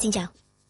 Xin chào.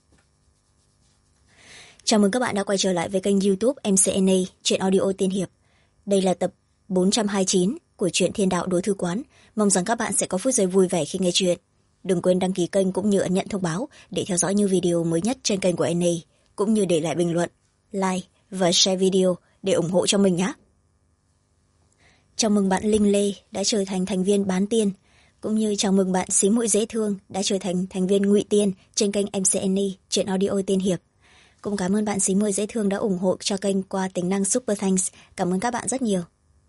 Chào mừng các bạn đã quay trở lại với kênh YouTube MCNA Truyện Audio Tiên Hiệp. Đây là tập 429 của truyện Thiên Đạo Đối Thư Quán. Mong rằng các bạn sẽ có phút giây vui vẻ khi nghe chuyện. Đừng quên đăng ký kênh cũng như ấn nhận thông báo để theo dõi những video mới nhất trên kênh của NA, cũng như để lại bình luận, like và share video để ủng hộ cho mình nhé. Chào mừng bạn Linh Lê đã trở thành thành viên bán tiên, cũng như chào mừng bạn Xí Muội Dễ Thương đã trở thành thành viên ngụy tiên trên kênh MCNA Truyện Audio Tiên Hiệp. Cũng cảm ơn bạn Xí Muội Dễ Thương đã ủng hộ cho kênh qua tính năng Super Thanks. Cảm ơn các bạn rất nhiều.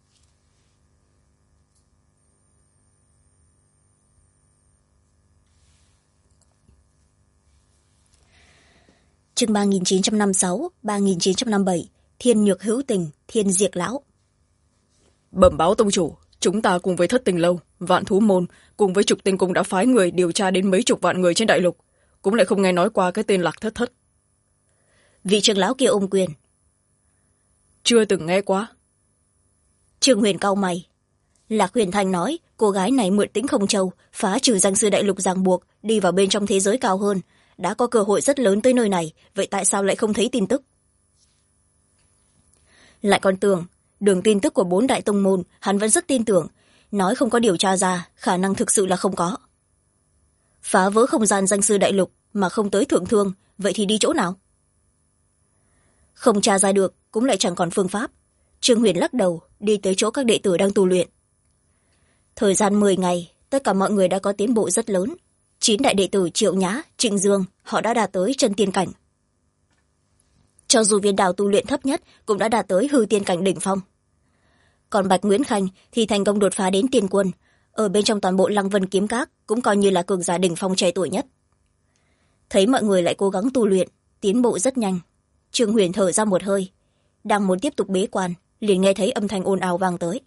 Chương 3956, 3957, Thiên Nhược Hữu Tình, Thiên Diệt Lão. Bẩm báo tông chủ, chúng ta cùng với Thất Tình Lâu, Vạn Thú Môn cùng với Trục Tinh Cung đã phái người điều tra đến mấy chục vạn người trên đại lục, cũng lại không nghe nói qua cái tên Lạc Thất Thất. Vị trưởng lão kia ôm quyền. Chưa từng nghe qua. Trương Huyền cau mày. Lạc Huyền Thanh nói cô gái này mượn Tĩnh Không Châu phá trừ danh sư đại lục ràng buộc, đi vào bên trong thế giới cao hơn, đã có cơ hội rất lớn tới nơi này, vậy tại sao lại không thấy tin tức? Lại còn tưởng đường tin tức của 4 đại tông môn hắn vẫn rất tin tưởng, nói không có điều tra ra, khả năng thực sự là không có. Phá vỡ không gian danh sư đại lục mà không tới thượng thương, vậy thì đi chỗ nào? Không tra ra được cũng lại chẳng còn phương pháp. Trương Huyền lắc đầu đi tới chỗ các đệ tử đang tu luyện. Thời gian 10 ngày, tất cả mọi người đã có tiến bộ rất lớn. 9 đại đệ tử Triệu Nhã, Trịnh Dương, họ đã đạt tới chân tiên cảnh. Cho dù viên đào tu luyện thấp nhất cũng đã đạt tới hư tiên cảnh đỉnh phong. Còn Bạch Nguyễn Khanh thì thành công đột phá đến tiên quân, ở bên trong toàn bộ Lăng Vân Kiếm Các cũng coi như là cường giả đỉnh phong trẻ tuổi nhất. Thấy mọi người lại cố gắng tu luyện, tiến bộ rất nhanh, Trương Huyền thở ra một hơi, đang muốn tiếp tục bế quan, liền nghe thấy âm thanh ồn ào vang tới.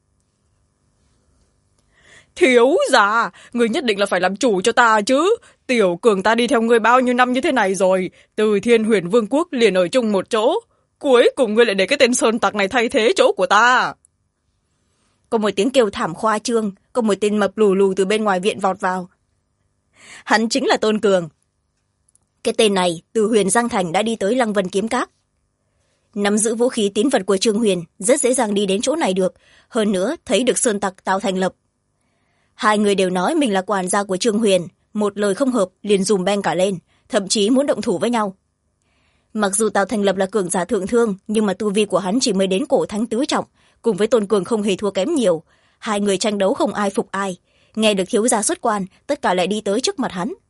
Thiếu gia, người nhất định là phải làm chủ cho ta chứ. Tiểu cường ta đi theo người bao nhiêu năm như thế này rồi, từ Thiên Huyền Vương quốc liền ở chung một chỗ, cuối cùng ngươi lại để cái tên sơn tặc này thay thế chỗ của ta. Có một tiếng kêu thảm khoa trương, có một tên mập lù lù từ bên ngoài viện vọt vào. Hắn chính là Tôn Cường. Cái tên này từ Huyền Giang Thành đã đi tới Lăng Vân Kiếm Các. Nắm giữ vũ khí tín vật của Trương Huyền, rất dễ dàng đi đến chỗ này được, hơn nữa thấy được sơn tặc Tào Thành Lập. Hai người đều nói mình là quản gia của Trương Huyền, một lời không hợp liền dùm beng cả lên, thậm chí muốn động thủ với nhau. Mặc dù Tào Thành Lập là cường giả thượng thương, nhưng mà tu vi của hắn chỉ mới đến cổ thánh tứ trọng, cùng với Tôn Cường không hề thua kém nhiều. Hai người tranh đấu không ai phục ai, nghe được thiếu gia xuất quan, tất cả lại đi tới trước mặt hắn.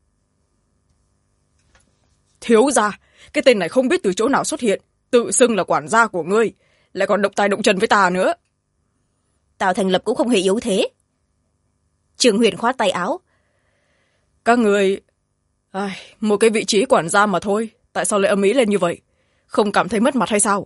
Thiếu gia, cái tên này không biết từ chỗ nào xuất hiện, tự xưng là quản gia của ngươi, lại còn động tay động chân với ta nữa. Tào Thành Lập cũng không hề yếu thế. Trương Huyền khoát tay áo. Các người... một cái vị trí quản gia mà thôi, tại sao lại âm ý lên như vậy? Không cảm thấy mất mặt hay sao?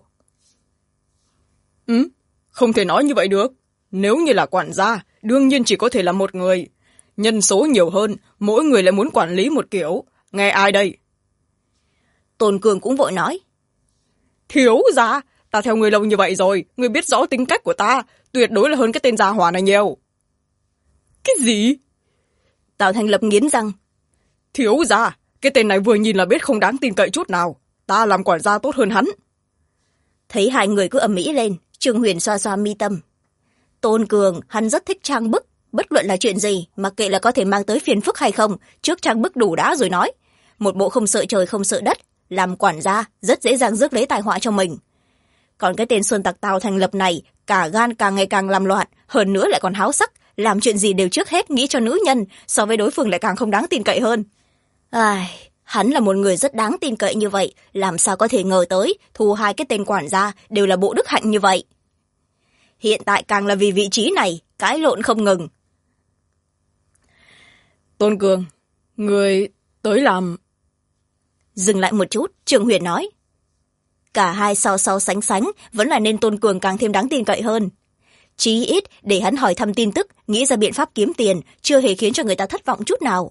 Không thể nói như vậy được. Nếu như là quản gia, đương nhiên chỉ có thể là một người. Nhân số nhiều hơn, mỗi người lại muốn quản lý một kiểu. Nghe ai đây? Tôn Cường cũng vội nói. Thiếu gia, ta theo người lâu như vậy rồi, người biết rõ tính cách của ta, tuyệt đối là hơn cái tên gia hỏa này nhiều. Cái gì? Tào Thành Lập nghiến răng. Thiếu gia, cái tên này vừa nhìn là biết không đáng tin cậy chút nào. Ta làm quản gia tốt hơn hắn. Thấy hai người cứ ầm ĩ lên, Trương Huyền xoa xoa mi tâm. Tôn Cường, hắn rất thích trang bức, bất luận là chuyện gì, mặc kệ là có thể mang tới phiền phức hay không, trước trang bức đủ đã rồi nói. Một bộ không sợ trời không sợ đất, làm quản gia rất dễ dàng rước lấy tai họa cho mình. Còn cái tên sơn tặc Tào Thành Lập này, cả gan càng ngày càng làm loạn, hơn nữa lại còn háo sắc, làm chuyện gì đều trước hết nghĩ cho nữ nhân, so với đối phương lại càng không đáng tin cậy hơn. Hắn là một người rất đáng tin cậy như vậy, làm sao có thể ngờ tới thu hai cái tên quản gia đều là bộ đức hạnh như vậy. Hiện tại càng là vì vị trí này, cãi lộn không ngừng. Tôn Cường, người tới làm... Dừng lại một chút, Trương Huyền nói. Cả hai so sánh sánh, vẫn là nên Tôn Cường càng thêm đáng tin cậy hơn. Chí ít để hắn hỏi thăm tin tức, nghĩ ra biện pháp kiếm tiền, chưa hề khiến cho người ta thất vọng chút nào.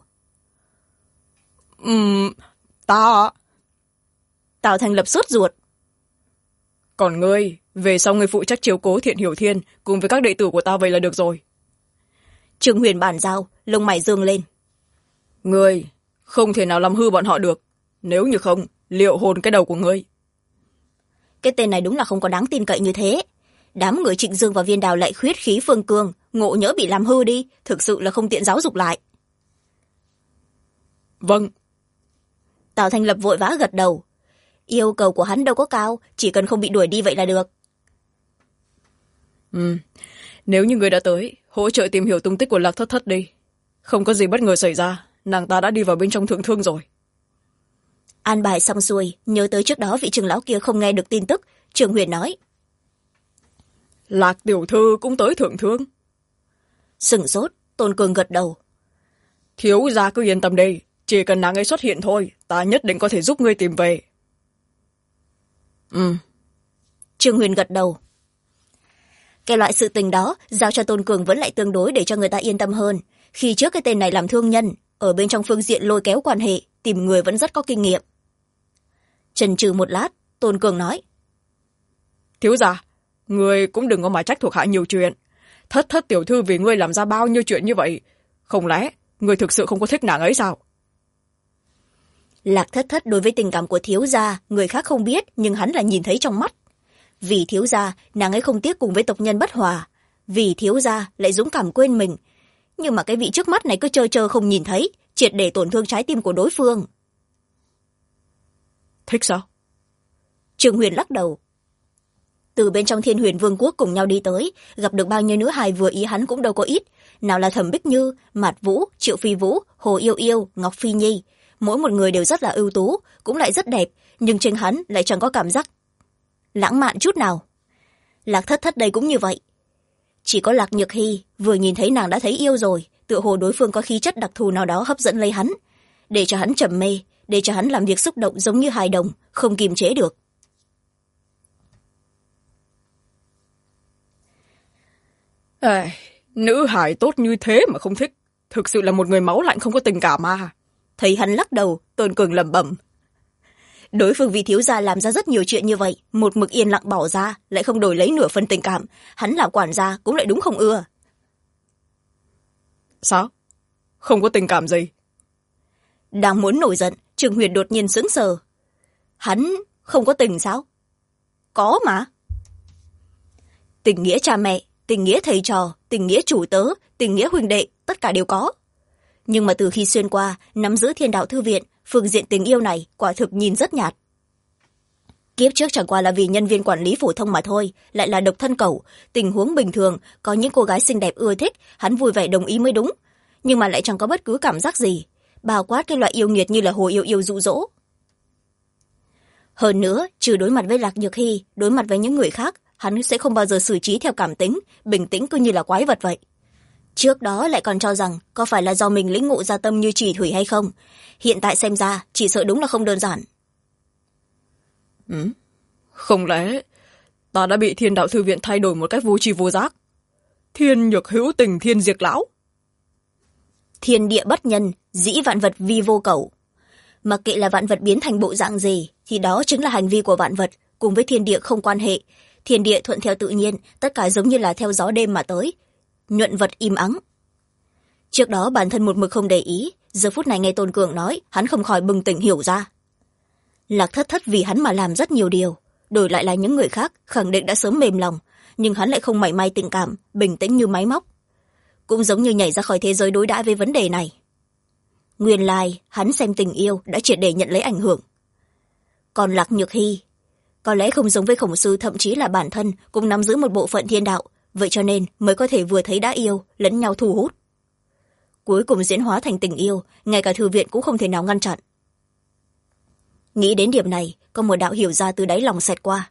Ta... Tào Thành Lập sốt ruột. Còn ngươi, về sau ngươi phụ trách chiếu cố Thiện Hiểu Thiên cùng với các đệ tử của ta vậy là được rồi. Trương Huyền bàn giao, lông mày dương lên. Ngươi không thể nào làm hư bọn họ được. Nếu như không, liệu hồn cái đầu của ngươi. Cái tên này đúng là không có đáng tin cậy như thế. Đám người Trịnh Dương và Viên Đào lại khuyết khí phương cương, ngộ nhỡ bị làm hư đi, thực sự là không tiện giáo dục lại. Vâng. Tào Thanh Lập vội vã gật đầu. Yêu cầu của hắn đâu có cao, chỉ cần không bị đuổi đi vậy là được. Nếu như người đã tới, hỗ trợ tìm hiểu tung tích của Lạc Thất Thất đi. Không có gì bất ngờ xảy ra, nàng ta đã đi vào bên trong thượng thương rồi. An bài xong xuôi, nhớ tới trước đó vị trưởng lão kia không nghe được tin tức, Trường Huyền nói. Lạc tiểu thư cũng tới thượng thương. Sửng sốt, Tôn Cường gật đầu. Thiếu gia cứ yên tâm đi, chỉ cần nàng ấy xuất hiện thôi, ta nhất định có thể giúp ngươi tìm về. Trường Huyền gật đầu. Cái loại sự tình đó giao cho Tôn Cường vẫn lại tương đối để cho người ta yên tâm hơn. Khi trước cái tên này làm thương nhân, ở bên trong phương diện lôi kéo quan hệ, tìm người vẫn rất có kinh nghiệm. Chần chừ một lát, Tôn Cường nói. Thiếu gia, ngươi cũng đừng có mà trách thuộc hạ nhiều chuyện. Thất Thất tiểu thư vì ngươi làm ra bao nhiêu chuyện như vậy, không lẽ ngươi thực sự không có thích nàng ấy sao? Lạc Thất Thất đối với tình cảm của thiếu gia, người khác không biết nhưng hắn là nhìn thấy trong mắt. Vì thiếu gia, nàng ấy không tiếc cùng với tộc nhân bất hòa. Vì thiếu gia lại dũng cảm quên mình. Nhưng mà cái vị trước mắt này cứ trơ trơ không nhìn thấy, triệt để tổn thương trái tim của đối phương. Thích sao? Trường Huyền lắc đầu. Từ bên trong Thiên Huyền Vương quốc cùng nhau đi tới, gặp được bao nhiêu nữ hài vừa ý hắn cũng đâu có ít. Nào là Thẩm Bích Như, Mạt Vũ, Triệu Phi Vũ, Hồ Yêu Yêu, Ngọc Phi Nhi. Mỗi một người đều rất là ưu tú, cũng lại rất đẹp, nhưng trên hắn lại chẳng có cảm giác lãng mạn chút nào. Lạc Thất Thất đây cũng như vậy. Chỉ có Lạc Nhược Hy vừa nhìn thấy nàng đã thấy yêu rồi, tựa hồ đối phương có khí chất đặc thù nào đó hấp dẫn lấy hắn, để cho hắn trầm mê, để cho hắn làm việc xúc động giống như hài đồng, không kiềm chế được. Nữ hài tốt như thế mà không thích, thực sự là một người máu lạnh không có tình cảm à. Thấy hắn lắc đầu, Tôn Cường lẩm bẩm. Đối phương vì thiếu gia làm ra rất nhiều chuyện như vậy, một mực yên lặng bỏ ra, lại không đổi lấy nửa phần tình cảm, hắn là quản gia cũng lại đúng không ưa. Sao? Không có tình cảm gì? Đang muốn nổi giận, Trường Huyền đột nhiên sững sờ. Hắn không có tình sao? Có mà. Tình nghĩa cha mẹ, tình nghĩa thầy trò, tình nghĩa chủ tớ, tình nghĩa huynh đệ, tất cả đều có. Nhưng mà từ khi xuyên qua, nắm giữ Thiên Đạo Thư Viện, phương diện tình yêu này quả thực nhìn rất nhạt. Kiếp trước chẳng qua là vì nhân viên quản lý phổ thông mà thôi, lại là độc thân cẩu, tình huống bình thường, có những cô gái xinh đẹp ưa thích, hắn vui vẻ đồng ý mới đúng. Nhưng mà lại chẳng có bất cứ cảm giác gì, bao quát cái loại yêu nghiệt như là Hồ Yêu Yêu dụ dỗ. Hơn nữa, trừ đối mặt với Lạc Nhược Hy, đối mặt với những người khác, hắn sẽ không bao giờ xử trí theo cảm tính, bình tĩnh cứ như là quái vật vậy. Trước đó lại còn cho rằng có phải là do mình lĩnh ngộ ra tâm như chỉ thủy hay không, hiện tại xem ra chỉ sợ đúng là không đơn giản. Không lẽ ta đã bị Thiên Đạo Thư Viện thay đổi một cách vô tri vô giác? Thiên nhược hữu tình thiên diệt lão. Thiên địa bất nhân, dĩ vạn vật vi vô cẩu. Mặc kệ là vạn vật biến thành bộ dạng gì, thì đó chính là hành vi của vạn vật, cùng với thiên địa không quan hệ. Thiên địa thuận theo tự nhiên, tất cả giống như là theo gió đêm mà tới. Nhuận vật im ắng. Trước đó bản thân một mực không để ý, giờ phút này nghe Tôn Cường nói, hắn không khỏi bừng tỉnh hiểu ra. Lạc Thất Thất vì hắn mà làm rất nhiều điều, đổi lại là những người khác khẳng định đã sớm mềm lòng, nhưng hắn lại không mảy may tình cảm, bình tĩnh như máy móc. Cũng giống như nhảy ra khỏi thế giới đối đãi với vấn đề này. Nguyên lai, hắn xem tình yêu đã triệt để nhận lấy ảnh hưởng. Còn Lạc Nhược Hy, có lẽ không giống với Khổng Sư, thậm chí là bản thân cũng nắm giữ một bộ phận thiên đạo, vậy cho nên mới có thể vừa thấy đã yêu, lẫn nhau thu hút. Cuối cùng diễn hóa thành tình yêu, ngay cả thư viện cũng không thể nào ngăn chặn. Nghĩ đến điểm này, có một đạo hiểu ra từ đáy lòng xẹt qua.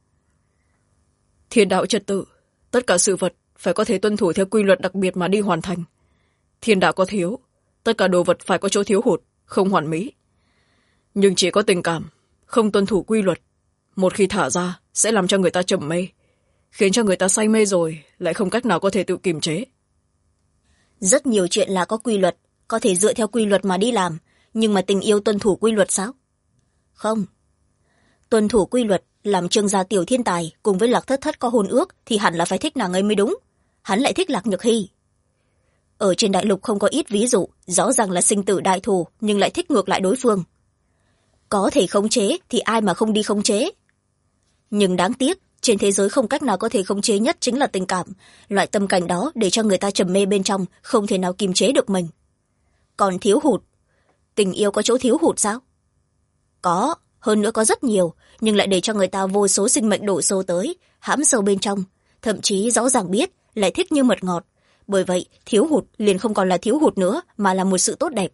Thiên đạo trật tự, tất cả sự vật phải có thể tuân thủ theo quy luật đặc biệt mà đi hoàn thành. Thiên đạo có thiếu, tất cả đồ vật phải có chỗ thiếu hụt, không hoàn mỹ. Nhưng chỉ có tình cảm, không tuân thủ quy luật, một khi thả ra sẽ làm cho người ta trầm mê, khiến cho người ta say mê rồi lại không cách nào có thể tự kiềm chế. Rất nhiều chuyện là có quy luật, có thể dựa theo quy luật mà đi làm, nhưng mà tình yêu tuân thủ quy luật sao? Không. Tuân thủ quy luật, làm Trương gia tiểu thiên tài cùng với Lạc Thất Thất có hôn ước thì hẳn là phải thích nàng ấy mới đúng. Hắn lại thích Lạc Nhược Hy. ở trên đại lục không có ít ví dụ rõ ràng là sinh tử đại thù nhưng lại thích ngược lại đối phương. Có thể khống chế thì ai mà không đi khống chế. Nhưng đáng tiếc trên thế giới không cách nào có thể khống chế nhất chính là tình cảm. Loại tâm cảnh đó để cho người ta trầm mê bên trong, không thể nào kiềm chế được mình. Còn thiếu hụt, tình yêu có chỗ thiếu hụt sao? Có, hơn nữa có rất nhiều, nhưng lại để cho người ta vô số sinh mệnh đổ xô tới, hãm sâu bên trong, thậm chí rõ ràng biết lại thích như mật ngọt. Bởi vậy thiếu hụt liền không còn là thiếu hụt nữa mà là một sự tốt đẹp.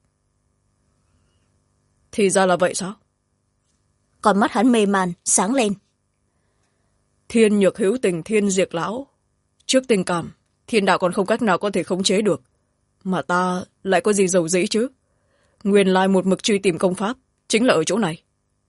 Thì ra là vậy sao? Con mắt hắn mê man sáng lên. Thiên nhược hữu tình thiên diệt lão. Trước tình cảm, thiên đạo còn không cách nào có thể khống chế được, mà ta lại có gì giàu dĩ chứ? Nguyên lai một mực truy tìm công pháp chính là ở chỗ này.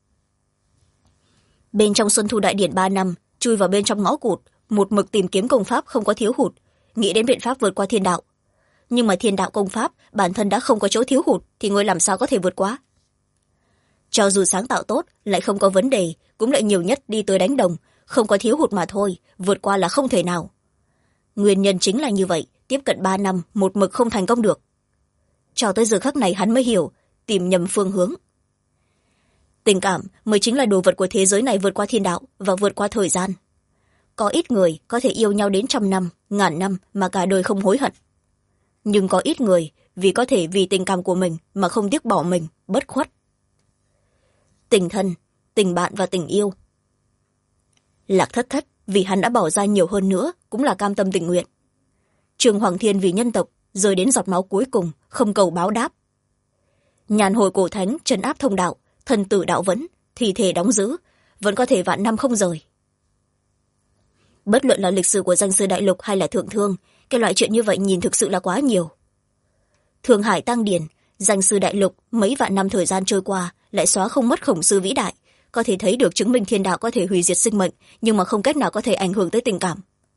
Bên trong Xuân Thu Đại Điển 3 năm, chui vào bên trong ngõ cụt, một mực tìm kiếm công pháp không có thiếu hụt, nghĩ đến biện pháp vượt qua thiên đạo. Nhưng mà thiên đạo công pháp bản thân đã không có chỗ thiếu hụt thì ngươi làm sao có thể vượt qua? Cho dù sáng tạo tốt lại không có vấn đề, cũng lại nhiều nhất đi tới đánh đồng, không có thiếu hụt mà thôi, vượt qua là không thể nào. Nguyên nhân chính là như vậy, tiếp cận 3 năm một mực không thành công được. Cho tới giờ khắc này hắn mới hiểu, tìm nhầm phương hướng. Tình cảm mới chính là đồ vật của thế giới này vượt qua thiên đạo và vượt qua thời gian. Có ít người có thể yêu nhau đến 100 năm, 1000 năm mà cả đời không hối hận. Nhưng có ít người vì có thể vì tình cảm của mình mà không tiếc bỏ mình, bất khuất. Tình thân, tình bạn và tình yêu. Lạc Thất Thất vì hắn đã bỏ ra nhiều hơn nữa cũng là cam tâm tình nguyện. Trường Hoàng Thiên vì nhân tộc rơi đến giọt máu cuối cùng, không cầu báo đáp. Nhàn hồi cổ thánh trấn áp thông đạo, thần tử đạo vẫn, thi thể đóng giữ, vẫn có thể vạn năm không rời. Bất luận là lịch sử của danh sư đại lục hay là thượng thương, cái loại chuyện như vậy nhìn thực sự là quá nhiều. Thương Hải Tăng Điển, danh sư đại lục mấy vạn năm thời gian trôi qua lại xóa không mất khổng sư vĩ đại, có thể thấy được chứng minh thiên đạo có thể hủy diệt sinh mệnh nhưng mà không cách nào có thể ảnh hưởng tới tình cảm.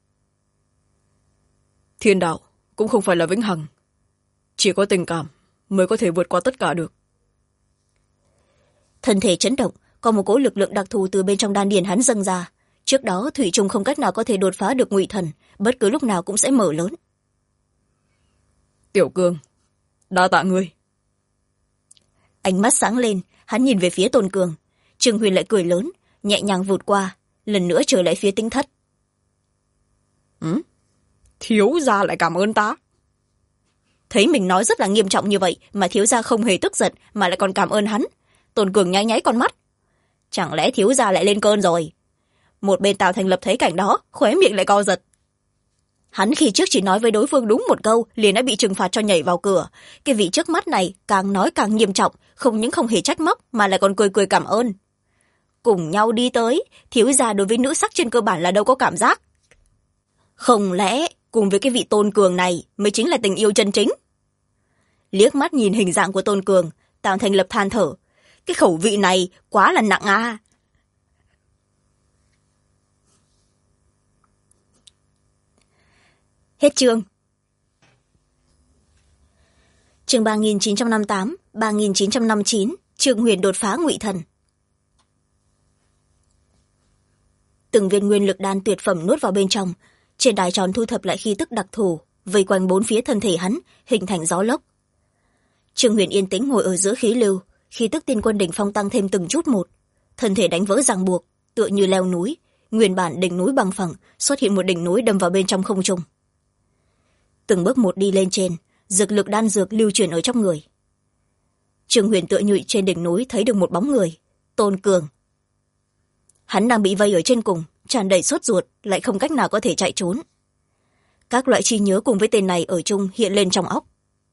Thiên đạo cũng không phải là vĩnh hằng, chỉ có tình cảm mới có thể vượt qua tất cả được. Thân thể chấn động, có một cỗ lực lượng đặc thù từ bên trong đan điền hắn dâng ra. Trước đó thủy trùng không cách nào có thể đột phá được ngụy thần, bất cứ lúc nào cũng sẽ mở lớn. Tiểu Cương, đa tạ ngươi. Ánh mắt sáng lên, hắn nhìn về phía Tôn Cường. Trương Huyền lại cười lớn, nhẹ nhàng vụt qua, lần nữa trở lại phía Tính Thất. Thiếu gia lại cảm ơn ta. Thấy mình nói rất là nghiêm trọng như vậy mà thiếu gia không hề tức giận mà lại còn cảm ơn hắn. Tôn Cường nháy nháy con mắt. Chẳng lẽ thiếu gia lại lên cơn rồi? Một bên Tào Thành Lập thấy cảnh đó, khóe miệng lại co giật. Hắn khi trước chỉ nói với đối phương đúng một câu liền đã bị trừng phạt cho nhảy vào cửa. Cái vị trước mắt này càng nói càng nghiêm trọng, không những không hề trách móc mà lại còn cười cười cảm ơn. Cùng nhau đi tới, thiếu gia đối với nữ sắc trên cơ bản là đâu có cảm giác. Không lẽ cùng với cái vị Tôn Cường này mới chính là tình yêu chân chính? Liếc mắt nhìn hình dạng của Tôn Cường, Tào Thành Lập than thở. Cái khẩu vị này quá là nặng à. Hết chương. Chương 3958, 3959, Trương Huyền đột phá ngụy thần. Từng viên nguyên lực đan tuyệt phẩm nuốt vào bên trong, trên đài tròn thu thập lại khí tức đặc thù, vây quanh bốn phía thân thể hắn, hình thành gió lốc. Trương Huyền yên tĩnh ngồi ở giữa khí lưu, khí tức tiên quân đỉnh phong tăng thêm từng chút một, thân thể đánh vỡ ràng buộc, tựa như leo núi, nguyên bản đỉnh núi bằng phẳng, xuất hiện một đỉnh núi đâm vào bên trong không trung. Từng bước một đi lên trên, dược lực đan dược lưu chuyển ở trong người. Trương Huyền tựa như trên đỉnh núi thấy được một bóng người, Tôn Cường. Hắn đang bị vây ở trên cùng, tràn đầy sốt ruột, lại không cách nào có thể chạy trốn. Các loại trí nhớ cùng với tên này ở chung hiện lên trong óc.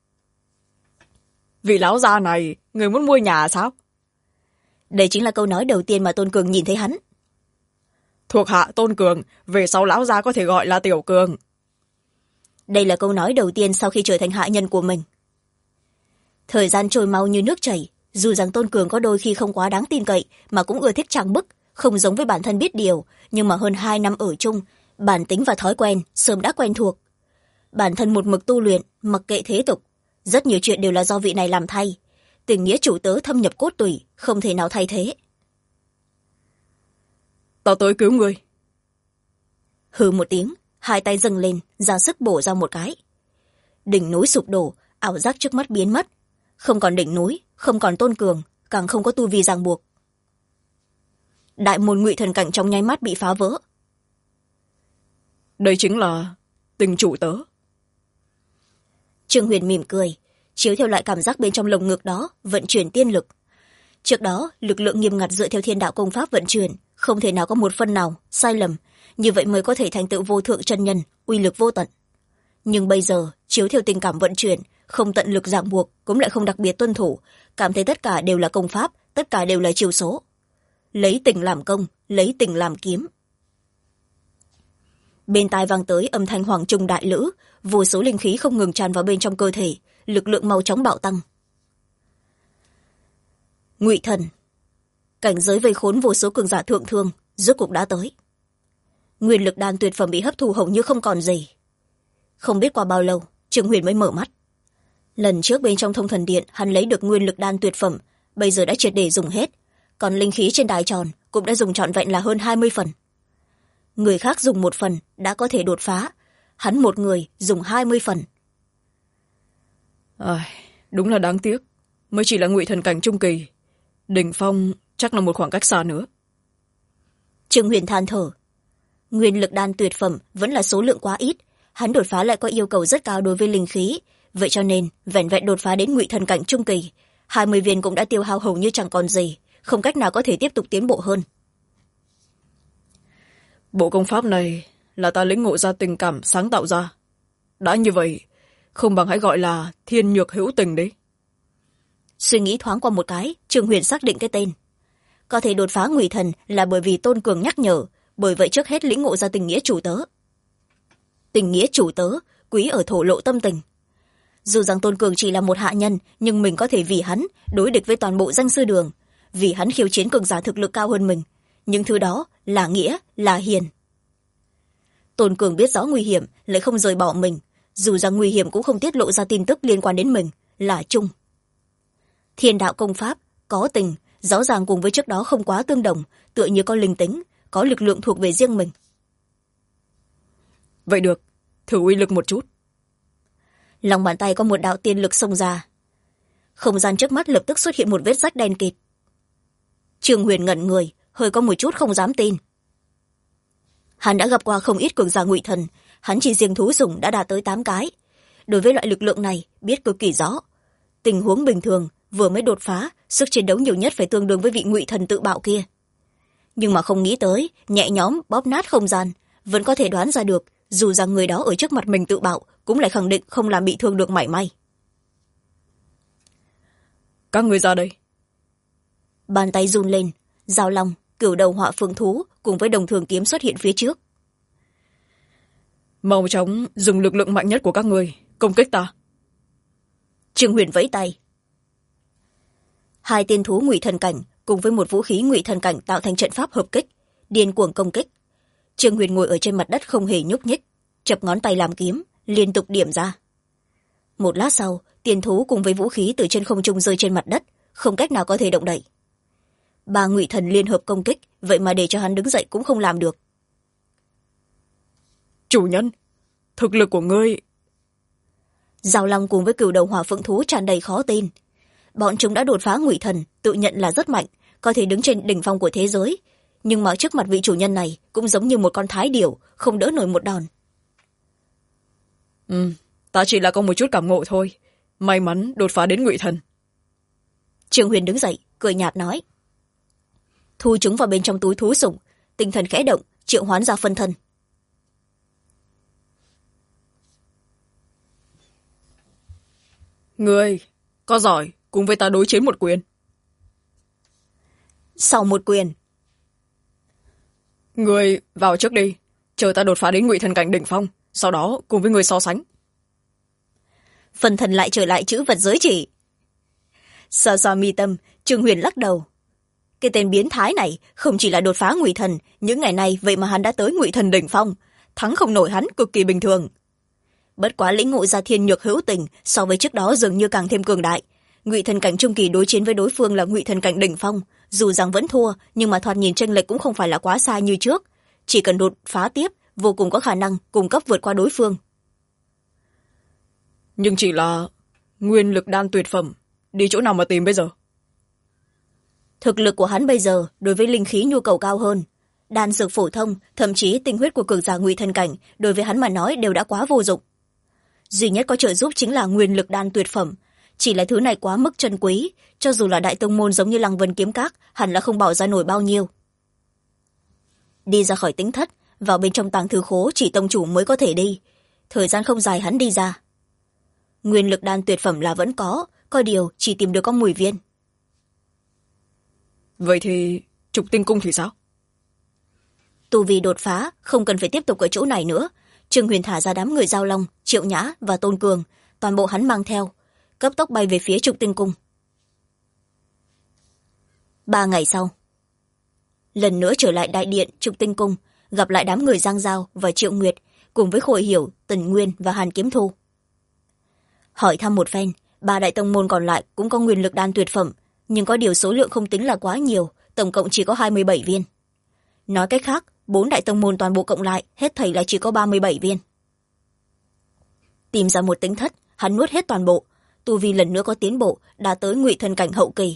Vị lão gia này, người muốn mua nhà sao? Đây chính là câu nói đầu tiên mà Tôn Cường nhìn thấy hắn. Thuộc hạ Tôn Cường, về sau lão gia có thể gọi là Tiểu Cường. Đây là câu nói đầu tiên sau khi trở thành hạ nhân của mình. Thời gian trôi mau như nước chảy, dù rằng Tôn Cường có đôi khi không quá đáng tin cậy mà cũng ưa thích trang bức, không giống với bản thân biết điều, nhưng mà hơn 2 năm ở chung, bản tính và thói quen sớm đã quen thuộc. Bản thân một mực tu luyện, mặc kệ thế tục, rất nhiều chuyện đều là do vị này làm thay. Tình nghĩa chủ tớ thâm nhập cốt tủy, không thể nào thay thế. Tao tới cứu người. Hừ một tiếng, hai tay dâng lên, ra sức bổ ra một cái. đỉnh núi sụp đổ, ảo giác trước mắt biến mất. Không còn đỉnh núi, không còn tôn cường, càng không có tu vi ràng buộc. Đại môn ngụy thần cảnh trong nháy mắt bị phá vỡ. Đây chính là tình chủ tớ. Trương Huyền mỉm cười, chiếu theo loại cảm giác bên trong lồng ngực đó, vận chuyển tiên lực. Trước đó, lực lượng nghiêm ngặt dựa theo thiên đạo công pháp vận chuyển, không thể nào có một phân nào sai lầm, như vậy mới có thể thành tựu vô thượng chân nhân, uy lực vô tận. Nhưng bây giờ, chiếu theo tình cảm vận chuyển, không tận lực ràng buộc, cũng lại không đặc biệt tuân thủ, cảm thấy tất cả đều là công pháp, tất cả đều là chiêu số. Lấy tình làm công, lấy tình làm kiếm. Bên tai vang tới âm thanh hoàng trung đại lữ, vô số linh khí không ngừng tràn vào bên trong cơ thể, lực lượng mau chóng bạo tăng. Ngụy thần, cảnh giới vây khốn vô số cường giả thượng thương, rốt cuộc đã tới. Nguyên lực đan tuyệt phẩm bị hấp thu hầu như không còn gì. Không biết qua bao lâu, Trương Huyền mới mở mắt. Lần trước bên trong thông thần điện, hắn lấy được nguyên lực đan tuyệt phẩm, bây giờ đã triệt để dùng hết, còn linh khí trên đài tròn cũng đã dùng trọn vẹn là hơn 20 phần. Người khác dùng 1 phần đã có thể đột phá, hắn một người dùng 20 phần. Đúng là đáng tiếc, mới chỉ là ngụy thần cảnh trung kỳ, đỉnh phong chắc là một khoảng cách xa nữa. Trương Huyền than thở, nguyên lực đan tuyệt phẩm vẫn là số lượng quá ít, hắn đột phá lại có yêu cầu rất cao đối với linh khí, vậy cho nên vẹn vẹn đột phá đến ngụy thần cảnh trung kỳ, 20 viên cũng đã tiêu hao hầu như chẳng còn gì, không cách nào có thể tiếp tục tiến bộ hơn. Bộ công pháp này là ta lĩnh ngộ ra tình cảm sáng tạo ra, đã như vậy không bằng hãy gọi là thiên nhược hữu tình đấy. Suy nghĩ thoáng qua một cái, Trương Huyền xác định cái tên. Có thể đột phá ngụy thần là bởi vì tôn cường nhắc nhở, bởi vậy trước hết lĩnh ngộ ra tình nghĩa chủ tớ. Tình nghĩa chủ tớ quý ở thổ lộ tâm tình. Dù rằng tôn cường chỉ là một hạ nhân, nhưng mình có thể vì hắn đối địch với toàn bộ danh sư đường, vì hắn khiêu chiến cường giả thực lực cao hơn mình. Những thứ đó là nghĩa, là hiền. Tôn cường biết rõ nguy hiểm, lại không rời bỏ mình, dù rằng nguy hiểm cũng không tiết lộ ra tin tức liên quan đến mình, là chung. Thiên đạo công pháp có tình, rõ ràng cùng với trước đó không quá tương đồng, tựa như có linh tính, có lực lượng thuộc về riêng mình. Vậy được, thử uy lực một chút. Lòng bàn tay có một đạo tiên lực xông ra, không gian trước mắt lập tức xuất hiện một vết rách đen kịt. Trương Huyền ngẩn người, hơi có một chút không dám tin. Hắn đã gặp qua không ít cường giả ngụy thần, hắn chỉ riêng thú sủng đã đạt tới 8 cái. Đối với loại lực lượng này biết cực kỳ rõ. Tình huống bình thường vừa mới đột phá, sức chiến đấu nhiều nhất phải tương đương với vị ngụy thần tự bạo kia. Nhưng mà không nghĩ tới, nhẹ nhõm bóp nát không gian, vẫn có thể đoán ra được, dù rằng người đó ở trước mặt mình tự bạo, cũng lại khẳng định không làm bị thương được mảy may. Các người ra đây. Bàn tay run lên, Giao Long, Cửu Đầu Họa Phượng Thú cùng với Đồng Thường Kiếm xuất hiện phía trước. Mau chóng dùng lực lượng mạnh nhất của các người công kích ta. Trương Huyền vẫy tay. 2 tiên thú ngụy thần cảnh cùng với một vũ khí ngụy thần cảnh tạo thành trận pháp hợp kích, điên cuồng công kích. Trương Huyền ngồi ở trên mặt đất không hề nhúc nhích, chập ngón tay làm kiếm, liên tục điểm ra. Một lát sau, tiên thú cùng với vũ khí từ trên không trung rơi trên mặt đất, không cách nào có thể động đậy. 3 ngụy thần liên hợp công kích, vậy mà để cho hắn đứng dậy cũng không làm được. Chủ nhân, thực lực của ngươi... Giao Long cùng với Cửu Đầu Hỏa Phượng Thú tràn đầy khó tin. Bọn chúng đã đột phá ngụy thần, tự nhận là rất mạnh, có thể đứng trên đỉnh phong của thế giới, nhưng mà trước mặt vị chủ nhân này cũng giống như một con thái điểu, không đỡ nổi một đòn. Ta chỉ là có một chút cảm ngộ thôi, may mắn đột phá đến ngụy thần. Trương Huyền đứng dậy, cười nhạt nói. Thu chúng vào bên trong túi thú sủng, tinh thần khẽ động, triệu hoán ra phân thân. Ngươi có giỏi cùng với ta đối chiến một quyền. Sau một quyền. Ngươi vào trước đi, chờ ta đột phá đến ngụy thần cảnh đỉnh phong, sau đó cùng với ngươi so sánh. Phân thân lại trở lại chữ vật giới chỉ. Xoa xoa mi tâm, Trương Huyền lắc đầu. Cái tên biến thái này không chỉ là đột phá ngụy thần, những ngày này vậy mà hắn đã tới ngụy thần đỉnh phong, thắng không nổi hắn cực kỳ bình thường. Bất quá lĩnh ngộ ra thiên nhược hữu tình, so với trước đó dường như càng thêm cường đại. Ngụy thần cảnh trung kỳ đối chiến với đối phương là ngụy thần cảnh đỉnh phong, dù rằng vẫn thua, nhưng mà thoạt nhìn chênh lệch cũng không phải là quá xa như trước. Chỉ cần đột phá tiếp, vô cùng có khả năng cùng cấp vượt qua đối phương. Nhưng chỉ là nguyên lực đan tuyệt phẩm, đi chỗ nào mà tìm bây giờ? Thực lực của hắn bây giờ đối với linh khí nhu cầu cao hơn. Đan dược phổ thông, thậm chí tinh huyết của cường giả ngụy thần cảnh đối với hắn mà nói đều đã quá vô dụng. Duy nhất có trợ giúp chính là nguyên lực đan tuyệt phẩm. Chỉ là thứ này quá mức chân quý, cho dù là đại tông môn giống như Lăng Vân Kiếm Các hẳn là không bỏ ra nổi bao nhiêu. Đi ra khỏi tính thất, vào bên trong tàng thư khố chỉ tông chủ mới có thể đi. Thời gian không dài hắn đi ra. Nguyên lực đan tuyệt phẩm là vẫn có điều chỉ tìm được có 10 viên. Vậy thì trục tinh cung thì sao? Tu vi đột phá, không cần phải tiếp tục ở chỗ này nữa. Trương Huyền thả ra đám người Giao Long, Triệu Nhã và Tôn Cường, toàn bộ hắn mang theo, cấp tốc bay về phía trục tinh cung. 3 ngày sau, lần nữa trở lại đại điện trục tinh cung, gặp lại đám người Giang Giao và Triệu Nguyệt, cùng với Khôi Hiểu, Tần Nguyên và Hàn Kiếm Thu. Hỏi thăm một phen, 3 đại tông môn còn lại cũng có nguyên lực đan tuyệt phẩm, nhưng có điều số lượng không tính là quá nhiều, tổng cộng chỉ có 27 viên. Nói cách khác, 4 đại tông môn toàn bộ cộng lại hết thảy là chỉ có 37 viên. Tìm ra một tính thất, hắn nuốt hết toàn bộ, tu vi lần nữa có tiến bộ, đã tới ngụy thần cảnh hậu kỳ.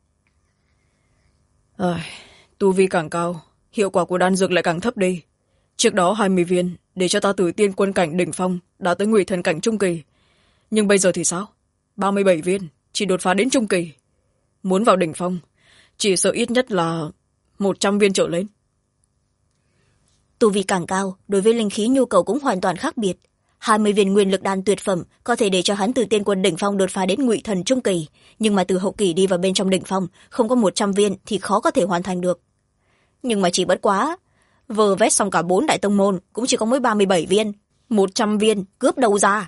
Tu vi càng cao, hiệu quả của đan dược lại càng thấp đi. Trước đó 20 viên để cho ta từ tiên quân cảnh đỉnh phong đã tới ngụy thần cảnh trung kỳ, nhưng bây giờ thì sao? 37 viên chỉ đột phá đến trung kỳ, muốn vào đỉnh phong chỉ sợ ít nhất là 100 viên trở lên. Tu vi càng cao, đối với linh khí nhu cầu cũng hoàn toàn khác biệt. 20 viên nguyên lực đan tuyệt phẩm có thể để cho hắn từ tiên quân đỉnh phong đột phá đến ngụy thần trung kỳ, nhưng mà từ hậu kỳ đi vào bên trong đỉnh phong không có 100 viên thì khó có thể hoàn thành được. Nhưng mà chỉ bất quá vơ vét xong cả 4 đại tông môn cũng chỉ có mới 37 viên, 100 viên cướp đâu ra.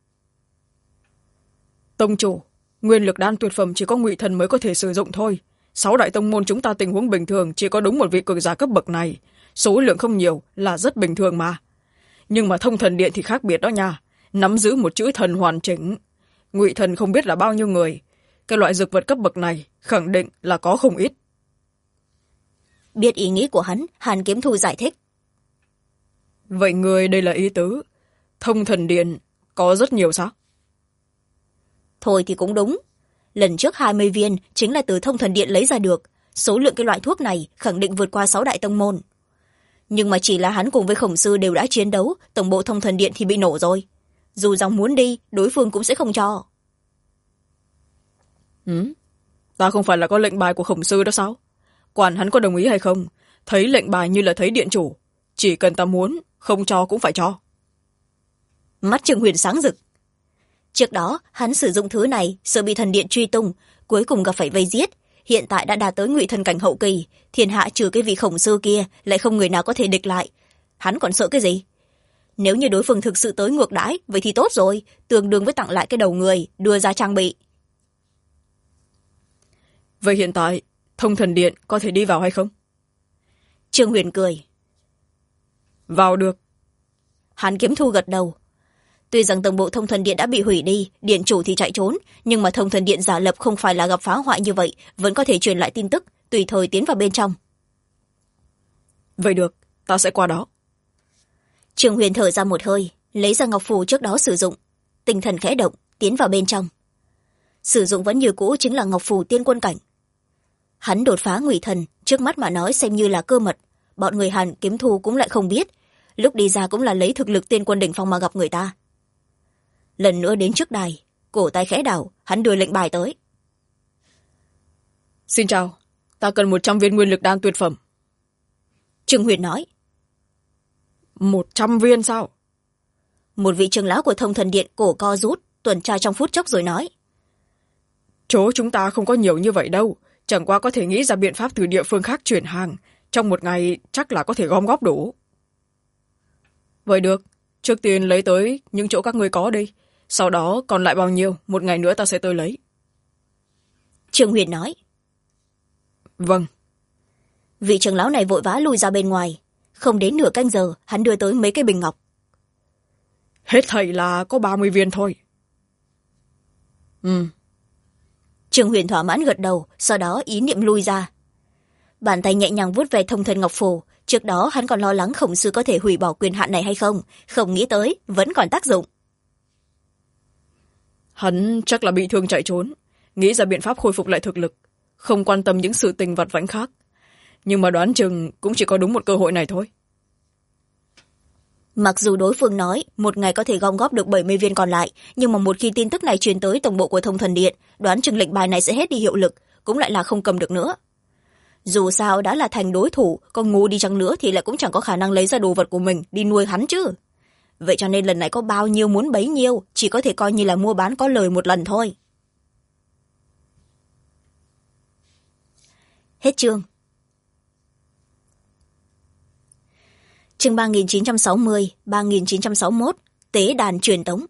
Tông chủ, nguyên lực đan tuyệt phẩm chỉ có ngụy thần mới có thể sử dụng thôi. 6 đại tông môn chúng ta tình huống bình thường chỉ có đúng một vị cường giả cấp bậc này, số lượng không nhiều là rất bình thường mà. Nhưng mà Thông Thần Điện thì khác biệt đó nha, nắm giữ một chữ thần hoàn chỉnh. Ngụy thần không biết là bao nhiêu người, cái loại dược vật cấp bậc này khẳng định là có không ít. Biết ý nghĩ của hắn, Hàn Kiếm Thu giải thích. Vậy người đây là ý tứ Thông Thần Điện có rất nhiều sao? Thôi thì cũng đúng. Lần trước 20 viên chính là từ Thông Thần Điện lấy ra được, số lượng cái loại thuốc này khẳng định vượt qua 6 đại tông môn. Nhưng mà chỉ là hắn cùng với Khổng Sư đều đã chiến đấu, tổng bộ Thông Thần Điện thì bị nổ rồi. Dù rằng muốn đi, đối phương cũng sẽ không cho. Ta không phải là có lệnh bài của Khổng Sư đó sao? Quản hắn có đồng ý hay không, thấy lệnh bài như là thấy điện chủ, chỉ cần ta muốn, không cho cũng phải cho. Mắt Trương Huyền sáng rực. Trước đó hắn sử dụng thứ này sợ bị thần điện truy tung, cuối cùng gặp phải vây giết, hiện tại đã đạt tới ngụy thần cảnh hậu kỳ, thiên hạ trừ cái vị Khổng Sư kia lại không người nào có thể địch lại, hắn còn sợ cái gì? Nếu như đối phương thực sự tới ngược đãi vậy thì tốt rồi, tương đương với tặng lại cái đầu người, đưa ra trang bị. Vậy hiện tại Thông Thần Điện có thể đi vào hay không? Trương Huyền cười. Vào được. Hàn Kiếm Thu gật đầu. Tuy rằng tổng bộ Thông Thần Điện đã bị hủy đi, điện chủ thì chạy trốn, nhưng mà Thông Thần Điện giả lập không phải là gặp phá hoại như vậy, vẫn có thể truyền lại tin tức, tùy thời tiến vào bên trong. Vậy được, ta sẽ qua đó. Trương Huyền thở ra một hơi, lấy ra ngọc phù trước đó sử dụng, tinh thần khẽ động, tiến vào bên trong. Sử dụng vẫn như cũ, chính là ngọc phù tiên quân cảnh. Hắn đột phá ngụy thần, trước mắt mà nói xem như là cơ mật, bọn người Hàn Kiếm Thu cũng lại không biết, lúc đi ra cũng là lấy thực lực tiên quân đỉnh phong mà gặp người ta. Lần nữa đến trước đài, cổ tay khẽ đảo, hắn đưa lệnh bài tới. Xin chào, ta cần 100 viên nguyên lực đan tuyệt phẩm. Trương Huyền nói. 100 viên sao? Một vị trưởng lão của Thông Thần Điện cổ co rút, tuần tra trong phút chốc rồi nói. Chỗ chúng ta không có nhiều như vậy đâu, chẳng qua có thể nghĩ ra biện pháp từ địa phương khác chuyển hàng, trong một ngày chắc là có thể gom góp đủ. Vậy được, trước tiên lấy tới những chỗ các ngươi có đi, sau đó còn lại bao nhiêu, một ngày nữa ta sẽ tới lấy. Trương Huyền nói. Vâng. Vị trưởng lão này vội vã lui ra bên ngoài, không đến nửa canh giờ hắn đưa tới mấy cái bình ngọc. Hết thảy là có 30 viên thôi. Trương Huyền thỏa mãn gật đầu, sau đó ý niệm lui ra. Bàn tay nhẹ nhàng vuốt về thông thần ngọc phù, trước đó hắn còn lo lắng Khổng Sư có thể hủy bỏ quyền hạn này hay không, không nghĩ tới vẫn còn tác dụng. Hắn chắc là bị thương chạy trốn, nghĩ ra biện pháp khôi phục lại thực lực, không quan tâm những sự tình vặt vãnh khác. Nhưng mà đoán chừng cũng chỉ có đúng một cơ hội này thôi. Mặc dù đối phương nói một ngày có thể gom góp được 70 viên còn lại, nhưng mà một khi tin tức này truyền tới tổng bộ của Thông Thần Điện, đoán chừng lệnh bài này sẽ hết đi hiệu lực, cũng lại là không cầm được nữa. Dù sao đã là thành đối thủ, có ngu đi chăng nữa thì lại cũng chẳng có khả năng lấy ra đồ vật của mình đi nuôi hắn chứ. Vậy cho nên lần này có bao nhiêu muốn bấy nhiêu, chỉ có thể coi như là mua bán có lời một lần thôi. Hết chương. Chương 3960, 3961, Tế đàn truyền tống.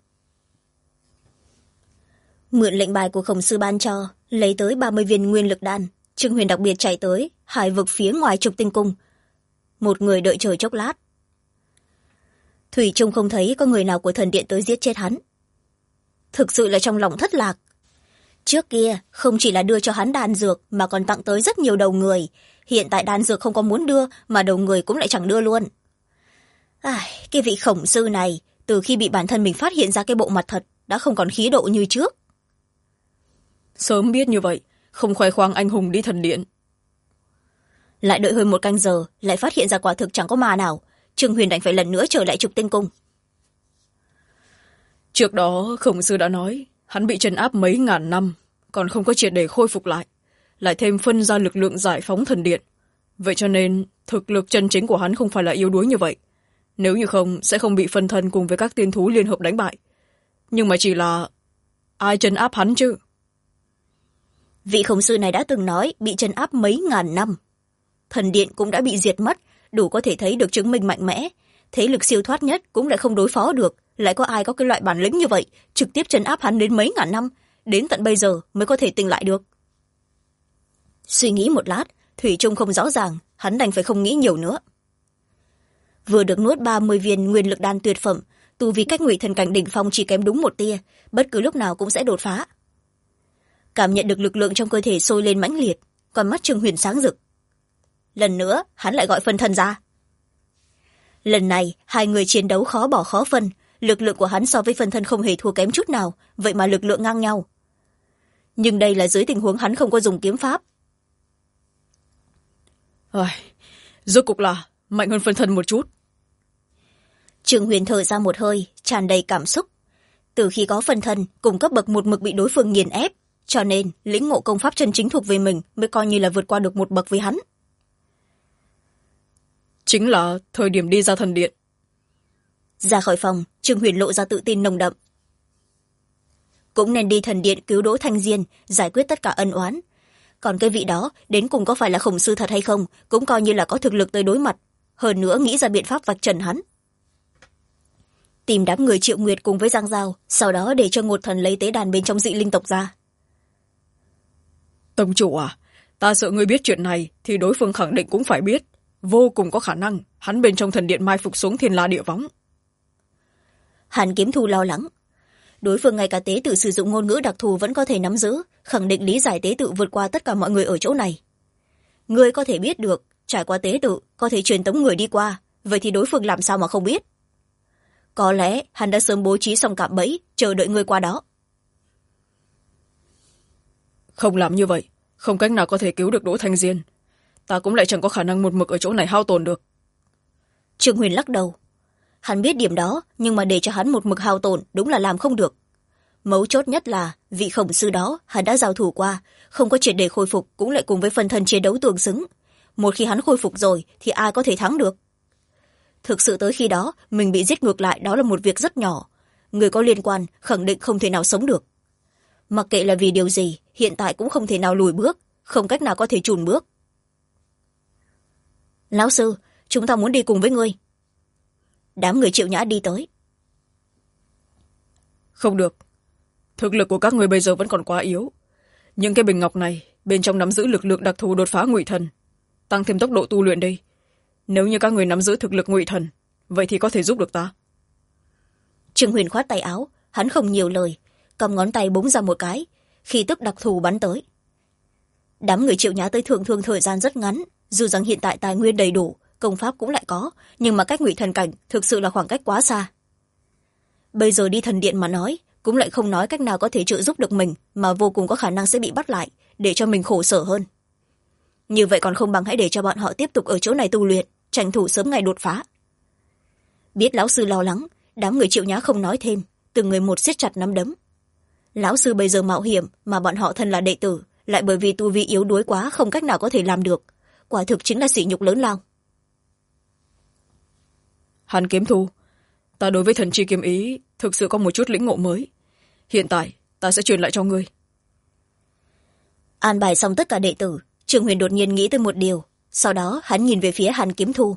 Mượn lệnh bài của khổng sư ban cho, lấy tới 30 viên nguyên lực đan, Trương Huyền đặc biệt chạy tới hải vực phía ngoài trục tinh cung. Một người đợi chờ chốc lát. Thủy Trung không thấy có người nào của thần điện tới giết chết hắn. Thực sự là trong lòng thất lạc. Trước kia không chỉ là đưa cho hắn đan dược mà còn tặng tới rất nhiều đầu người. Hiện tại đan dược không có muốn đưa mà đầu người cũng lại chẳng đưa luôn. Cái vị khổng sư này từ khi bị bản thân mình phát hiện ra cái bộ mặt thật đã không còn khí độ như trước. Sớm biết như vậy, không khoe khoang anh hùng đi thần điện. Lại đợi hơn 1 canh giờ, lại phát hiện ra quả thực chẳng có ma nào. Trương Huyền đành phải lần nữa trở lại trục tinh cung. Trước đó khổng sư đã nói hắn bị trấn áp mấy ngàn năm, còn không có triệt để khôi phục lại thêm phân ra lực lượng giải phóng thần điện. Vậy cho nên thực lực chân chính của hắn không phải là yếu đuối như vậy. Nếu như không sẽ không bị phân thân cùng với các tiên thú liên hợp đánh bại. Nhưng mà chỉ là ai trấn áp hắn chứ? Vị khổng sư này đã từng nói bị trấn áp mấy ngàn năm. Thần điện cũng đã bị diệt mất, đủ có thể thấy được chứng minh mạnh mẽ. Thế lực siêu thoát nhất cũng lại không đối phó được. Lại có ai có cái loại bản lĩnh như vậy, trực tiếp trấn áp hắn đến mấy ngàn năm, đến tận bây giờ mới có thể tỉnh lại được. Suy nghĩ một lát, Thủy Trung không rõ ràng, hắn đành phải không nghĩ nhiều nữa. Vừa được nuốt 30 viên nguyên lực đan tuyệt phẩm, tu vi cách Ngụy Thần cảnh đỉnh phong chỉ kém đúng một tia, bất cứ lúc nào cũng sẽ đột phá. Cảm nhận được lực lượng trong cơ thể sôi lên mãnh liệt, con mắt Trương Huyền sáng rực. Lần nữa hắn lại gọi phân thân ra. Lần này hai người chiến đấu khó bỏ khó phân, lực lượng của hắn so với phân thân không hề thua kém chút nào, vậy mà lực lượng ngang nhau. Nhưng đây là dưới tình huống hắn không có dùng kiếm pháp. Rốt cục là mạnh hơn phân thân một chút. Trương Huyền thở ra một hơi, tràn đầy cảm xúc. Từ khi có phân thân cùng cấp bậc một mực bị đối phương nghiền ép, cho nên lĩnh ngộ công pháp chân chính thuộc về mình mới coi như là vượt qua được một bậc với hắn. Chính là thời điểm đi ra thần điện. Ra khỏi phòng, Trương Huyền lộ ra tự tin nồng đậm. Cũng nên đi thần điện cứu Đỗ Thanh Diên, giải quyết tất cả ân oán. Còn cái vị đó đến cùng có phải là khổng sư thật hay không, cũng coi như là có thực lực tới đối mặt. Hơn nữa nghĩ ra biện pháp vạch trần hắn. Tìm đám người Triệu Nguyệt cùng với Giang Giao, sau đó để cho Ngột Thần lấy tế đàn bên trong dị linh tộc ra. Tông chủ à, ta sợ ngươi biết chuyện này thì đối phương khẳng định cũng phải biết. Vô cùng có khả năng hắn bên trong thần điện mai phục xuống thiên la địa võng. Hàn Kiếm Thu lo lắng. Đối phương ngay cả tế tự sử dụng ngôn ngữ đặc thù vẫn có thể nắm giữ, khẳng định lý giải tế tự vượt qua tất cả mọi người ở chỗ này. Ngươi có thể biết được, trải qua tế tự có thể truyền tống người đi qua, vậy thì đối phương làm sao mà không biết? Có lẽ hắn đã sớm bố trí xong cạm bẫy, chờ đợi ngươi qua đó. Không làm như vậy, không cách nào có thể cứu được Đỗ Thanh Diên. Ta cũng lại chẳng có khả năng một mực ở chỗ này hao tồn được. Trương Huyền lắc đầu. Hắn biết điểm đó, nhưng mà để cho hắn một mực hao tổn đúng là làm không được. Mấu chốt nhất là vị khổng sư đó hắn đã giao thủ qua, không có triệt để khôi phục cũng lại cùng với phân thân chiến đấu tương xứng. Một khi hắn khôi phục rồi thì ai có thể thắng được? Thực sự tới khi đó mình bị giết ngược lại đó là một việc rất nhỏ. Người có liên quan khẳng định không thể nào sống được. Mặc kệ là vì điều gì, hiện tại cũng không thể nào lùi bước, không cách nào có thể chùn bước. Lão sư, chúng ta muốn đi cùng với ngươi. Đám người Triệu Nhã đi tới. Không được. Thực lực của các người bây giờ vẫn còn quá yếu. Những cái bình ngọc này, bên trong nắm giữ lực lượng đặc thù đột phá Ngụy Thần. Tăng thêm tốc độ tu luyện đi. Nếu như các người nắm giữ thực lực Ngụy Thần, vậy thì có thể giúp được ta. Trương Huyền khoát tay áo, hắn không nhiều lời, cầm ngón tay búng ra một cái, khi tức đặc thù bắn tới. Đám người Triệu Nhã tới thượng thương thời gian rất ngắn, dù rằng hiện tại tài nguyên đầy đủ, công pháp cũng lại có, nhưng mà cách Ngụy Thần cảnh thực sự là khoảng cách quá xa. Bây giờ đi thần điện mà nói, cũng lại không nói cách nào có thể trợ giúp được mình, mà vô cùng có khả năng sẽ bị bắt lại, để cho mình khổ sở hơn. Như vậy còn không bằng hãy để cho bọn họ tiếp tục ở chỗ này tu luyện, tranh thủ sớm ngày đột phá. Biết lão sư lo lắng, đám người Triệu Nhã không nói thêm, từng người một siết chặt nắm đấm. Lão sư bây giờ mạo hiểm, mà bọn họ thân là đệ tử, lại bởi vì tu vi yếu đuối quá không cách nào có thể làm được, quả thực chính là sỉ nhục lớn lao. Hàn Kiếm Thu, ta đối với thần chi kiếm ý thực sự có một chút lĩnh ngộ mới. Hiện tại ta sẽ truyền lại cho ngươi. An bài xong tất cả đệ tử, Trương Huyền đột nhiên nghĩ tới một điều, sau đó hắn nhìn về phía Hàn Kiếm Thu.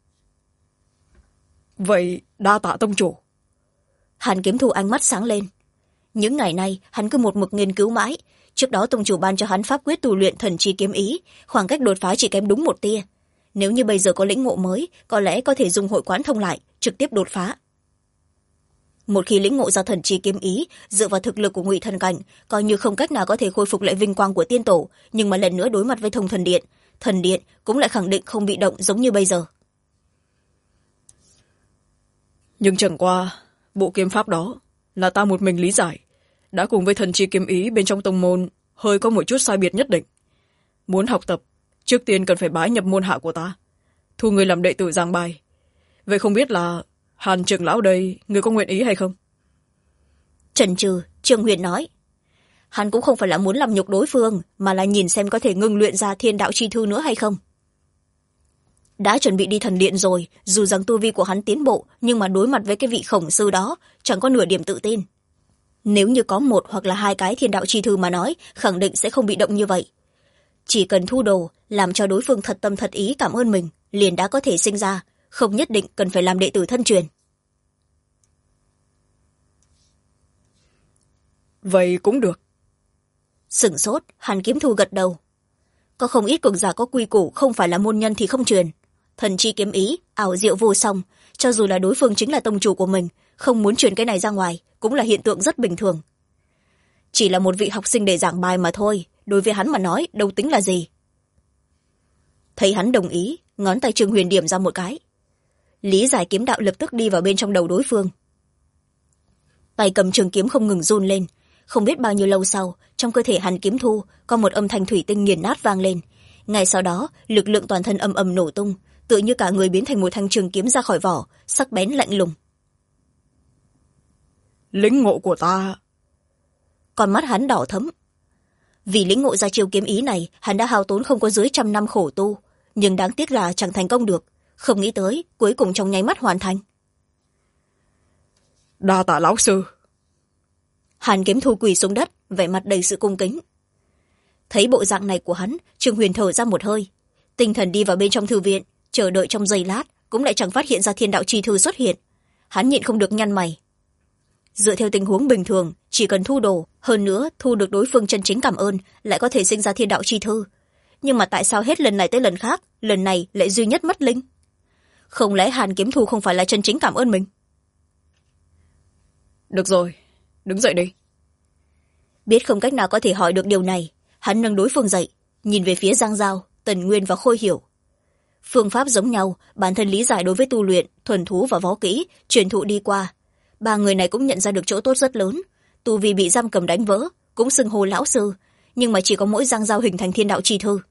Vậy đa tạ tông chủ. Hàn Kiếm Thu ánh mắt sáng lên. Những ngày nay hắn cứ một mực nghiên cứu mãi, trước đó tông chủ ban cho hắn pháp quyết tu luyện thần chi kiếm ý, khoảng cách đột phá chỉ kém đúng một tia. Nếu như bây giờ có lĩnh ngộ mới, có lẽ có thể dùng hội quán thông lại, trực tiếp đột phá. Một khi lĩnh ngộ ra thần chi kiếm ý, dựa vào thực lực của Ngụy Thần Cảnh, coi như không cách nào có thể khôi phục lại vinh quang của tiên tổ, nhưng mà lần nữa đối mặt với Thông thần điện cũng lại khẳng định không bị động giống như bây giờ. Nhưng chẳng qua bộ kiếm pháp đó là ta một mình lý giải, đã cùng với thần chi kiếm ý bên trong tông môn hơi có một chút sai biệt nhất định. Muốn học tập, trước tiên cần phải bái nhập môn hạ của ta, thu người làm đệ tử giảng bài. Vậy không biết là Hàn trưởng lão đây, người có nguyện ý hay không? Chần chừ, Trương Huyền nói. Hắn cũng không phải là muốn làm nhục đối phương, mà là nhìn xem có thể ngưng luyện ra thiên đạo chi thư nữa hay không. Đã chuẩn bị đi thần điện rồi, dù rằng tu vi của hắn tiến bộ, nhưng mà đối mặt với cái vị khổng sư đó, chẳng có nửa điểm tự tin. Nếu như có một hoặc là hai cái thiên đạo chi thư mà nói, khẳng định sẽ không bị động như vậy. Chỉ cần thu đồ, làm cho đối phương thật tâm thật ý cảm ơn mình, liền đã có thể sinh ra, không nhất định cần phải làm đệ tử thân truyền. Vậy cũng được. Sửng sốt, Hàn Kiếm Thu gật đầu. Có không ít cường giả có quy củ, không phải là môn nhân thì không truyền. Thần chi kiếm ý, ảo diệu vô song, cho dù là đối phương chính là tông chủ của mình, không muốn truyền cái này ra ngoài, cũng là hiện tượng rất bình thường. Chỉ là một vị học sinh để giảng bài mà thôi, đối với hắn mà nói đâu tính là gì. Thấy hắn đồng ý, ngón tay Trương Huyền điểm ra một cái. Lý giải kiếm đạo lập tức đi vào bên trong đầu đối phương. Tay cầm trường kiếm không ngừng run lên, không biết bao nhiêu lâu sau, trong cơ thể Hàn Kiếm Thu có một âm thanh thủy tinh nghiền nát vang lên. Ngay sau đó, lực lượng toàn thân ầm ầm nổ tung, tựa như cả người biến thành một thanh trường kiếm ra khỏi vỏ, sắc bén lạnh lùng. Lĩnh ngộ của ta. Con mắt hắn đỏ thẫm. Vì lĩnh ngộ ra chiêu kiếm ý này, hắn đã hao tốn không có dưới 100 năm khổ tu, nhưng đáng tiếc là chẳng thành công được, không nghĩ tới cuối cùng trong nháy mắt hoàn thành. Đa tạ lão sư. Hàn Kiếm Thu quỳ xuống đất, vẻ mặt đầy sự cung kính. Thấy bộ dạng này của hắn, Trương Huyền thở ra một hơi, tinh thần đi vào bên trong thư viện, chờ đợi trong giây lát, cũng lại chẳng phát hiện ra thiên đạo chi thư xuất hiện. Hắn nhịn không được nhăn mày. Dựa theo tình huống bình thường, chỉ cần thu đồ, hơn nữa thu được đối phương chân chính cảm ơn, lại có thể sinh ra thiên đạo chi thư. Nhưng mà tại sao hết lần này tới lần khác, lần này lại duy nhất mất linh? Không lẽ Hàn Kiếm Thu không phải là chân chính cảm ơn mình? Được rồi, đứng dậy đi. Biết không cách nào có thể hỏi được điều này, hắn nâng đối phương dậy, nhìn về phía Giang Giao, Tần Nguyên và Khôi Hiểu. Phương pháp giống nhau, bản thân lý giải đối với tu luyện, thuần thú và võ kỹ, truyền thụ đi qua. Ba người này cũng nhận ra được chỗ tốt rất lớn. Tu vì bị giam cầm đánh vỡ, cũng xưng hô lão sư, nhưng mà chỉ có mỗi Giang Giao hình thành thiên đạo chi thư.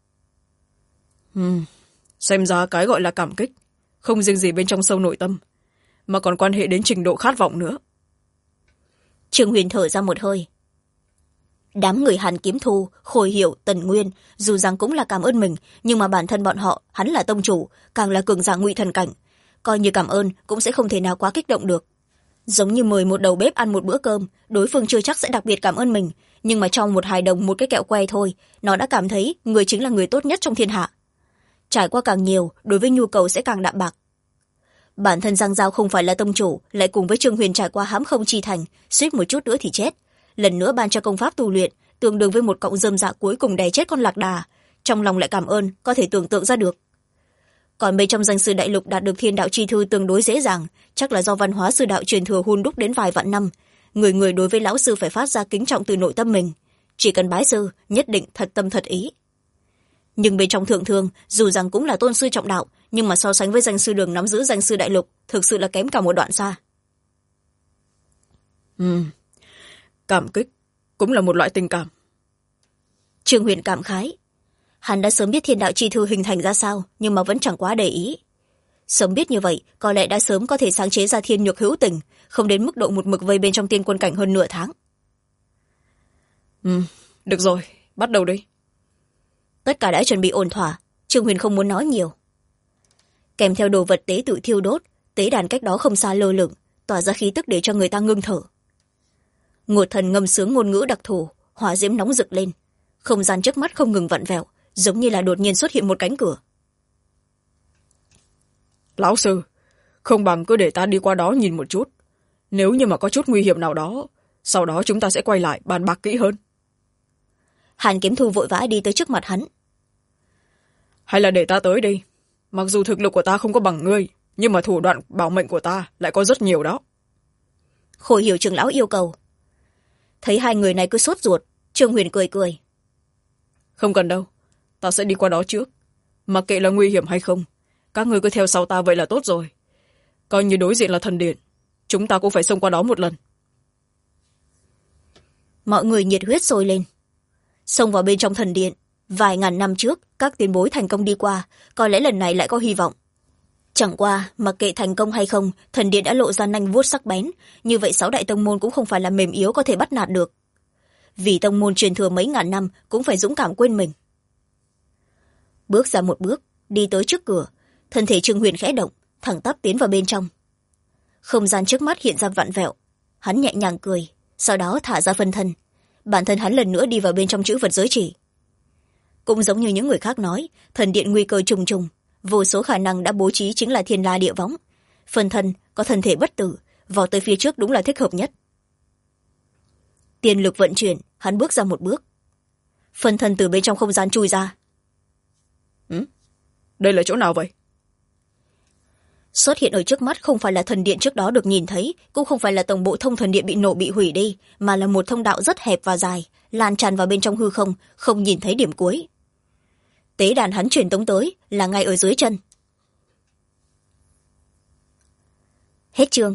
Xem ra cái gọi là cảm kích, không riêng gì bên trong sâu nội tâm, mà còn quan hệ đến trình độ khát vọng nữa. Trương Huyền thở ra một hơi. Đám người Hàn Kiếm Thu, Khôi Hiểu, Tần Nguyên, dù rằng cũng là cảm ơn mình, nhưng mà bản thân bọn họ, hắn là tông chủ, càng là cường giả Ngụy Thần Cảnh, coi như cảm ơn cũng sẽ không thể nào quá kích động được. Giống như mời một đầu bếp ăn một bữa cơm, đối phương chưa chắc sẽ đặc biệt cảm ơn mình, nhưng mà trong một hài đồng một cái kẹo que thôi, nó đã cảm thấy người chính là người tốt nhất trong thiên hạ. Trải qua càng nhiều, đối với nhu cầu sẽ càng đạm bạc. Bản thân Giang Giao không phải là tông chủ, lại cùng với Trương Huyền trải qua hãm không chi thành, suýt một chút nữa thì chết. Lần nữa ban cho công pháp tu luyện, tương đương với một cọng rơm dạ cuối cùng đè chết con lạc đà, trong lòng lại cảm ơn, có thể tưởng tượng ra được. Còn bên trong danh sư đại lục đạt được thiên đạo chi thư tương đối dễ dàng, chắc là do văn hóa sư đạo truyền thừa hun đúc đến vài vạn năm, người người đối với lão sư phải phát ra kính trọng từ nội tâm mình, chỉ cần bái sư nhất định thật tâm thật ý. Nhưng bên trong thượng thương, dù rằng cũng là tôn sư trọng đạo, nhưng mà so sánh với danh sư đường nắm giữ danh sư đại lục, thực sự là kém cả một đoạn xa. Cảm kích cũng là một loại tình cảm. Trương Huyền cảm khái. Hắn đã sớm biết thiên đạo chi thư hình thành ra sao, nhưng mà vẫn chẳng quá để ý. Sớm biết như vậy, có lẽ đã sớm có thể sáng chế ra thiên nhược hữu tình, không đến mức độ một mực vây bên trong tiên quân cảnh hơn nửa tháng. Được rồi, bắt đầu đi. Tất cả đã chuẩn bị ổn thỏa, Trương Huyền không muốn nói nhiều. Kèm theo đồ vật tế tự thiêu đốt, tế đàn cách đó không xa lơ lửng, tỏa ra khí tức để cho người ta ngưng thở. Ngột thần ngâm sướng ngôn ngữ đặc thù, hỏa diễm nóng rực lên, không gian trước mắt không ngừng vặn vẹo, giống như là đột nhiên xuất hiện một cánh cửa. Lão sư, không bằng cứ để ta đi qua đó nhìn một chút. Nếu như mà có chút nguy hiểm nào đó, sau đó chúng ta sẽ quay lại bàn bạc kỹ hơn. Hàn Kiếm Thu vội vã đi tới trước mặt hắn. Hay là để ta tới đi. Mặc dù thực lực của ta không có bằng ngươi, nhưng mà thủ đoạn bảo mệnh của ta lại có rất nhiều đó. Khôi Hiểu trưởng lão yêu cầu. Thấy hai người này cứ sốt ruột, Trương Huyền cười cười. Không cần đâu, ta sẽ đi qua đó trước. Mặc kệ là nguy hiểm hay không, các ngươi cứ theo sau ta vậy là tốt rồi. Coi như đối diện là thần điện, chúng ta cũng phải xông qua đó một lần. Mọi người nhiệt huyết sôi lên. Xông vào bên trong thần điện, vài ngàn năm trước các tiền bối thành công đi qua, có lẽ lần này lại có hy vọng. Chẳng qua mặc kệ thành công hay không, thần điện đã lộ ra nanh vuốt sắc bén, như vậy 6 đại tông môn cũng không phải là mềm yếu có thể bắt nạt được. Vì tông môn truyền thừa mấy ngàn năm cũng phải dũng cảm quên mình. Bước ra một bước, đi tới trước cửa, thân thể Trương Huyền khẽ động, thẳng tắp tiến vào bên trong. Không gian trước mắt hiện ra vặn vẹo, hắn nhẹ nhàng cười, sau đó thả ra phân thân. Bản thân hắn lần nữa đi vào bên trong chữ vật giới chỉ. Cũng giống như những người khác nói, thần điện nguy cơ trùng trùng, vô số khả năng đã bố trí chính là thiên la địa võng. Phân thân có thân thể bất tử, vò tới phía trước đúng là thích hợp nhất. Tiên lực vận chuyển, hắn bước ra một bước. Phân thân từ bên trong không gian chui ra. Đây là chỗ nào vậy? Xuất hiện ở trước mắt không phải là thần điện trước đó được nhìn thấy, cũng không phải là tổng bộ thông thần điện bị nổ bị hủy đi, mà là một thông đạo rất hẹp và dài, lan tràn vào bên trong hư không, không nhìn thấy điểm cuối. Tế đàn hắn truyền tống tới là ngay ở dưới chân. Hết chương.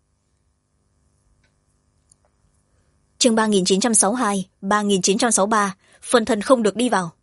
Chương 3962, 3963, phân thân không được đi vào.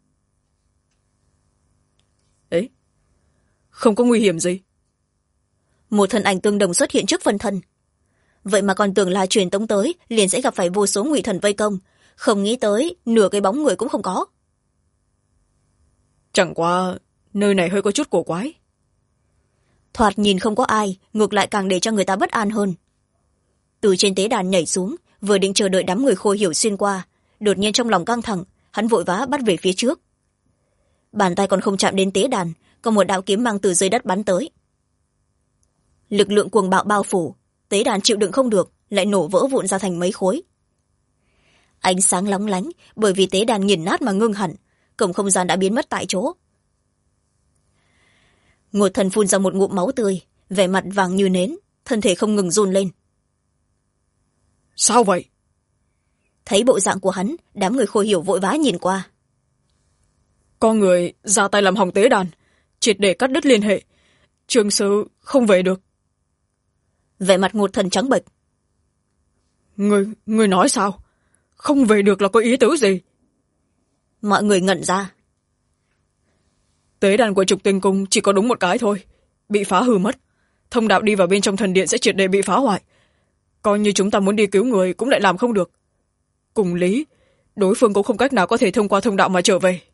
Ấy, không có nguy hiểm gì. Một thân ảnh tương đồng xuất hiện trước phân thân. Vậy mà còn tưởng là truyền tống tới liền sẽ gặp phải vô số ngụy thần vây công, không nghĩ tới nửa cái bóng người cũng không có. Chẳng qua nơi này hơi có chút cổ quái. Thoạt nhìn không có ai, ngược lại càng để cho người ta bất an hơn. Từ trên tế đàn nhảy xuống, vừa định chờ đợi đám người Khôi Hiểu xuyên qua, đột nhiên trong lòng căng thẳng, hắn vội vã bắt về phía trước. Bàn tay còn không chạm đến tế đàn, có một đạo kiếm mang từ dưới đất bắn tới. Lực lượng cuồng bạo bao phủ, tế đàn chịu đựng không được, lại nổ vỡ vụn ra thành mấy khối. Ánh sáng lóng lánh, bởi vì tế đàn nghiền nát mà ngưng hẳn, cổng không gian đã biến mất tại chỗ. Ngột thần phun ra một ngụm máu tươi, vẻ mặt vàng như nến, thân thể không ngừng run lên. Sao vậy? Thấy bộ dạng của hắn, đám người Khôi Hiểu vội vã nhìn qua. Có người ra tay làm hỏng tế đàn, triệt để cắt đứt liên hệ. Trường sư không về được. Vẻ mặt Ngột thần trắng bệch. Người nói sao? Không về được là có ý tứ gì? Mọi người ngẩn ra. Tế đàn của Trục Tinh Cung chỉ có đúng một cái thôi, bị phá hư mất. Thông đạo đi vào bên trong thần điện sẽ triệt để bị phá hoại. Coi như chúng ta muốn đi cứu người cũng lại làm không được. Cùng lý, đối phương cũng không cách nào có thể thông qua thông đạo mà trở về.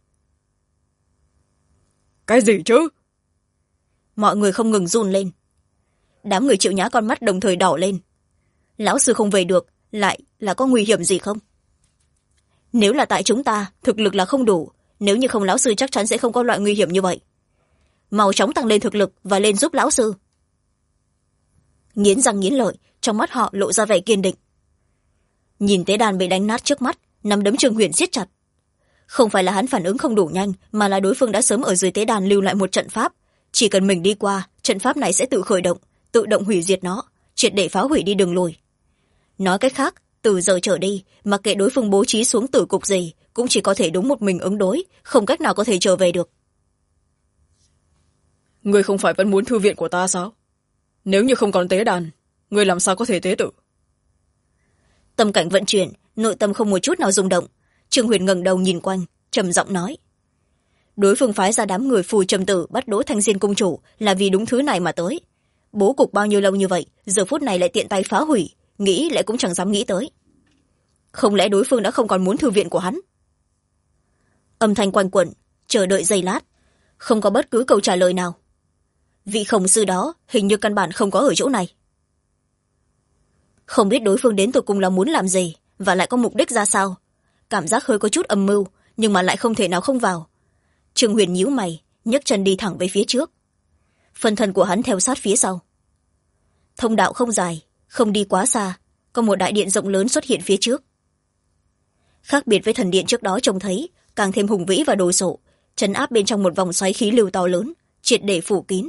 Cái gì chứ? Mọi người không ngừng run lên. Đám người Triệu Nhã con mắt đồng thời đỏ lên. Lão sư không về được, lại là có nguy hiểm gì không? Nếu là tại chúng ta, thực lực là không đủ. Nếu như không, lão sư chắc chắn sẽ không có loại nguy hiểm như vậy. Mau chóng tăng lên thực lực và lên giúp lão sư. Nghiến răng nghiến lợi, trong mắt họ lộ ra vẻ kiên định. Nhìn tế đàn bị đánh nát trước mắt, nắm đấm Trương Huyền siết chặt. Không phải là hắn phản ứng không đủ nhanh, mà là đối phương đã sớm ở dưới tế đàn lưu lại một trận pháp. Chỉ cần mình đi qua, trận pháp này sẽ tự khởi động, tự động hủy diệt nó, triệt để phá hủy đi đường lùi. Nói cách khác, từ giờ trở đi, mặc kệ đối phương bố trí xuống tử cục gì, cũng chỉ có thể đúng một mình ứng đối, không cách nào có thể trở về được. Ngươi không phải vẫn muốn thư viện của ta sao? Nếu như không còn tế đàn, ngươi làm sao có thể tế tự? Tâm cảnh vận chuyển, nội tâm không một chút nào rung động. Trương Huyền ngẩng đầu nhìn quanh, trầm giọng nói: đối phương phái ra đám người phù trầm tử bắt Đỗ Thanh Diên công chủ là vì đúng thứ này mà tới. Bố cục bao nhiêu lâu như vậy, giờ phút này lại tiện tay phá hủy, nghĩ lại cũng chẳng dám nghĩ tới. Không lẽ đối phương đã không còn muốn thư viện của hắn? Âm thanh quanh quẩn, chờ đợi giây lát, không có bất cứ câu trả lời nào. Vị khổng sư đó hình như căn bản không có ở chỗ này. Không biết đối phương đến tột cùng là muốn làm gì và lại có mục đích ra sao. Cảm giác hơi có chút âm mưu, nhưng mà lại không thể nào không vào. Trương Huyền nhíu mày, nhấc chân đi thẳng về phía trước. Phần thân của hắn theo sát phía sau. Thông đạo không dài, không đi quá xa, có một đại điện rộng lớn xuất hiện phía trước. Khác biệt với thần điện trước đó trông thấy, càng thêm hùng vĩ và đồ sộ, trấn áp bên trong một vòng xoáy khí lưu to lớn, triệt để phủ kín.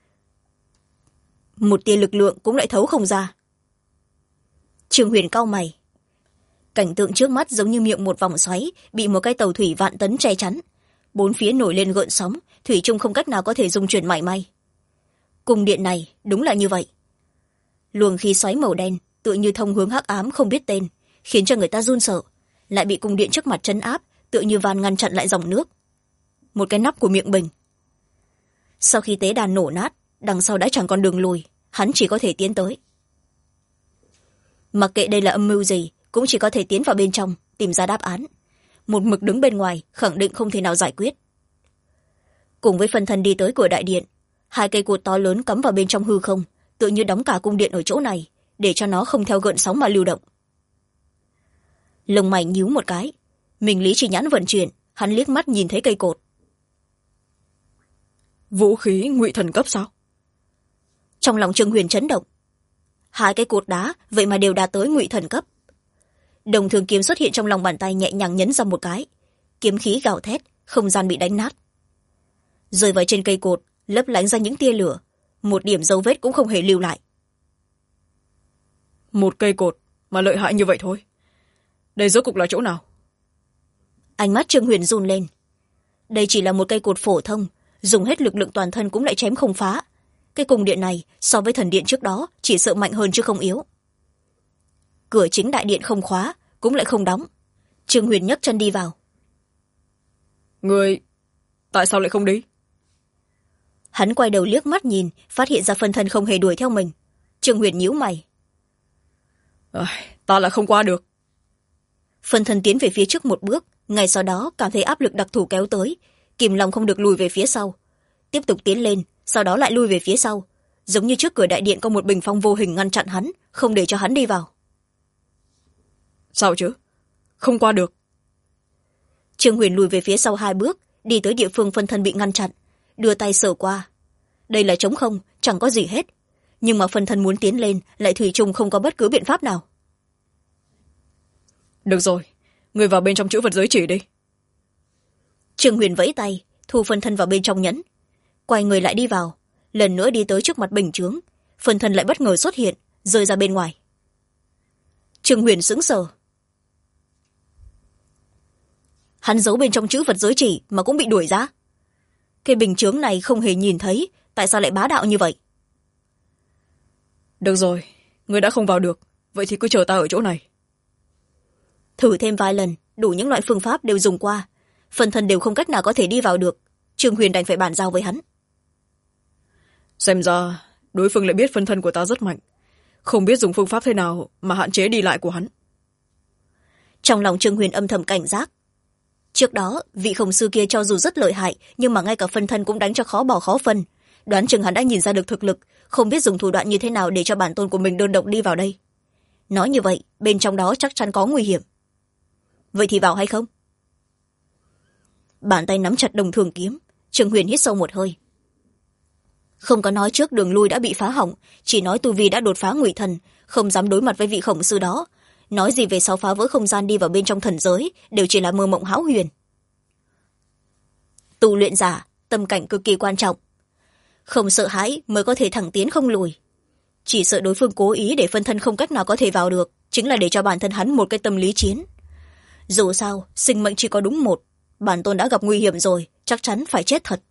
Một tia lực lượng cũng lại thấu không ra. Trương Huyền cau mày. Cảnh tượng trước mắt giống như miệng một vòng xoáy bị một cái tàu thủy vạn tấn che chắn, bốn phía nổi lên gợn sóng, thủy chung không cách nào có thể dung chuyển mảy may. Cung điện này đúng là như vậy. Luồng khí xoáy màu đen tựa như thông hướng hắc ám không biết tên, khiến cho người ta run sợ, lại bị cung điện trước mặt trấn áp, tựa như van ngăn chặn lại dòng nước. Một cái nắp của miệng bình. Sau khi tế đàn nổ nát, đằng sau đã chẳng còn đường lùi, hắn chỉ có thể tiến tới. Mặc kệ đây là âm mưu gì, cũng chỉ có thể tiến vào bên trong tìm ra đáp án. Một mực đứng bên ngoài khẳng định không thể nào giải quyết. Cùng với phân thân đi tới cửa đại điện, hai cây cột to lớn cắm vào bên trong hư không, tựa như đóng cả cung điện ở chỗ này, để cho nó không theo gợn sóng mà lưu động. Lông mày nhíu một cái, mình lý trí nhãn vận chuyển, hắn liếc mắt nhìn thấy cây cột. Vũ khí ngụy thần cấp sao? Trong lòng Trương Huyền chấn động. Hai cái cột đá vậy mà đều đạt tới ngụy thần cấp. Đồng thường kiếm xuất hiện trong lòng bàn tay, nhẹ nhàng nhấn ra một cái, kiếm khí gào thét, không gian bị đánh nát. Rơi vào trên cây cột, lấp lánh ra những tia lửa, một điểm dấu vết cũng không hề lưu lại. Một cây cột mà lợi hại như vậy thôi. Đây rốt cục là chỗ nào? Ánh mắt Trương Huyền run lên. Đây chỉ là một cây cột phổ thông, dùng hết lực lượng toàn thân cũng lại chém không phá. Cái cung điện này so với thần điện trước đó chỉ sợ mạnh hơn chứ không yếu. Cửa chính đại điện không khóa, cũng lại không đóng. Trương Huyền nhấc chân đi vào. Người tại sao lại không đi? Hắn quay đầu liếc mắt nhìn, phát hiện ra phân thân không hề đuổi theo mình. Trương Huyền nhíu mày. Ta lại không qua được. Phân thân tiến về phía trước một bước, ngay sau đó cảm thấy áp lực đặc thù kéo tới, kìm lòng không được lùi về phía sau. Tiếp tục tiến lên, sau đó lại lui về phía sau, giống như trước cửa đại điện có một bình phong vô hình ngăn chặn hắn, không để cho hắn đi vào. Sao chứ? Không qua được. Trương Huyền lùi về phía sau hai bước, đi tới địa phương phân thân bị ngăn chặn, đưa tay sờ qua. Đây là trống không, chẳng có gì hết, nhưng mà phân thân muốn tiến lên lại thủy chung không có bất cứ biện pháp nào. Được rồi, người vào bên trong chữ vật giới chỉ đi. Trương Huyền vẫy tay, thu phân thân vào bên trong nhẫn, quay người lại đi vào, lần nữa đi tới trước mặt bình chướng, phân thân lại bất ngờ xuất hiện, rơi ra bên ngoài. Trương Huyền sững sờ. Hắn giấu bên trong chữ vật giới chỉ mà cũng bị đuổi ra. Cái bình chướng này không hề nhìn thấy, tại sao lại bá đạo như vậy? Được rồi, người đã không vào được, vậy thì cứ chờ ta ở chỗ này. Thử thêm vài lần, đủ những loại phương pháp đều dùng qua, phân thân đều không cách nào có thể đi vào được. Trương Huyền đành phải bàn giao với hắn. Xem ra đối phương lại biết phân thân của ta rất mạnh, không biết dùng phương pháp thế nào mà hạn chế đi lại của hắn. Trong lòng Trương Huyền âm thầm cảnh giác. Trước đó vị khổng sư kia cho dù rất lợi hại, nhưng mà ngay cả phân thân cũng đánh cho khó bỏ khó phân. Đoán chừng hắn đã nhìn ra được thực lực, không biết dùng thủ đoạn như thế nào để cho bản tôn của mình đơn độc đi vào đây. Nói như vậy, bên trong đó chắc chắn có nguy hiểm. Vậy thì vào hay không? Bàn tay nắm chặt đồng thường kiếm, Trương Huyền hít sâu một hơi. Không có nói trước đường lui đã bị phá hỏng, chỉ nói tu vi đã đột phá ngụy thần, không dám đối mặt với vị khổng sư đó. Nói gì về sau phá vỡ không gian đi vào bên trong thần giới đều chỉ là mơ mộng hão huyền. Tu luyện giả, tâm cảnh cực kỳ quan trọng. Không sợ hãi mới có thể thẳng tiến không lùi. Chỉ sợ đối phương cố ý để phân thân không cách nào có thể vào được, chính là để cho bản thân hắn một cái tâm lý chiến. Dù sao, sinh mệnh chỉ có đúng một, bản tôn đã gặp nguy hiểm rồi, chắc chắn phải chết thật.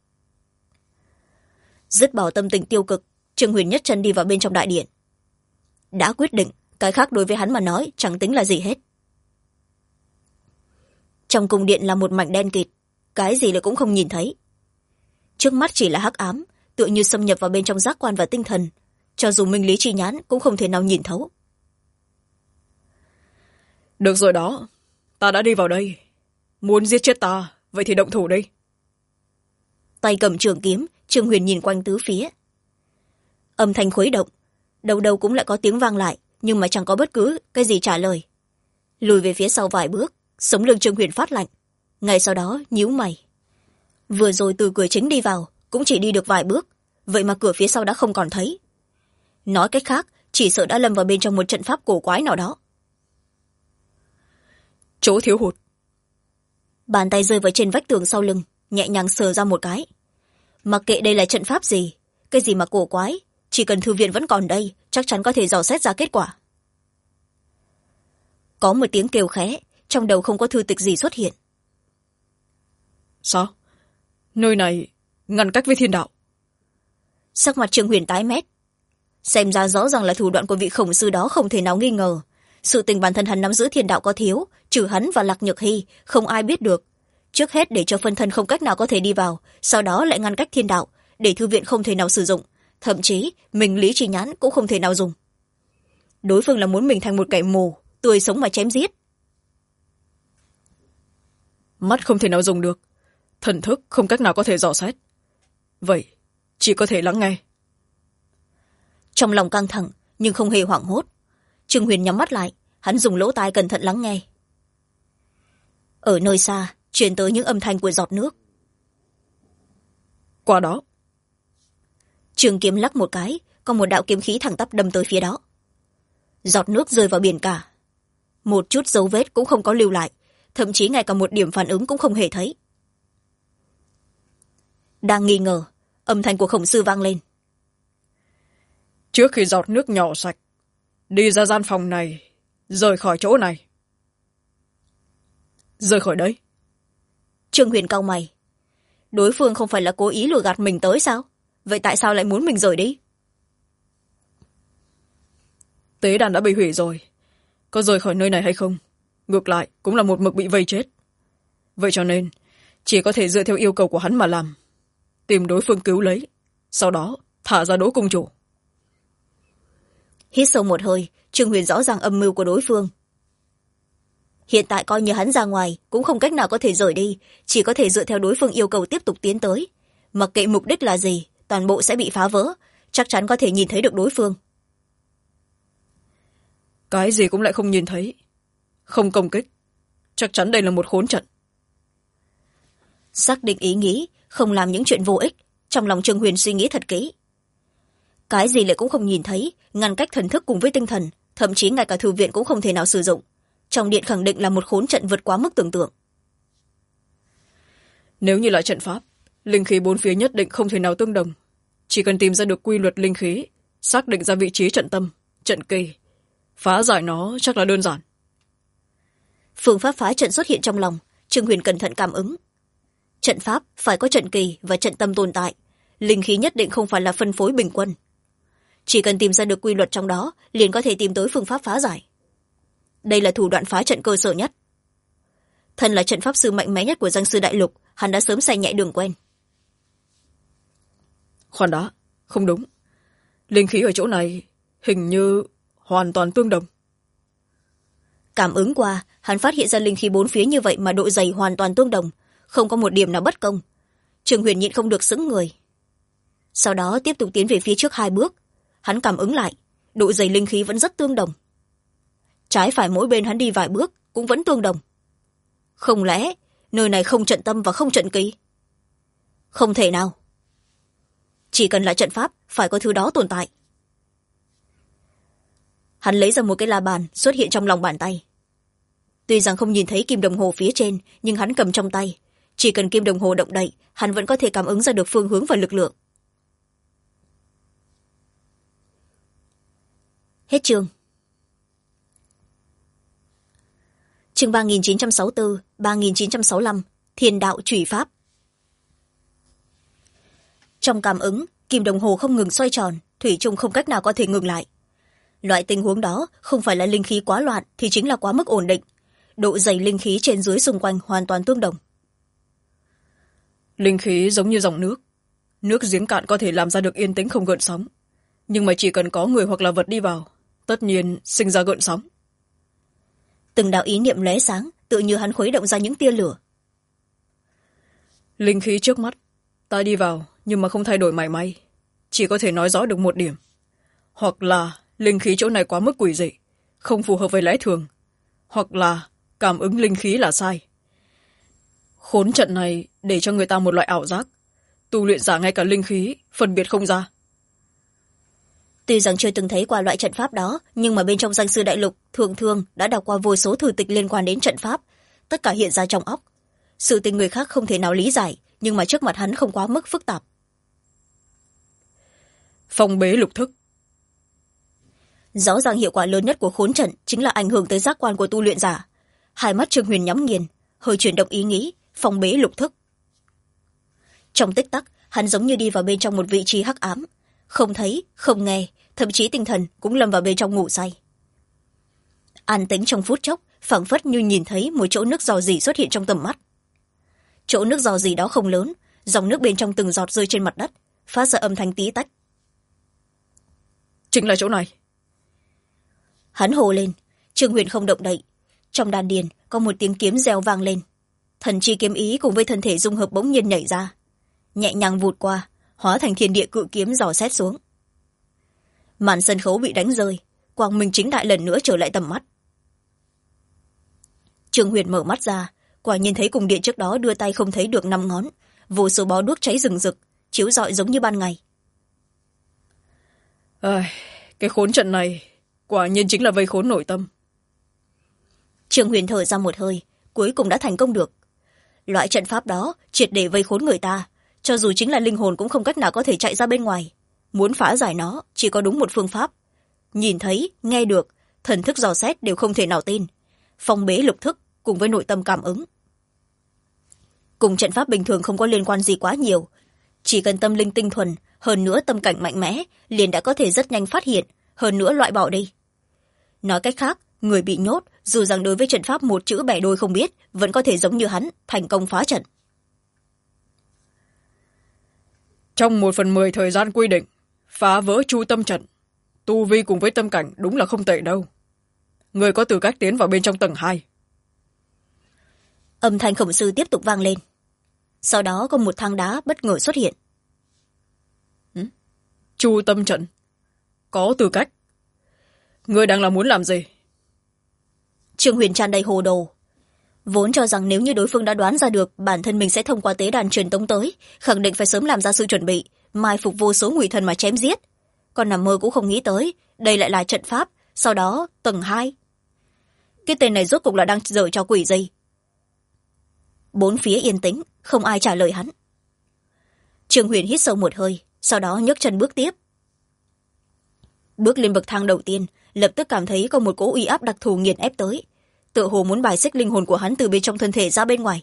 Dứt bỏ tâm tình tiêu cực, Trương Huyền nhất chân đi vào bên trong đại điện. Đã quyết định, cái khác đối với hắn mà nói chẳng tính là gì hết. trong cung điện là một mảnh đen kịt, cái gì là cũng không nhìn thấy. Trước mắt chỉ là hắc ám, tựa như xâm nhập vào bên trong giác quan và tinh thần, cho dù minh lý chi nhãn cũng không thể nào nhìn thấu. Được rồi đó, ta đã đi vào đây. Muốn giết chết ta, vậy thì động thủ đi. Tay cầm trường kiếm, Trương Huyền nhìn quanh tứ phía. Âm thanh khuấy động, đầu đầu cũng lại có tiếng vang lại, nhưng mà chẳng có bất cứ cái gì trả lời. Lùi về phía sau vài bước, sống lưng Trương Huyền phát lạnh, ngay sau đó nhíu mày. Vừa rồi từ cửa chính đi vào cũng chỉ đi được vài bước, vậy mà cửa phía sau đã không còn thấy. Nói cách khác, chỉ sợ đã lâm vào bên trong một trận pháp cổ quái nào đó. Chỗ thiếu hụt. Bàn tay rơi vào trên vách tường sau lưng, nhẹ nhàng sờ ra một cái. Mặc kệ đây là trận pháp gì, cái gì mà cổ quái, chỉ cần thư viện vẫn còn đây, chắc chắn có thể dò xét ra kết quả. Có một tiếng kêu khẽ, trong đầu không có thư tịch gì xuất hiện. Sao? Nơi này ngăn cách với thiên đạo. Sắc mặt Trương Huyền tái mét. Xem ra rõ ràng là thủ đoạn của vị khổng sư đó không thể nào nghi ngờ. Sự tình bản thân hắn nắm giữ thiên đạo có thiếu, trừ hắn và Lạc Nhược Hy, không ai biết được. Trước hết để cho phân thân không cách nào có thể đi vào, sau đó lại ngăn cách thiên đạo, để thư viện không thể nào sử dụng, thậm chí mình lý chi nhãn cũng không thể nào dùng. Đối phương là muốn mình thành một kẻ mù, tươi sống mà chém giết. Mắt không thể nào dùng được, thần thức không cách nào có thể dò xét, vậy chỉ có thể lắng nghe. Trong lòng căng thẳng nhưng không hề hoảng hốt, Trương Huyền nhắm mắt lại, hắn dùng lỗ tai cẩn thận lắng nghe. Ở nơi xa truyền tới những âm thanh của giọt nước. Qua đó. Trường kiếm lắc một cái, có một đạo kiếm khí thẳng tắp đâm tới phía đó. Giọt nước rơi vào biển cả, một chút dấu vết cũng không có lưu lại, thậm chí ngay cả một điểm phản ứng cũng không hề thấy. Đang nghi ngờ, âm thanh của khổng sư vang lên. Trước khi giọt nước nhỏ sạch, đi ra gian phòng này, rời khỏi chỗ này. Rời khỏi đấy. Trương Huyền cau mày. Đối phương không phải là cố ý lừa gạt mình tới sao? Vậy tại sao lại muốn mình rời đi? Tế đàn đã bị hủy rồi, có rời khỏi nơi này hay không, ngược lại cũng là một mực bị vây chết. Vậy cho nên chỉ có thể dựa theo yêu cầu của hắn mà làm, tìm đối phương cứu lấy, sau đó thả ra Đỗ cung chủ. Hít sâu một hơi, Trương Huyền rõ ràng âm mưu của đối phương. Hiện tại coi như hắn ra ngoài cũng không cách nào có thể rời đi, chỉ có thể dựa theo đối phương yêu cầu tiếp tục tiến tới. Mặc kệ mục đích là gì, toàn bộ sẽ bị phá vỡ, chắc chắn có thể nhìn thấy được đối phương. Cái gì cũng lại không nhìn thấy, không công kích, chắc chắn đây là một khốn trận. Xác định ý nghĩ, không làm những chuyện vô ích, trong lòng Trương Huyền suy nghĩ thật kỹ. Cái gì lại cũng không nhìn thấy, ngăn cách thần thức cùng với tinh thần, thậm chí ngay cả thư viện cũng không thể nào sử dụng. Trong điện khẳng định là một khốn trận vượt quá mức tưởng tượng. Nếu như là trận pháp, linh khí bốn phía nhất định không thể nào tương đồng. Chỉ cần tìm ra được quy luật linh khí, xác định ra vị trí trận tâm, trận kỳ, phá giải nó chắc là đơn giản. Phương pháp phá trận xuất hiện trong lòng, Trương Huyền cẩn thận cảm ứng. Trận pháp phải có trận kỳ và trận tâm tồn tại, linh khí nhất định không phải là phân phối bình quân. Chỉ cần tìm ra được quy luật trong đó, liền có thể tìm tới phương pháp phá giải. Đây là thủ đoạn phá trận cơ sở nhất. Thân là trận pháp sư mạnh mẽ nhất của Giang Sư Đại Lục, hắn đã sớm say nhạy đường quen. Khoan đã, không đúng. Linh khí ở chỗ này hình như hoàn toàn tương đồng. Cảm ứng qua, hắn phát hiện ra linh khí bốn phía như vậy mà độ dày hoàn toàn tương đồng, không có một điểm nào bất công. Trương Huyền nhịn không được sững người. Sau đó tiếp tục tiến về phía trước 2 bước, hắn cảm ứng lại, độ dày linh khí vẫn rất tương đồng. Trái phải mỗi bên hắn đi vài bước cũng vẫn tương đồng. Không lẽ nơi này không trận tâm và không trận kỳ? Không thể nào. Chỉ cần là trận pháp, phải có thứ đó tồn tại. Hắn lấy ra một cái la bàn xuất hiện trong lòng bàn tay. Tuy rằng không nhìn thấy kim đồng hồ phía trên, nhưng hắn cầm trong tay. Chỉ cần kim đồng hồ động đậy, hắn vẫn có thể cảm ứng ra được phương hướng và lực lượng. Hết chương. Chương 3964, 3965, Thiên đạo chủy pháp. Trong cảm ứng, kim đồng hồ không ngừng xoay tròn, thủy chung không cách nào có thể ngừng lại. Loại tình huống đó không phải là linh khí quá loạn thì chính là quá mức ổn định. độ dày linh khí trên dưới xung quanh hoàn toàn tương đồng. Linh khí giống như dòng nước. Nước giếng cạn có thể làm ra được yên tĩnh không gợn sóng, nhưng mà chỉ cần có người hoặc là vật đi vào, tất nhiên sinh ra gợn sóng. Từng đạo ý niệm lóe sáng, tự như hắn khuấy động ra những tia lửa. Linh khí trước mắt, ta đi vào nhưng mà không thay đổi mảy may, chỉ có thể nói rõ được một điểm, hoặc là linh khí chỗ này quá mức quỷ dị, không phù hợp với lẽ thường, hoặc là cảm ứng linh khí là sai. Khốn trận này để cho người ta một loại ảo giác, tu luyện giả ngay cả linh khí phân biệt không ra. Tuy rằng chưa từng thấy qua loại trận pháp đó, nhưng mà bên trong danh sư đại lục thường thường đã đọc qua vô số thư tịch liên quan đến trận pháp, tất cả hiện ra trong óc. Sự tình người khác không thể nào lý giải, nhưng mà trước mặt hắn không quá mức phức tạp. Phong bế lục thức. Rõ ràng hiệu quả lớn nhất của khốn trận chính là ảnh hưởng tới giác quan của tu luyện giả. Hai mắt Trương Huyền nhắm nghiền, hơi chuyển động ý nghĩ, phong bế lục thức. Trong tích tắc, hắn giống như đi vào bên trong một vị trí hắc ám, không thấy, không nghe, thậm chí tinh thần cũng lâm vào bên trong ngủ say. An tĩnh trong phút chốc, phảng phất như nhìn thấy một chỗ nước rò rỉ xuất hiện trong tầm mắt. Chỗ nước rò rỉ đó không lớn, dòng nước bên trong từng giọt rơi trên mặt đất, phát ra âm thanh tí tách. Chính là chỗ này. Hắn hồ lên. Trương Huyền không động đậy. Trong đan điền có một tiếng kiếm reo vang lên. Thần chi kiếm ý cùng với thân thể dung hợp bỗng nhiên nhảy ra, nhẹ nhàng vụt qua, hóa thành thiên địa cự kiếm dò xét xuống. Màn sân khấu bị đánh rơi, quang minh chính đại lần nữa trở lại tầm mắt. Trương Huyền mở mắt ra, quả nhiên thấy cung điện trước đó đưa tay không thấy được 5 ngón, vô số bó đuốc cháy rừng rực, chiếu rọi giống như ban ngày. Cái khốn trận này quả nhiên chính là vây khốn nội tâm. Trương Huyền thở ra một hơi, cuối cùng đã thành công được. Loại trận pháp đó triệt để vây khốn người ta, cho dù chính là linh hồn cũng không cách nào có thể chạy ra bên ngoài. Muốn phá giải nó chỉ có đúng một phương pháp. Nhìn thấy, nghe được, thần thức dò xét đều không thể nào tin. Phong bế lục thức cùng với nội tâm cảm ứng. Cùng trận pháp bình thường không có liên quan gì quá nhiều. Chỉ cần tâm linh tinh thuần, hơn nữa tâm cảnh mạnh mẽ, liền đã có thể rất nhanh phát hiện, hơn nữa loại bỏ đi. Nói cách khác, người bị nhốt, dù rằng đối với trận pháp một chữ bẻ đôi không biết, vẫn có thể giống như hắn, thành công phá trận. Trong 1/10 thời gian quy định, phá vỡ chu tâm trận, tu vi cùng với tâm cảnh đúng là không tệ đâu. Người có tư cách tiến vào bên trong tầng 2. Âm thanh khổng sư tiếp tục vang lên. Sau đó có một thang đá bất ngờ xuất hiện. Chu tâm trận. Có tư cách. Người đang là muốn làm gì? Trương Huyền tràn đầy hồ đồ. Vốn cho rằng nếu như đối phương đã đoán ra được bản thân mình sẽ thông qua tế đàn truyền tống tới, khẳng định phải sớm làm ra sự chuẩn bị, mai phục vô số ngụy thần mà chém giết. Còn nằm mơ cũng không nghĩ tới, đây lại là trận pháp, sau đó tầng 2. Cái tên này rốt cục là đang giở trò quỷ gì? Bốn phía yên tĩnh, không ai trả lời hắn. Trương Huyền hít sâu một hơi, sau đó nhấc chân bước tiếp. Bước lên bậc thang đầu tiên, lập tức cảm thấy có một cỗ uy áp đặc thù nghiền ép tới, tựa hồ muốn bài xích linh hồn của hắn từ bên trong thân thể ra bên ngoài.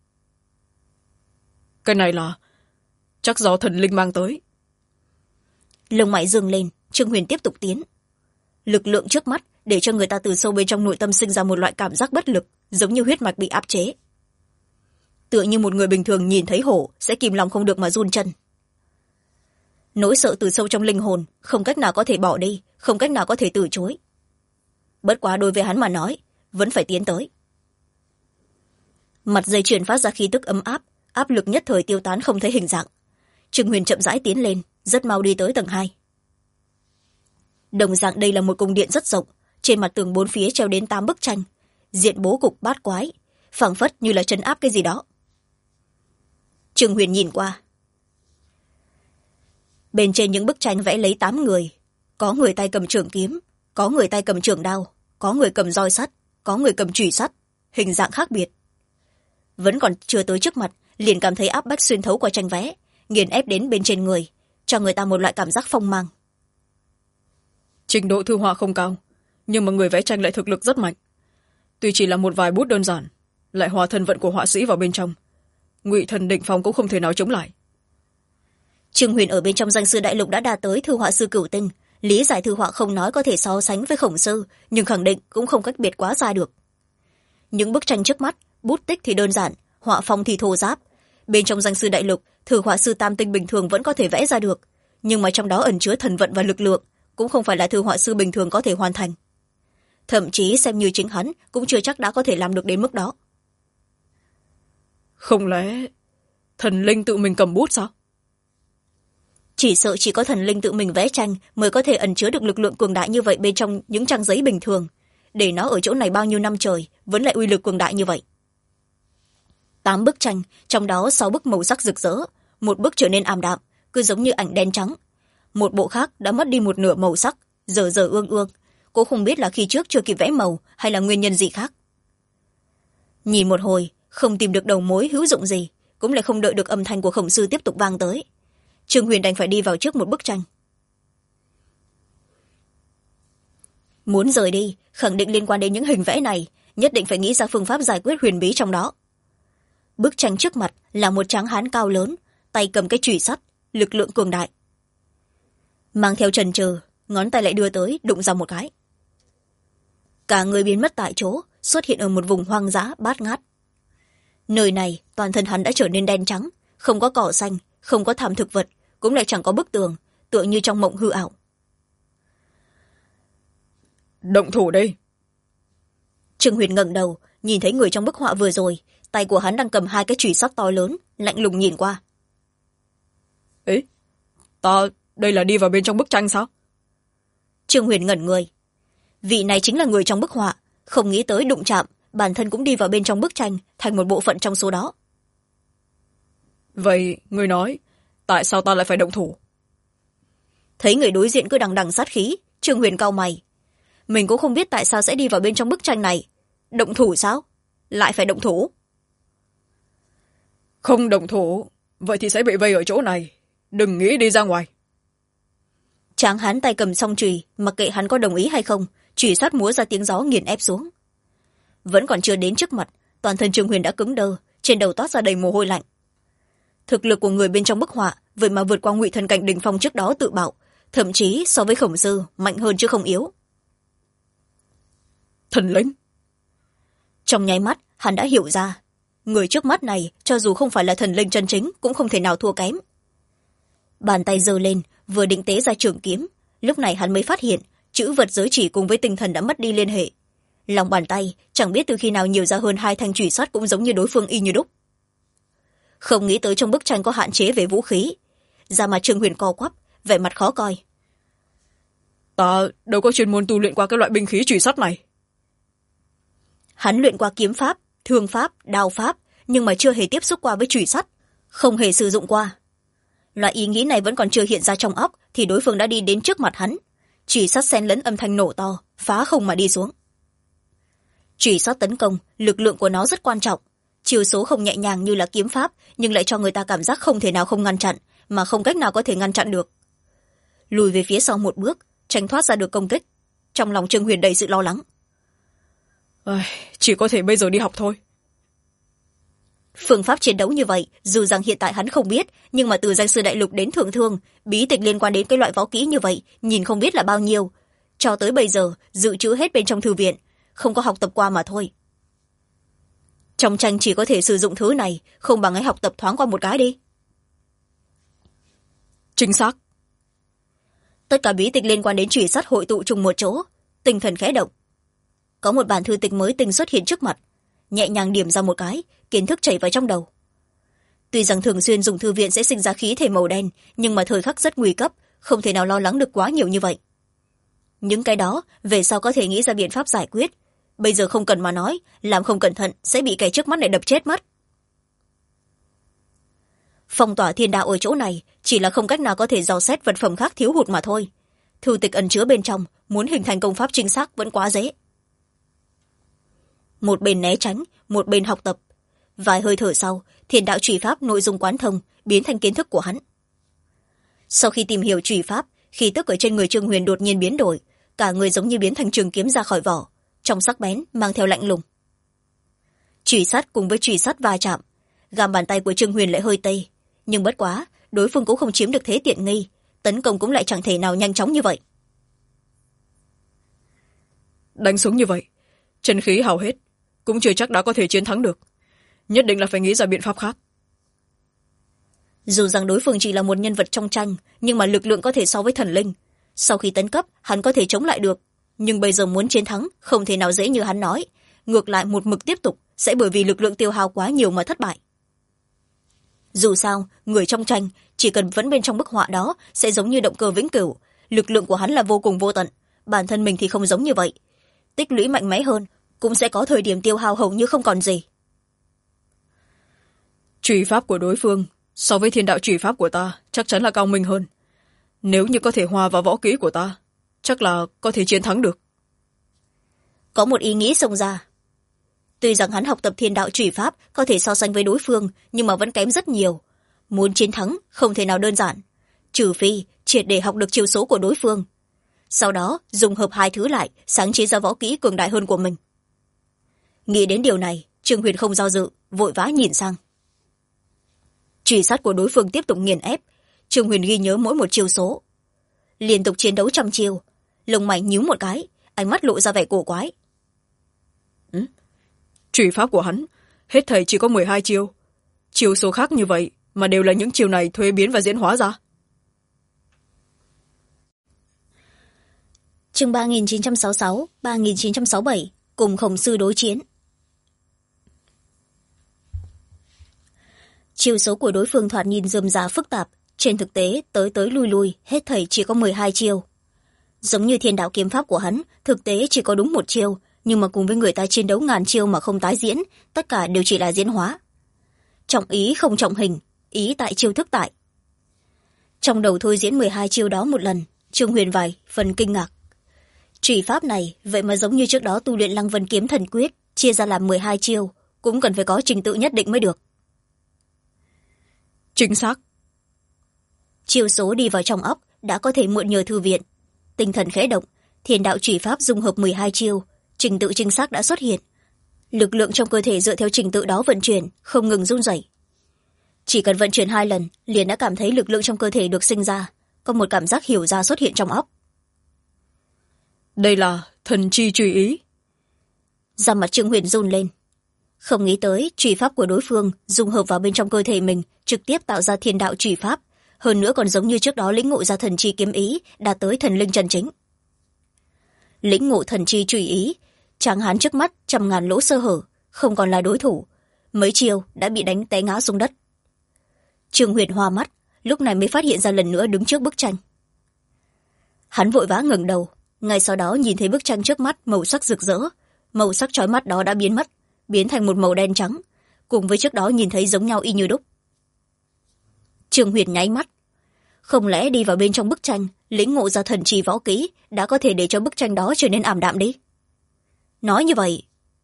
Cái này là chắc do thần linh mang tới. Lông mày dương lên, Trương Huyền tiếp tục tiến. Lực lượng trước mắt để cho người ta từ sâu bên trong nội tâm sinh ra một loại cảm giác bất lực, giống như huyết mạch bị áp chế. Tựa như một người bình thường nhìn thấy hổ sẽ kìm lòng không được mà run chân. Nỗi sợ từ sâu trong linh hồn, không cách nào có thể bỏ đi, không cách nào có thể từ chối. Bất quá đối với hắn mà nói, vẫn phải tiến tới. Mặt dây chuyền phát ra khí tức ấm áp, áp lực nhất thời tiêu tán không thấy hình dạng. Trương Huyền chậm rãi tiến lên, rất mau đi tới tầng 2. Đồng dạng đây là một cung điện rất rộng, trên mặt tường bốn phía treo đến 8 bức tranh, diện bố cục bát quái, phảng phất như là trấn áp cái gì đó. Trương Huyền nhìn qua. Bên trên những bức tranh vẽ lấy 8 người, có người tay cầm trường kiếm, có người tay cầm trường đao, có người cầm roi sắt, có người cầm chùy sắt, hình dạng khác biệt. Vẫn còn chưa tới trước mặt, liền cảm thấy áp bách xuyên thấu qua tranh vẽ, nghiền ép đến bên trên người, cho người ta một loại cảm giác phong mang. Trình độ thư họa không cao, nhưng mà người vẽ tranh lại thực lực rất mạnh. Tuy chỉ là một vài bút đơn giản, lại hòa thân vận của họa sĩ vào bên trong, ngụy thần định phong cũng không thể nào chống lại. Trương Huyền ở bên trong danh sư đại lục đã đạt tới thư họa sư cửu tinh, lý giải thư họa không nói có thể so sánh với khổng sư, nhưng khẳng định cũng không cách biệt quá xa được. những bức tranh trước mắt, bút tích thì đơn giản, họa phong thì thô ráp. Bên trong danh sư đại lục, thử họa sư tam tinh bình thường vẫn có thể vẽ ra được, nhưng mà trong đó ẩn chứa thần vận và lực lượng, cũng không phải là thư họa sư bình thường có thể hoàn thành. Thậm chí xem như chính hắn cũng chưa chắc đã có thể làm được đến mức đó. Không lẽ thần linh tự mình cầm bút sao? Chỉ sợ chỉ có thần linh tự mình vẽ tranh mới có thể ẩn chứa được lực lượng cường đại như vậy bên trong những trang giấy bình thường, để nó ở chỗ này bao nhiêu năm trời vẫn lại uy lực cường đại như vậy. 8 bức tranh, trong đó 6 bức màu sắc rực rỡ, một bức trở nên ảm đạm, cứ giống như ảnh đen trắng. Một bộ khác đã mất đi một nửa màu sắc, dở dở ương ương, cô không biết là khi trước chưa kịp vẽ màu hay là nguyên nhân gì khác. Nhìn một hồi, không tìm được đầu mối hữu dụng gì, cũng lại không đợi được âm thanh của khổng sư tiếp tục vang tới. Trương Huyền đành phải đi vào trước một bức tranh. Muốn rời đi, khẳng định liên quan đến những hình vẽ này, nhất định phải nghĩ ra phương pháp giải quyết huyền bí trong đó. Bức tranh trước mặt là một tráng hán cao lớn, tay cầm cái chùy sắt, lực lượng cường đại. Mang theo chần chừ, ngón tay lại đưa tới, đụng ra một cái. Cả người biến mất tại chỗ, xuất hiện ở một vùng hoang dã bát ngát. Nơi này, toàn thân hắn đã trở nên đen trắng, không có cỏ xanh, không có thảm thực vật, cũng lại chẳng có bức tường, tựa như trong mộng hư ảo. Động thủ đi. Trương Huyền ngẩng đầu, nhìn thấy người trong bức họa vừa rồi, tay của hắn đang cầm 2 cái chùy sắt to lớn, lạnh lùng nhìn qua. Ấy, đây là đi vào bên trong bức tranh sao? Trương Huyền ngẩn người. Vị này chính là người trong bức họa, không nghĩ tới đụng chạm, bản thân cũng đi vào bên trong bức tranh, thành một bộ phận trong số đó. Vậy, ngươi nói, tại sao ta lại phải động thủ? Thấy người đối diện cứ đằng đằng sát khí, Trương Huyền cau mày. Mình cũng không biết tại sao sẽ đi vào bên trong bức tranh này. Động thủ sao? Lại phải động thủ? Không động thủ, vậy thì sẽ bị vây ở chỗ này. Đừng nghĩ đi ra ngoài. Tráng hán tay cầm song chùy, mặc kệ hắn có đồng ý hay không, chùy sắt múa ra tiếng gió nghiền ép xuống. Vẫn còn chưa đến trước mặt, toàn thân Trương Huyền đã cứng đơ, trên đầu toát ra đầy mồ hôi lạnh. Thực lực của người bên trong bức họa vậy mà vượt qua ngụy thần cảnh đỉnh phong trước đó tự bạo, thậm chí so với khổng sư mạnh hơn chứ không yếu. Thần linh. Trong nháy mắt hắn đã hiểu ra, người trước mắt này cho dù không phải là thần linh chân chính cũng không thể nào thua kém. Bàn tay giơ lên, vừa định tế ra trường kiếm, lúc này hắn mới phát hiện chữ vật giới chỉ cùng với tinh thần đã mất đi liên hệ. Lòng bàn tay chẳng biết từ khi nào nhiều ra hơn 2 thanh chùy sắt cũng giống như đối phương y như đúc. Không nghĩ tới trong bức tranh có hạn chế về vũ khí, da mặt Trương Huyền co quắp, vẻ mặt khó coi. Ta đâu có chuyên môn tu luyện qua cái loại binh khí chùy sắt này. Hắn luyện qua kiếm pháp, thương pháp, đao pháp, nhưng mà chưa hề tiếp xúc qua với chùy sắt, không hề sử dụng qua. Loại ý nghĩ này vẫn còn chưa hiện ra trong óc thì đối phương đã đi đến trước mặt hắn, chùy sắt xen lẫn âm thanh nổ to, phá không mà đi xuống. Chùy sắt tấn công, lực lượng của nó rất quan trọng, chiều số không nhẹ nhàng như là kiếm pháp, nhưng lại cho người ta cảm giác không thể nào không ngăn chặn, mà không cách nào có thể ngăn chặn được. Lùi về phía sau một bước, tránh thoát ra được công kích. Trong lòng Trương Huyền đầy sự lo lắng. Chỉ có thể bây giờ đi học thôi. Phương pháp chiến đấu như vậy, dù rằng hiện tại hắn không biết, nhưng mà từ danh sư đại lục đến thượng thương, bí tịch liên quan đến cái loại võ kỹ như vậy, nhìn không biết là bao nhiêu. Cho tới bây giờ, dự trữ hết bên trong thư viện, không có học tập qua mà thôi. Trong tranh chỉ có thể sử dụng thứ này, không bằng ấy học tập thoáng qua một cái đi. Chính xác. Tất cả bí tịch liên quan đến chùy sắt hội tụ chung một chỗ, tinh thần khẽ động. Có một bản thư tịch mới tinh xuất hiện trước mặt, nhẹ nhàng điểm ra một cái, kiến thức chảy vào trong đầu. Tuy rằng thường xuyên dùng thư viện sẽ sinh ra khí thể màu đen, nhưng mà thời khắc rất nguy cấp, không thể nào lo lắng được quá nhiều như vậy. Những cái đó về sau có thể nghĩ ra biện pháp giải quyết, bây giờ không cần mà nói, làm không cẩn thận sẽ bị kẻ trước mắt này đập chết mất. Phong tỏa thiên đạo ở chỗ này chỉ là không cách nào có thể dò xét vật phẩm khác thiếu hụt mà thôi. Thư tịch ẩn chứa bên trong, muốn hình thành công pháp chính xác vẫn quá dễ. Một bên né tránh, một bên học tập. Vài hơi thở sau, thiên đạo chùy pháp nội dung quán thông biến thành kiến thức của hắn. Sau khi tìm hiểu chùy pháp, khí tức ở trên người Trương Huyền đột nhiên biến đổi, cả người giống như biến thành trường kiếm ra khỏi vỏ, trong sắc bén mang theo lạnh lùng. Chùy sắt cùng với chùy sắt va chạm, gam bàn tay của Trương Huyền lại hơi tê, nhưng bất quá đối phương cũng không chiếm được thế tiện nghi, tấn công cũng lại chẳng thể nào nhanh chóng như vậy. Đánh xuống như vậy, chân khí hao hết, cũng chưa chắc đã có thể chiến thắng được. Nhất định là phải nghĩ ra biện pháp khác. Dù rằng đối phương chỉ là một nhân vật trong tranh, nhưng mà lực lượng có thể so với thần linh. Sau khi tấn cấp, hắn có thể chống lại được. Nhưng bây giờ muốn chiến thắng, không thể nào dễ như hắn nói. Ngược lại một mực tiếp tục, sẽ bởi vì lực lượng tiêu hao quá nhiều mà thất bại. Dù sao, người trong tranh, chỉ cần vẫn bên trong bức họa đó, sẽ giống như động cơ vĩnh cửu. Lực lượng của hắn là vô cùng vô tận. Bản thân mình thì không giống như vậy. Tích lũy mạnh mẽ hơn, cũng sẽ có thời điểm tiêu hao hầu như không còn gì. Trùy pháp của đối phương so với thiên đạo trùy pháp của ta chắc chắn là cao minh hơn. Nếu như có thể hòa vào võ kỹ của ta, chắc là có thể chiến thắng được. Có một ý nghĩ xông ra. Tuy rằng hắn học tập thiên đạo trùy pháp có thể so sánh với đối phương, nhưng mà vẫn kém rất nhiều. Muốn chiến thắng không thể nào đơn giản, trừ phi triệt để học được chiêu số của đối phương, sau đó dùng hợp hai thứ lại, sáng chế ra võ kỹ cường đại hơn của mình. Nghĩ đến điều này, Trương Huyền không do dự, vội vã nhìn sang. Truy sát của đối phương tiếp tục nghiền ép. Trương Huyền ghi nhớ mỗi một chiêu số, liên tục chiến đấu trăm chiêu, lông mày nhíu một cái, ánh mắt lộ ra vẻ cổ quái. Truy pháp của hắn hết thảy chỉ có 12 chiêu. Chiêu số khác như vậy mà đều là những chiêu này thuế biến và diễn hóa ra. Chương 3966, 3967, cùng Khổng Sư đối chiến. Chiêu số của đối phương thoạt nhìn rườm rà phức tạp, trên thực tế tới tới lui lui hết thảy chỉ có 12 chiêu. Giống như thiên đạo kiếm pháp của hắn, thực tế chỉ có đúng một chiêu, nhưng mà cùng với người ta chiến đấu ngàn chiêu mà không tái diễn, tất cả đều chỉ là diễn hóa. Trọng ý không trọng hình, ý tại chiêu thức tại. Trong đầu thôi diễn 12 chiêu đó một lần, Trương Huyền vài phần kinh ngạc. Trùy pháp này vậy mà giống như trước đó tu luyện Lăng Vân Kiếm Thần Quyết, chia ra làm 12 chiêu, cũng cần phải có trình tự nhất định mới được. Chính xác. Chiêu số đi vào trong óc đã có thể mượn nhờ thư viện. Tinh thần khẽ động, thiên đạo trùy pháp dung hợp 12 chiêu, trình tự chính xác đã xuất hiện. Lực lượng trong cơ thể dựa theo trình tự đó vận chuyển, không ngừng run rẩy. Chỉ cần vận chuyển 2 lần, liền đã cảm thấy lực lượng trong cơ thể được sinh ra, có một cảm giác hiểu ra xuất hiện trong óc. Đây là thần chi trùy ý. Da mặt Trương Huyền run lên. Không nghĩ tới trùy pháp của đối phương dung hợp vào bên trong cơ thể mình, trực tiếp tạo ra thiên đạo trùy pháp, hơn nữa còn giống như trước đó lĩnh ngộ ra thần chi kiếm ý, đạt tới thần linh chân chính. Lĩnh ngộ thần chi trùy ý, tráng hán trước mắt trăm ngàn lỗ sơ hở, không còn là đối thủ, mấy chiêu đã bị đánh té ngã xuống đất. Trương Huyền hoa mắt, lúc này mới phát hiện ra lần nữa đứng trước bức tranh. Hắn vội vã ngẩng đầu, ngay sau đó nhìn thấy bức tranh trước mắt màu sắc rực rỡ, màu sắc chói mắt đó đã biến mất, biến thành một màu đen trắng, cùng với trước đó nhìn thấy giống nhau y như đúc. Trương Huyền nháy mắt, không lẽ đi vào bên trong bức tranh lĩnh ngộ ra thần trì võ kỹ đã có thể để cho bức tranh đó trở nên ảm đạm đi? Nói như vậy,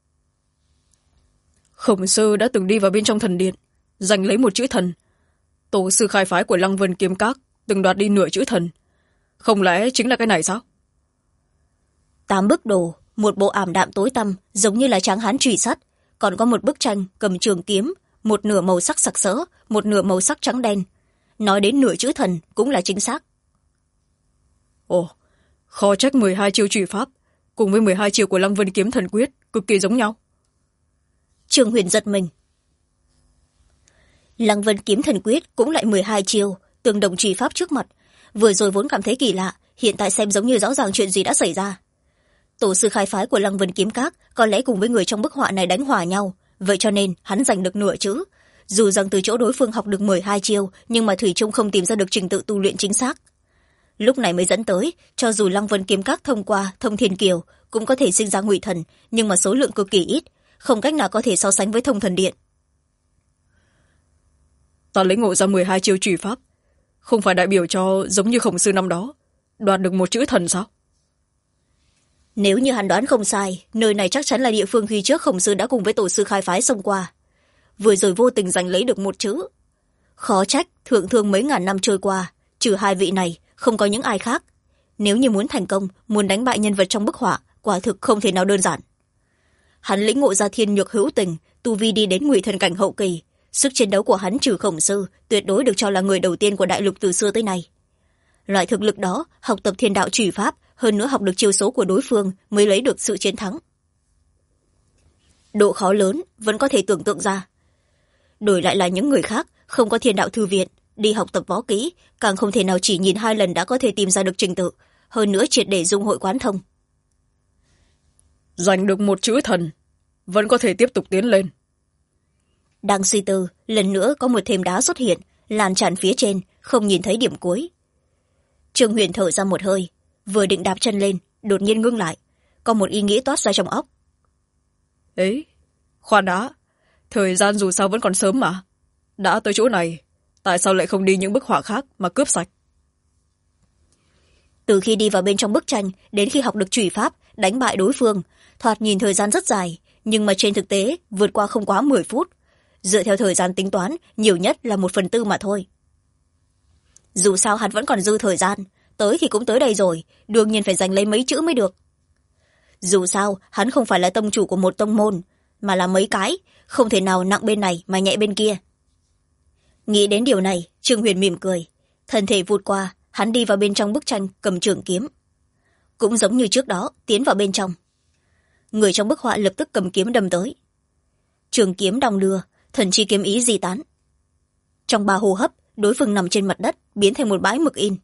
Khổng Sư đã từng đi vào bên trong thần điện, giành lấy một chữ thần. Tổ sư khai phái của Lăng Vân Kiếm Các từng đoạt đi nửa chữ thần. Không lẽ chính là cái này sao? 8 bức đồ, một bộ ảm đạm tối tăm giống như là tráng hán trùy sắt, còn có một bức tranh cầm trường kiếm, một nửa màu sắc sặc sỡ, một nửa màu sắc trắng đen. Nói đến nửa chữ thần cũng là chính xác. Ồ, khó trách 12 chiêu trùy pháp cùng với 12 chiêu của Lăng Vân Kiếm Thần Quyết cực kỳ giống nhau. Trương Huyền giật mình. Lăng Vân Kiếm Thần Quyết cũng lại 12 chiêu, tương đồng trùy pháp trước mặt. Vừa rồi vốn cảm thấy kỳ lạ, hiện tại xem giống như rõ ràng chuyện gì đã xảy ra. Tổ sư khai phái của Lăng Vân Kiếm Các có lẽ cùng với người trong bức họa này đánh hòa nhau, vậy cho nên hắn giành được nửa chữ. Dù rằng từ chỗ đối phương học được 12 chiêu, nhưng mà thủy chung không tìm ra được trình tự tu luyện chính xác. Lúc này mới dẫn tới, cho dù Lăng Vân Kiếm Các thông qua Thông Thiên Kiều cũng có thể sinh ra ngụy thần, nhưng mà số lượng cực kỳ ít, không cách nào có thể so sánh với Thông Thần Điện. Ta lĩnh ngộ ra 12 chiêu trùy pháp, không phải đại biểu cho giống như Khổng Sư năm đó đoạt được một chữ thần sao? Nếu như hắn đoán không sai, nơi này chắc chắn là địa phương khi trước Khổng Sư đã cùng với tổ sư khai phái xông qua, vừa rồi vô tình giành lấy được một chữ. Khó trách thượng thương mấy ngàn năm trôi qua, trừ 2 vị này không có những ai khác. Nếu như muốn thành công, muốn đánh bại nhân vật trong bức họa, quả thực không thể nào đơn giản. Hắn lĩnh ngộ ra thiên nhược hữu tình, tu vi đi đến ngụy thần cảnh hậu kỳ, sức chiến đấu của hắn trừ Khổng Sư tuyệt đối được cho là người đầu tiên của đại lục từ xưa tới nay. Loại thực lực đó, học tập thiên đạo trùy pháp, hơn nữa học được chiêu số của đối phương mới lấy được sự chiến thắng. độ khó lớn vẫn có thể tưởng tượng ra. Đổi lại là những người khác không có thiên đạo thư viện, đi học tập võ kỹ, càng không thể nào chỉ nhìn 2 lần đã có thể tìm ra được trình tự, hơn nữa triệt để dung hội quán thông. Giành được một chữ thần, vẫn có thể tiếp tục tiến lên. Đang suy tư, lần nữa có một thềm đá xuất hiện, lan tràn phía trên, không nhìn thấy điểm cuối. Trương Huyền thở ra một hơi, vừa định đạp chân lên, đột nhiên ngưng lại, có một ý nghĩ toát ra trong óc. Ấy, khoan đã, thời gian dù sao vẫn còn sớm mà. Đã tới chỗ này, tại sao lại không đi những bức họa khác mà cướp sạch? Từ khi đi vào bên trong bức tranh đến khi học được chủy pháp, đánh bại đối phương, thoạt nhìn thời gian rất dài, nhưng mà trên thực tế vượt qua không quá 10 phút. Dựa theo thời gian tính toán, nhiều nhất là 1/4 mà thôi. Dù sao hắn vẫn còn dư thời gian, tới thì cũng tới đây rồi, đương nhiên phải giành lấy mấy chữ mới được. Dù sao, hắn không phải là tông chủ của một tông môn, mà là mấy cái, không thể nào nặng bên này mà nhẹ bên kia. Nghĩ đến điều này, Trương Huyền mỉm cười, thân thể vụt qua, hắn đi vào bên trong bức tranh cầm trường kiếm. Cũng giống như trước đó, tiến vào bên trong. Người trong bức họa lập tức cầm kiếm đâm tới. Trường kiếm đong đưa, thần chi kiếm ý di tán. Trong 3 hô hấp, đối phương nằm trên mặt đất, biến thành một bãi mực in.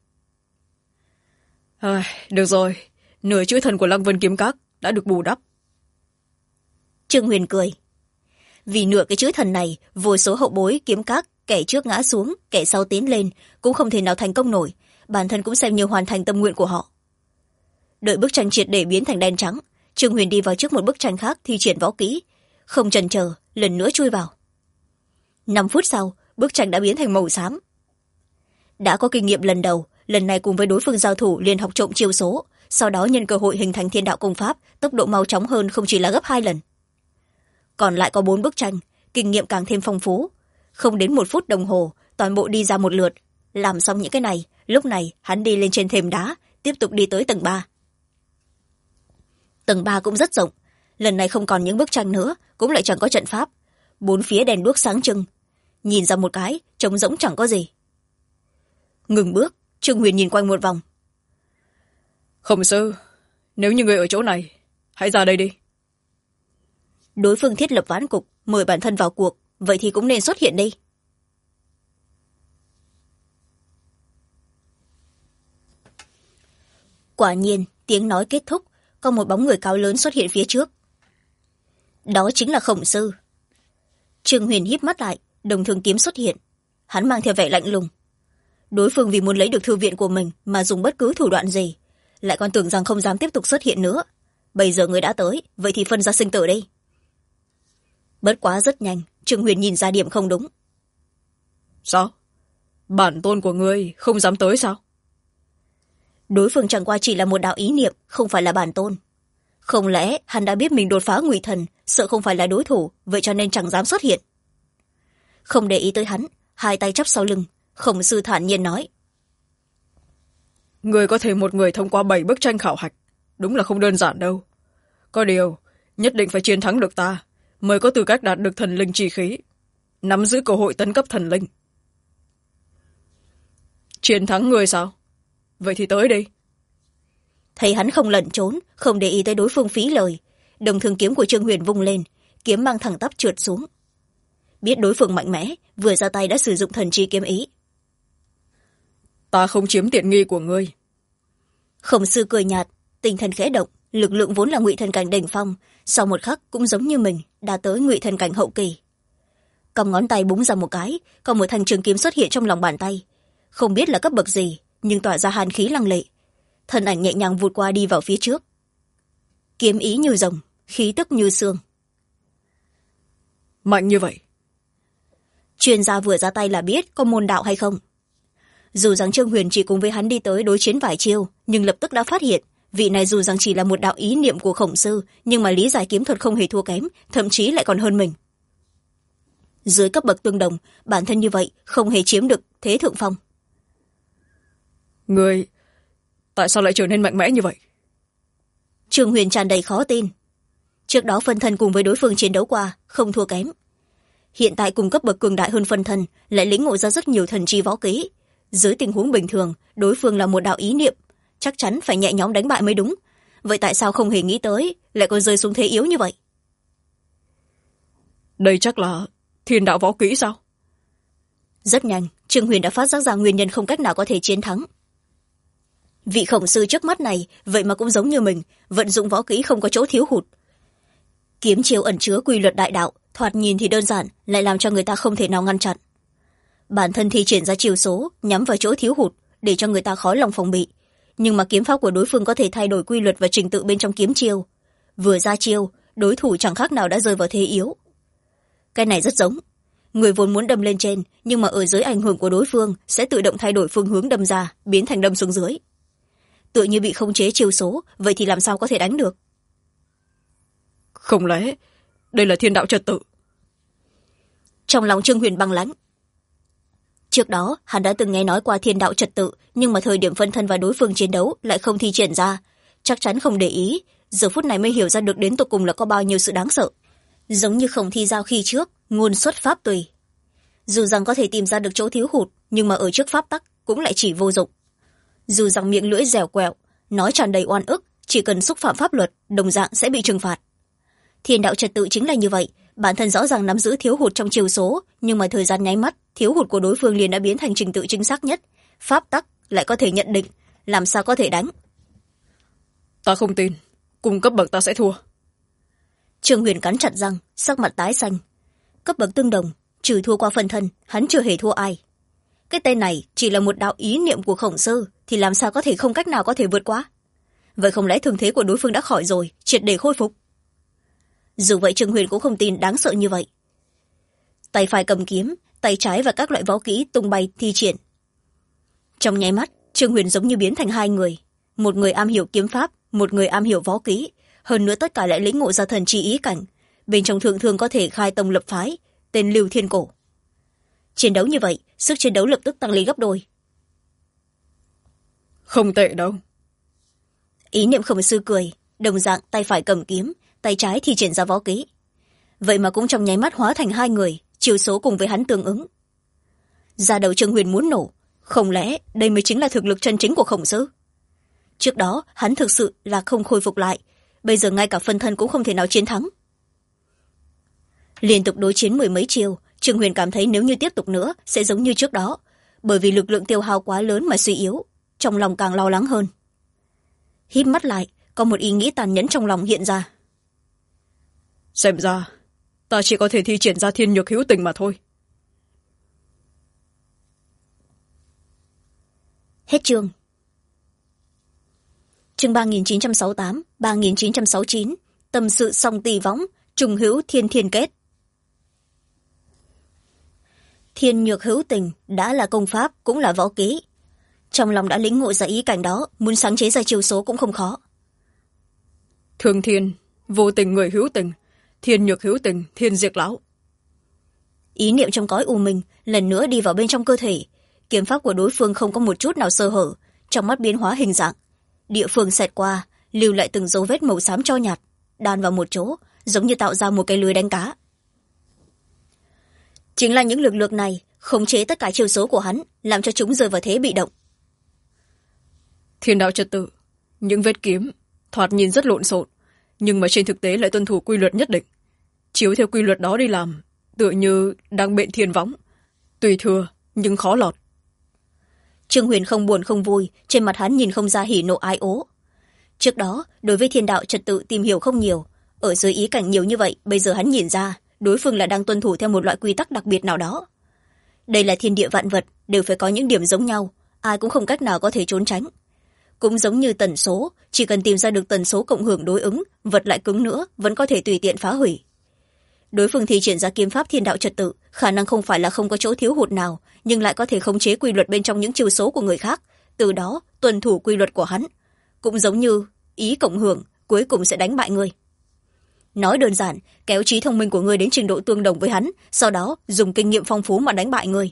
Được rồi, nửa chữ thần của Lăng Vân Kiếm Các đã được bù đắp. Trương Huyền cười. Vì nửa cái chữ thần này, vô số hậu bối kiếm các, kẻ trước ngã xuống, kẻ sau tiến lên, cũng không thể nào thành công nổi, bản thân cũng xem như hoàn thành tâm nguyện của họ. Đợi bức tranh triệt để biến thành đen trắng, Trương Huyền đi vào trước một bức tranh khác thi triển võ kỹ, không chần chờ, lần nữa chui vào. 5 phút sau, bức tranh đã biến thành màu xám. Đã có kinh nghiệm lần đầu, lần này cùng với đối phương giao thủ liền học trộm chiêu số, sau đó nhân cơ hội hình thành thiên đạo công pháp, tốc độ mau chóng hơn không chỉ là gấp 2 lần. Còn lại có 4 bức tranh, kinh nghiệm càng thêm phong phú. Không đến 1 phút đồng hồ, toàn bộ đi ra một lượt. Làm xong những cái này, lúc này hắn đi lên trên thềm đá, tiếp tục đi tới tầng 3. Tầng 3 cũng rất rộng, lần này không còn những bức tranh nữa, cũng lại chẳng có trận pháp. 4 phía đèn đuốc sáng trưng. Nhìn ra một cái, trống rỗng chẳng có gì. Ngừng bước, Trương Huyền nhìn quanh một vòng. Khổng sư, nếu như người ở chỗ này, hãy ra đây đi. Đối phương thiết lập ván cục, mời bản thân vào cuộc, vậy thì cũng nên xuất hiện đi. Quả nhiên, tiếng nói kết thúc, có một bóng người cao lớn xuất hiện phía trước. Đó chính là Khổng sư. Trương Huyền híp mắt lại, đồng thường kiếm xuất hiện. Hắn mang theo vẻ lạnh lùng. Đối phương vì muốn lấy được thư viện của mình mà dùng bất cứ thủ đoạn gì, lại còn tưởng rằng không dám tiếp tục xuất hiện nữa. Bây giờ người đã tới, vậy thì phân ra sinh tử đi. Bất quá rất nhanh, Trương Huyền nhìn ra điểm không đúng. Sao? Bản tôn của ngươi không dám tới sao? Đối phương chẳng qua chỉ là một đạo ý niệm, không phải là bản tôn. Không lẽ hắn đã biết mình đột phá ngụy thần, sợ không phải là đối thủ, vậy cho nên chẳng dám xuất hiện. Không để ý tới hắn, hai tay chắp sau lưng, Khổng sư thản nhiên nói. Người có thể một người thông qua 7 bức tranh khảo hạch, đúng là không đơn giản đâu. Có điều, nhất định phải chiến thắng được ta, mới có tư cách đạt được thần linh chi khí, nắm giữ cơ hội tấn cấp thần linh. Chiến thắng người sao? Vậy thì tới đi. Thấy hắn không lẩn trốn, không để ý tới đối phương phí lời, đồng thường kiếm của Trương Huyền vung lên, kiếm mang thẳng tắp trượt xuống. Biết đối phương mạnh mẽ, vừa ra tay đã sử dụng thần chi kiếm ý. Ta không chiếm tiện nghi của ngươi. Khổng sư cười nhạt, tinh thần khẽ động, lực lượng vốn là ngụy thần cảnh đỉnh phong, sau một khắc cũng giống như mình đã tới ngụy thần cảnh hậu kỳ. Cầm ngón tay búng ra một cái, còn một thanh trường kiếm xuất hiện trong lòng bàn tay, không biết là cấp bậc gì, nhưng tỏa ra hàn khí lăng lệ. Thân ảnh nhẹ nhàng vụt qua đi vào phía trước. Kiếm ý như rồng, khí tức như xương. Mạnh như vậy. Chuyên gia vừa ra tay là biết có môn đạo hay không. Dù rằng Trương Huyền chỉ cùng với hắn đi tới đối chiến vài chiêu, nhưng lập tức đã phát hiện vị này dù rằng chỉ là một đạo ý niệm của Khổng sư, nhưng mà lý giải kiếm thuật không hề thua kém, thậm chí lại còn hơn mình. Dưới cấp bậc tương đồng, bản thân như vậy không hề chiếm được thế thượng phong. Người tại sao lại trở nên mạnh mẽ như vậy? Trương Huyền tràn đầy khó tin. Trước đó phân thân cùng với đối phương chiến đấu qua, không thua kém. Hiện tại cùng cấp bậc cường đại hơn phân thân, lại lĩnh ngộ ra rất nhiều thần chi võ kỹ. Dưới tình huống bình thường, đối phương là một đạo ý niệm, chắc chắn phải nhẹ nhõm đánh bại mới đúng. Vậy tại sao không hề nghĩ tới, lại còn rơi xuống thế yếu như vậy? Đây chắc là thiên đạo võ kỹ sao? Rất nhanh, Trương Huyền đã phát giác ra nguyên nhân không cách nào có thể chiến thắng. Vị khổng sư trước mắt này vậy mà cũng giống như mình, vận dụng võ kỹ không có chỗ thiếu hụt. Kiếm chiêu ẩn chứa quy luật đại đạo, thoạt nhìn thì đơn giản, lại làm cho người ta không thể nào ngăn chặn. Bản thân thi triển ra chiêu số nhắm vào chỗ thiếu hụt để cho người ta khó lòng phòng bị, nhưng mà kiếm pháp của đối phương có thể thay đổi quy luật và trình tự bên trong kiếm chiêu. Vừa ra chiêu, đối thủ chẳng khác nào đã rơi vào thế yếu. Cái này rất giống, người vốn muốn đâm lên trên, nhưng mà ở dưới ảnh hưởng của đối phương sẽ tự động thay đổi phương hướng đâm ra, biến thành đâm xuống dưới. Tựa như bị khống chế chiêu số, vậy thì làm sao có thể đánh được? Không lẽ đây là thiên đạo trật tự? Trong lòng Trương Huyền băng lãnh. Trước đó hắn đã từng nghe nói qua thiên đạo trật tự, nhưng mà thời điểm phân thân và đối phương chiến đấu lại không thi triển ra, chắc chắn không để ý. Giờ phút này mới hiểu ra được đến tột cùng là có bao nhiêu sự đáng sợ. Giống như Khổng Thi Giao khi trước, ngôn xuất pháp tùy. Dù rằng có thể tìm ra được chỗ thiếu hụt, nhưng mà ở trước pháp tắc cũng lại chỉ vô dụng. Dù rằng miệng lưỡi dẻo quẹo, nói tràn đầy oan ức, chỉ cần xúc phạm pháp luật đồng dạng sẽ bị trừng phạt. Thiên đạo trật tự chính là như vậy, bản thân rõ ràng nắm giữ thiếu hụt trong chiều số, nhưng mà thời gian nháy mắt, thiếu hụt của đối phương liền đã biến thành trình tự chính xác nhất. Pháp tắc lại có thể nhận định, làm sao có thể đánh? Ta không tin, cùng cấp bậc ta sẽ thua. Trương Huyền cắn chặt răng, sắc mặt tái xanh. Cấp bậc tương đồng, trừ thua qua phân thân, hắn chưa hề thua ai. Cái tên này chỉ là một đạo ý niệm của Khổng Sư, thì làm sao có thể không cách nào có thể vượt qua? Vậy không lẽ thương thế của đối phương đã khỏi rồi, triệt để khôi phục? Dù vậy Trương Huyền cũng không tin đáng sợ như vậy. Tay phải cầm kiếm, tay trái và các loại võ kỹ tung bay thi triển. Trong nháy mắt, Trương Huyền giống như biến thành hai người. Một người am hiểu kiếm pháp, một người am hiểu võ kỹ. Hơn nữa tất cả lại lĩnh ngộ ra thần chi ý cảnh. Bên trong thường thường có thể khai tông lập phái, tên Lưu Thiên Cổ. Chiến đấu như vậy, sức chiến đấu lập tức tăng lên gấp đôi. Không tệ đâu. Ý niệm Khổng Sư cười, đồng dạng tay phải cầm kiếm, tay trái thi triển ra võ kỹ. Vậy mà cũng trong nháy mắt hóa thành hai người, chiều số cùng với hắn tương ứng. Da đầu Trương Huyền muốn nổ, không lẽ đây mới chính là thực lực chân chính của Khổng Sư? Trước đó hắn thực sự là không khôi phục lại, bây giờ ngay cả phân thân cũng không thể nào chiến thắng. Liên tục đối chiến mười mấy chiều, Trương Huyền cảm thấy nếu như tiếp tục nữa sẽ giống như trước đó, bởi vì lực lượng tiêu hao quá lớn mà suy yếu, trong lòng càng lo lắng hơn. Híp mắt lại, có một ý nghĩ tàn nhẫn trong lòng hiện ra. Xem ra ta chỉ có thể thi triển ra thiên nhược hữu tình mà thôi. Hết chương. Chương 3968, 3969, tâm sự song tỳ võng, trùng hữu thiên thiên kết. Thiên nhược hữu tình đã là công pháp, cũng là võ kỹ. Trong lòng đã lĩnh ngộ ra ý cảnh đó, muốn sáng chế ra chiêu số cũng không khó. Thương thiên, vô tình người hữu tình, thiên nhược hữu tình, thiên diệt lão. Ý niệm trong cõi u minh lần nữa đi vào bên trong cơ thể. Kiếm pháp của đối phương không có một chút nào sơ hở, trong mắt biến hóa hình dạng. Địa phương xẹt qua, lưu lại từng dấu vết màu xám cho nhạt, đan vào một chỗ, giống như tạo ra một cái lưới đánh cá. Chính là những lực lượng này khống chế tất cả chiêu số của hắn, làm cho chúng rơi vào thế bị động. Thiên đạo trật tự, những vết kiếm thoạt nhìn rất lộn xộn, nhưng mà trên thực tế lại tuân thủ quy luật nhất định. Chiếu theo quy luật đó đi làm, tựa như đang bệnh thiên võng, tùy thừa nhưng khó lọt. Trương Huyền không buồn không vui, trên mặt hắn nhìn không ra hỉ nộ ái ố. Trước đó đối với thiên đạo trật tự tìm hiểu không nhiều, ở dưới ý cảnh nhiều như vậy, bây giờ hắn nhìn ra đối phương là đang tuân thủ theo một loại quy tắc đặc biệt nào đó. Đây là thiên địa vạn vật, đều phải có những điểm giống nhau, ai cũng không cách nào có thể trốn tránh. Cũng giống như tần số, chỉ cần tìm ra được tần số cộng hưởng đối ứng, vật lại cứng nữa vẫn có thể tùy tiện phá hủy. Đối phương thi triển ra kiếm pháp thiên đạo trật tự, khả năng không phải là không có chỗ thiếu hụt nào, nhưng lại có thể khống chế quy luật bên trong những chiêu số của người khác, từ đó tuân thủ quy luật của hắn. Cũng giống như ý cộng hưởng, cuối cùng sẽ đánh bại người. Nói đơn giản, kéo trí thông minh của người đến trình độ tương đồng với hắn, sau đó dùng kinh nghiệm phong phú mà đánh bại người.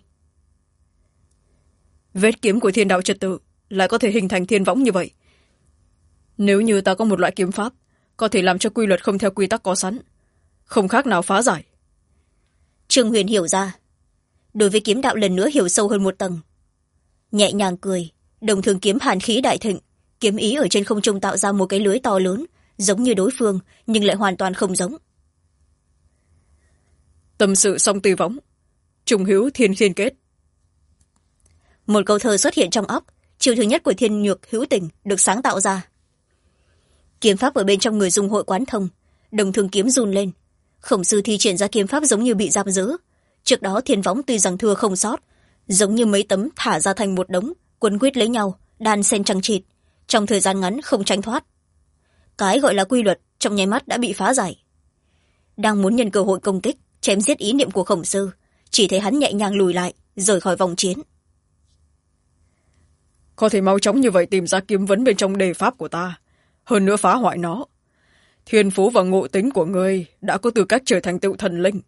Vết kiếm của thiên đạo trật tự lại có thể hình thành thiên võng như vậy. Nếu như ta có một loại kiếm pháp có thể làm cho quy luật không theo quy tắc có sẵn, không khác nào phá giải. Trương Huyền hiểu ra, đối với kiếm đạo lần nữa hiểu sâu hơn một tầng. Nhẹ nhàng cười, đồng thường kiếm hàn khí đại thịnh, kiếm ý ở trên không trung tạo ra một cái lưới to lớn, giống như đối phương nhưng lại hoàn toàn không giống. Tâm sự song tùy võng, trùng hữu thiên thiên kết. Một câu thơ xuất hiện trong óc, chiêu thứ nhất của thiên nhược hữu tình được sáng tạo ra. Kiếm pháp ở bên trong người dung hội quán thông, đồng thương kiếm run lên. Khổng sư thi triển ra kiếm pháp giống như bị giam giữ. Trước đó thiên võng tuy rằng thưa không sót, giống như mấy tấm thả ra thành một đống, quấn quýt lấy nhau, đan xen chằng chịt, trong thời gian ngắn không tránh thoát. Cái gọi là quy luật trong nháy mắt đã bị phá giải. Đang muốn nhân cơ hội công kích, chém giết ý niệm của khổng sư, chỉ thấy hắn nhẹ nhàng lùi lại, rời khỏi vòng chiến. Có thể mau chóng như vậy tìm ra kiếm vấn bên trong đề pháp của ta, hơn nữa phá hoại nó. Thiên phú và ngộ tính của ngươi đã có tư cách trở thành tựu thần linh.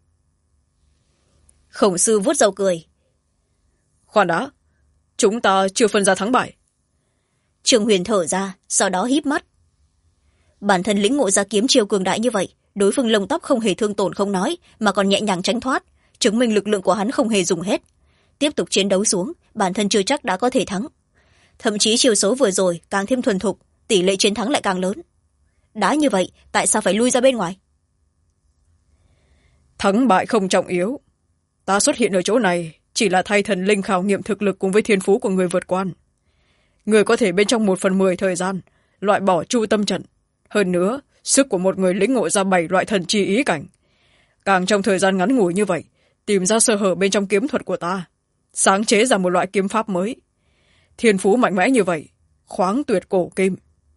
Khổng sư vuốt râu cười. Khoan đã, chúng ta chưa phân ra thắng bại. Trương Huyền thở ra, sau đó híp mắt. Bản thân lĩnh ngộ ra kiếm chiêu cường đại như vậy, đối phương lông tóc không hề thương tổn không nói, mà còn nhẹ nhàng tránh thoát, chứng minh lực lượng của hắn không hề dùng hết. Tiếp tục chiến đấu xuống, bản thân chưa chắc đã có thể thắng. Thậm chí chiêu số vừa rồi càng thêm thuần thục, tỷ lệ chiến thắng lại càng lớn. Đã như vậy, tại sao phải lui ra bên ngoài? Thắng bại không trọng yếu. Ta xuất hiện ở chỗ này chỉ là thay thần linh khảo nghiệm thực lực cùng với thiên phú của người vượt quan. Người có thể bên trong 1/10 thời gian loại bỏ chu tâm trận. Hơn nữa, sức của một người lĩnh ngộ ra 7 loại thần chi ý cảnh. Càng trong thời gian ngắn ngủi như vậy, tìm ra sơ hở bên trong kiếm thuật của ta, sáng chế ra một loại kiếm pháp mới. Thiên phú mạnh mẽ như vậy, khoáng tuyệt cổ kim.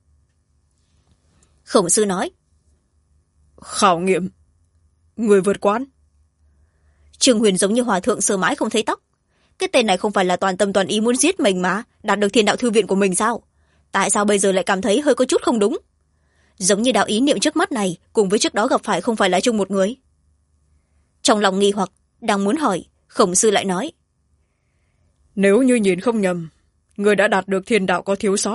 Khổng sư nói. Khảo nghiệm. Người vượt quan. Trương Huyền giống như hòa thượng sờ mãi không thấy tóc. Cái tên này không phải là toàn tâm toàn ý muốn giết mình mà, đạt được thiên đạo thư viện của mình sao? Tại sao bây giờ lại cảm thấy hơi có chút không đúng? Giống như đạo ý niệm trước mắt này cùng với trước đó gặp phải không phải là chung một người. Trong lòng nghi hoặc, đang muốn hỏi, khổng sư lại nói. Nếu như nhìn không nhầm, người đã đạt được thiên đạo có thiếu sót.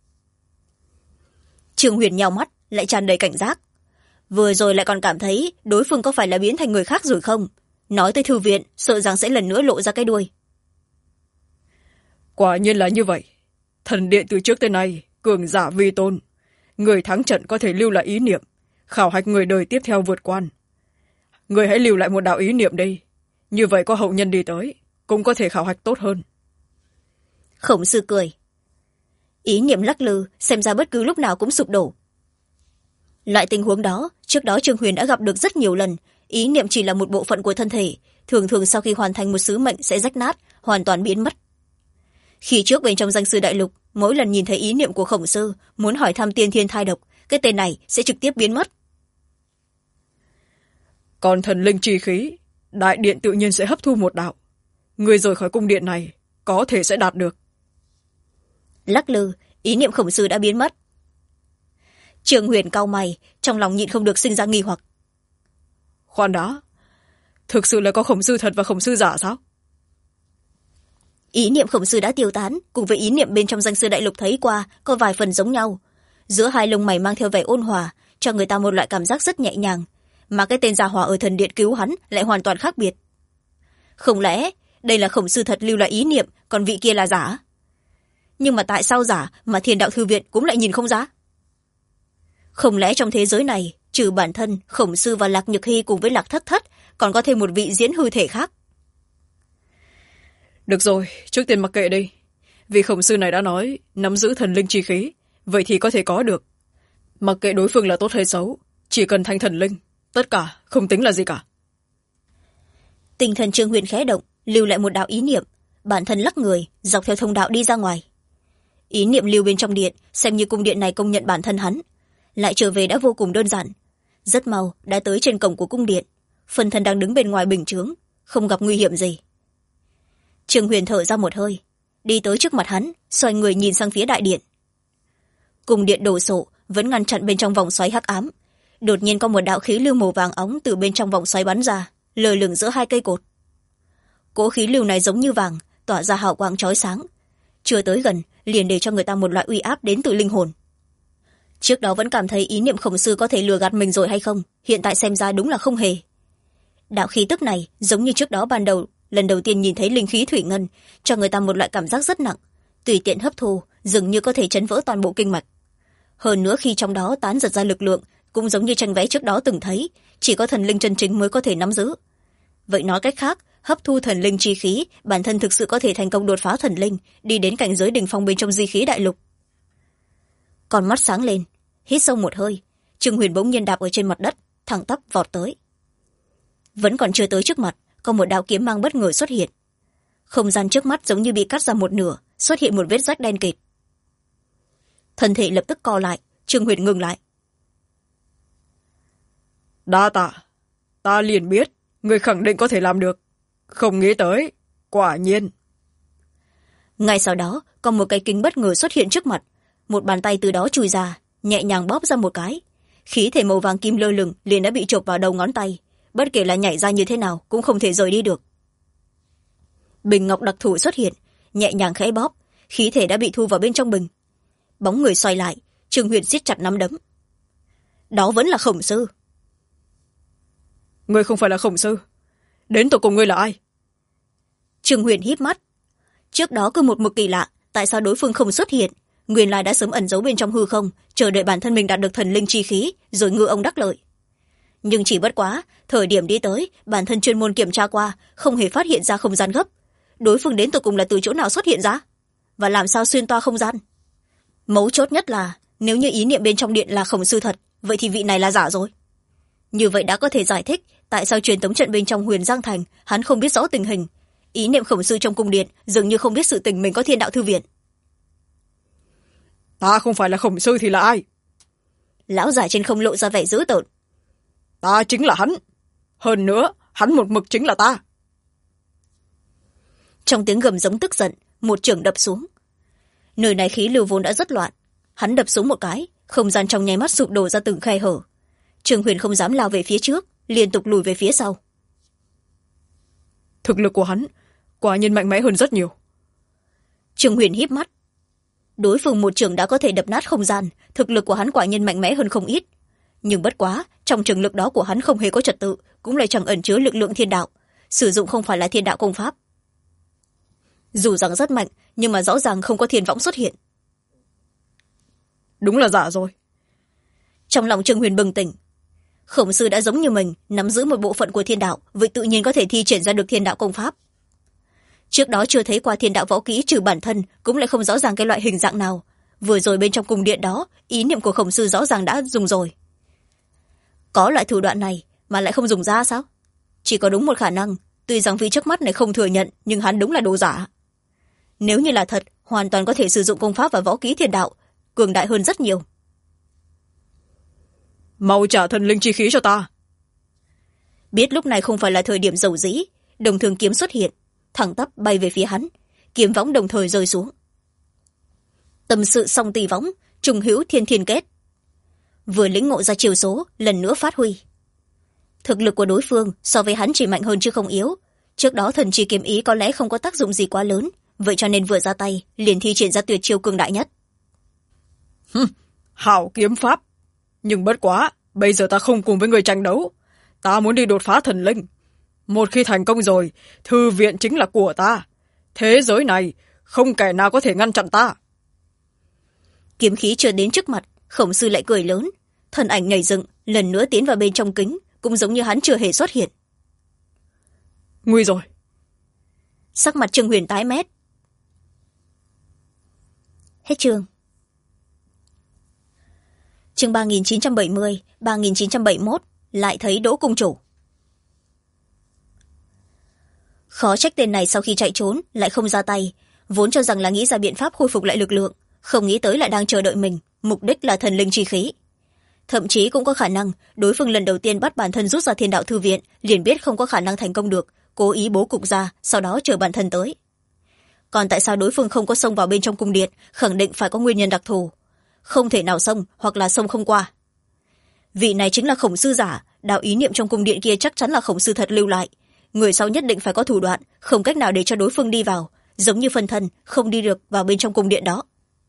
Trương Huyền nhào mắt, lại tràn đầy cảnh giác. Vừa rồi lại còn cảm thấy đối phương có phải là biến thành người khác rồi không? Nói tới thư viện, sợ rằng sẽ lần nữa lộ ra cái đuôi. Quả nhiên là như vậy. Thần điện từ trước tới nay, cường giả vi tôn. Người thắng trận có thể lưu lại ý niệm, khảo hạch người đời tiếp theo vượt quan. Người hãy lưu lại một đạo ý niệm đi. Như vậy có hậu nhân đi tới, cũng có thể khảo hạch tốt hơn. Khổng sư cười. Ý niệm lắc lư, xem ra bất cứ lúc nào cũng sụp đổ. Loại tình huống đó, trước đó Trương Huyền đã gặp được rất nhiều lần. Ý niệm chỉ là một bộ phận của thân thể, thường thường sau khi hoàn thành một sứ mệnh sẽ rách nát, hoàn toàn biến mất. Khi trước bên trong danh sư đại lục, mỗi lần nhìn thấy ý niệm của khổng sư, muốn hỏi thăm tiên thiên thai độc, cái tên này sẽ trực tiếp biến mất. Còn thần linh chi khí, đại điện tự nhiên sẽ hấp thu một đạo. Người rời khỏi cung điện này, có thể sẽ đạt được. Lắc lư, ý niệm khổng sư đã biến mất. Trương Huyền cau mày, trong lòng nhịn không được sinh ra nghi hoặc. Khoan đã, thực sự là có khổng sư thật và khổng sư giả sao? Ý niệm khổng sư đã tiêu tán, cùng với ý niệm bên trong danh sư đại lục thấy qua có vài phần giống nhau. Giữa hai lông mày mang theo vẻ ôn hòa, cho người ta một loại cảm giác rất nhẹ nhàng, mà cái tên gia hỏa ở thần điện cứu hắn lại hoàn toàn khác biệt. Không lẽ đây là khổng sư thật lưu lại ý niệm, còn vị kia là giả? Nhưng mà tại sao giả mà thiên đạo thư viện cũng lại nhìn không ra? Không lẽ trong thế giới này, trừ bản thân khổng sư và Lạc Nhược Hy cùng với Lạc Thất Thất, còn có thêm một vị diễn hư thể khác? Được rồi, trước tiên mặc kệ đi. Vì khổng sư này đã nói nắm giữ thần linh chi khí, vậy thì có thể có được. Mặc kệ đối phương là tốt hay xấu, chỉ cần thành thần linh, tất cả không tính là gì cả. Tinh thần Trương Huyền khẽ động, lưu lại một đạo ý niệm, bản thân lắc người dọc theo thông đạo đi ra ngoài. Ý niệm lưu bên trong điện, xem như cung điện này công nhận bản thân hắn, lại trở về đã vô cùng đơn giản. Rất mau đã tới trên cổng của cung điện, phần thân đang đứng bên ngoài bình chướng, không gặp nguy hiểm gì. Trương Huyền thở ra một hơi, đi tới trước mặt hắn, xoay người nhìn sang phía đại điện. Cung điện đồ sộ vẫn ngăn chặn bên trong vòng xoáy hắc ám. Đột nhiên có một đạo khí lưu màu vàng óng từ bên trong vòng xoáy bắn ra, lơ lửng giữa hai cây cột. Cỗ khí lưu này giống như vàng, tỏa ra hào quang chói sáng. Chưa tới gần, liền để cho người ta một loại uy áp đến từ linh hồn. Trước đó vẫn cảm thấy ý niệm khổng sư có thể lừa gạt mình rồi hay không, hiện tại xem ra đúng là không hề. Đạo khí tức này giống như trước đó ban đầu, lần đầu tiên nhìn thấy linh khí thủy ngân, cho người ta một loại cảm giác rất nặng, tùy tiện hấp thu, dường như có thể chấn vỡ toàn bộ kinh mạch. Hơn nữa khi trong đó tán giật ra lực lượng, cũng giống như tranh vẽ trước đó từng thấy, chỉ có thần linh chân chính mới có thể nắm giữ. vậy nói cách khác, hấp thu thần linh chi khí, bản thân thực sự có thể thành công đột phá thần linh, đi đến cảnh giới đỉnh phong bên trong di khí đại lục. Con mắt sáng lên, hít sâu một hơi, Trương Huyền bỗng nhiên đạp ở trên mặt đất, thẳng tắp vọt tới. Vẫn còn chưa tới trước mặt, có một đạo kiếm mang bất ngờ xuất hiện. Không gian trước mắt giống như bị cắt ra một nửa, xuất hiện một vết rách đen kịt. Thân thể lập tức co lại, Trương Huyền ngừng lại. Đa tạ, ta liền biết người khẳng định có thể làm được, không nghĩ tới, quả nhiên. Ngay sau đó, có một cái kính bất ngờ xuất hiện trước mặt, một bàn tay từ đó chui ra, nhẹ nhàng bóp ra một cái, khí thể màu vàng kim lơ lửng liền đã bị chộp vào đầu ngón tay, bất kể là nhảy ra như thế nào cũng không thể rời đi được. Bình ngọc đặc thù xuất hiện, nhẹ nhàng khẽ bóp, khí thể đã bị thu vào bên trong bình. Bóng người xoay lại, Trương Huyền siết chặt nắm đấm. Đó vẫn là Khổng sư. Ngươi không phải là Khổng sư, đến tột cùng ngươi là ai? Trương Huyền híp mắt. Trước đó cứ một mực kỳ lạ, tại sao đối phương không xuất hiện, nguyên lai đã sớm ẩn giấu bên trong hư không, chờ đợi bản thân mình đạt được thần linh chi khí, rồi ngư ông đắc lợi. Nhưng chỉ bất quá, thời điểm đi tới, bản thân chuyên môn kiểm tra qua, không hề phát hiện ra không gian gấp. Đối phương đến tột cùng là từ chỗ nào xuất hiện ra, và làm sao xuyên toa không gian? Mấu chốt nhất là, nếu như ý niệm bên trong điện là Khổng sư thật, vậy thì vị này là giả rồi. Như vậy đã có thể giải thích tại sao truyền tống trận bên trong Huyền Giang Thành hắn không biết rõ tình hình. Ý niệm Khổng sư trong cung điện dường như không biết sự tình mình có Thiên Đạo thư viện. Ta không phải là Khổng sư thì là ai? Lão giả trên không lộ ra vẻ dữ tợn. Ta chính là hắn. Hơn nữa, hắn một mực chính là ta. Trong tiếng gầm giống tức giận, một chưởng đập xuống. Nơi này khí lưu vốn đã rất loạn, hắn đập xuống một cái, không gian trong nháy mắt sụp đổ ra từng khe hở. Trương Huyền không dám lao về phía trước, liên tục lùi về phía sau. Thực lực của hắn quả nhiên mạnh mẽ hơn rất nhiều. Trương Huyền híp mắt. Đối phương một chưởng đã có thể đập nát không gian, thực lực của hắn quả nhiên mạnh mẽ hơn không ít. Nhưng bất quá, trong trường lực đó của hắn không hề có trật tự, cũng lại chẳng ẩn chứa lực lượng thiên đạo, sử dụng không phải là thiên đạo công pháp. Dù rằng rất mạnh, nhưng mà rõ ràng không có thiên võng xuất hiện. Đúng là giả rồi. Trong lòng Trương Huyền bừng tỉnh. Khổng sư đã giống như mình, nắm giữ một bộ phận của thiên đạo, vậy tự nhiên có thể thi triển ra được thiên đạo công pháp. Trước đó chưa thấy qua thiên đạo võ kỹ trừ bản thân, cũng lại không rõ ràng cái loại hình dạng nào. Vừa rồi bên trong cung điện đó, ý niệm của Khổng sư rõ ràng đã dùng rồi. Có loại thủ đoạn này mà lại không dùng ra sao? Chỉ có đúng một khả năng, tuy rằng vị trước mắt này không thừa nhận, nhưng hắn đúng là đồ giả. Nếu như là thật, hoàn toàn có thể sử dụng công pháp và võ kỹ thiên đạo, cường đại hơn rất nhiều. Mau trả thần linh chi khí cho ta. Biết lúc này không phải là thời điểm dầu dĩ, Đồng Thường kiếm xuất hiện, thẳng tắp bay về phía hắn, kiếm võng đồng thời rơi xuống. Tâm sự song tỳ võng, trùng hữu thiên thiên kết. Vừa lĩnh ngộ ra chiều số, lần nữa phát huy. Thực lực của đối phương so với hắn chỉ mạnh hơn chứ không yếu. Trước đó thần chi kiếm ý có lẽ không có tác dụng gì quá lớn, vậy cho nên vừa ra tay liền thi triển ra tuyệt chiêu cường đại nhất. Hảo kiếm pháp, nhưng bất quá bây giờ ta không cùng với người tranh đấu, ta muốn đi đột phá thần linh. Một khi thành công rồi, thư viện chính là của ta, thế giới này không kẻ nào có thể ngăn chặn ta. Kiếm khí chưa đến trước mặt, Khổng sư lại cười lớn, thân ảnh nhảy dựng lần nữa tiến vào bên trong kính, cũng giống như hắn chưa hề xuất hiện. Nguy rồi. Sắc mặt Trương Huyền tái mét. Hết chương. Chương 3970, 3971, lại thấy Đỗ cung chủ. Khó trách tên này sau khi chạy trốn lại không ra tay, vốn cho rằng là nghĩ ra biện pháp khôi phục lại lực lượng, không nghĩ tới lại đang chờ đợi mình, mục đích là thần linh chi khí. Thậm chí cũng có khả năng đối phương lần đầu tiên bắt bản thân rút ra thiên đạo thư viện liền biết không có khả năng thành công được, cố ý bố cục ra, sau đó chờ bản thân tới. Còn tại sao đối phương không có xông vào bên trong cung điện, khẳng định phải có nguyên nhân đặc thù, không thể nào xông hoặc là xông không qua. Vị này chính là Khổng sư giả, đạo ý niệm trong cung điện kia chắc chắn là Khổng sư thật lưu lại, người sau nhất định phải có thủ đoạn, không cách nào để cho đối phương đi vào, giống như phân thân không đi được vào bên trong cung điện đó.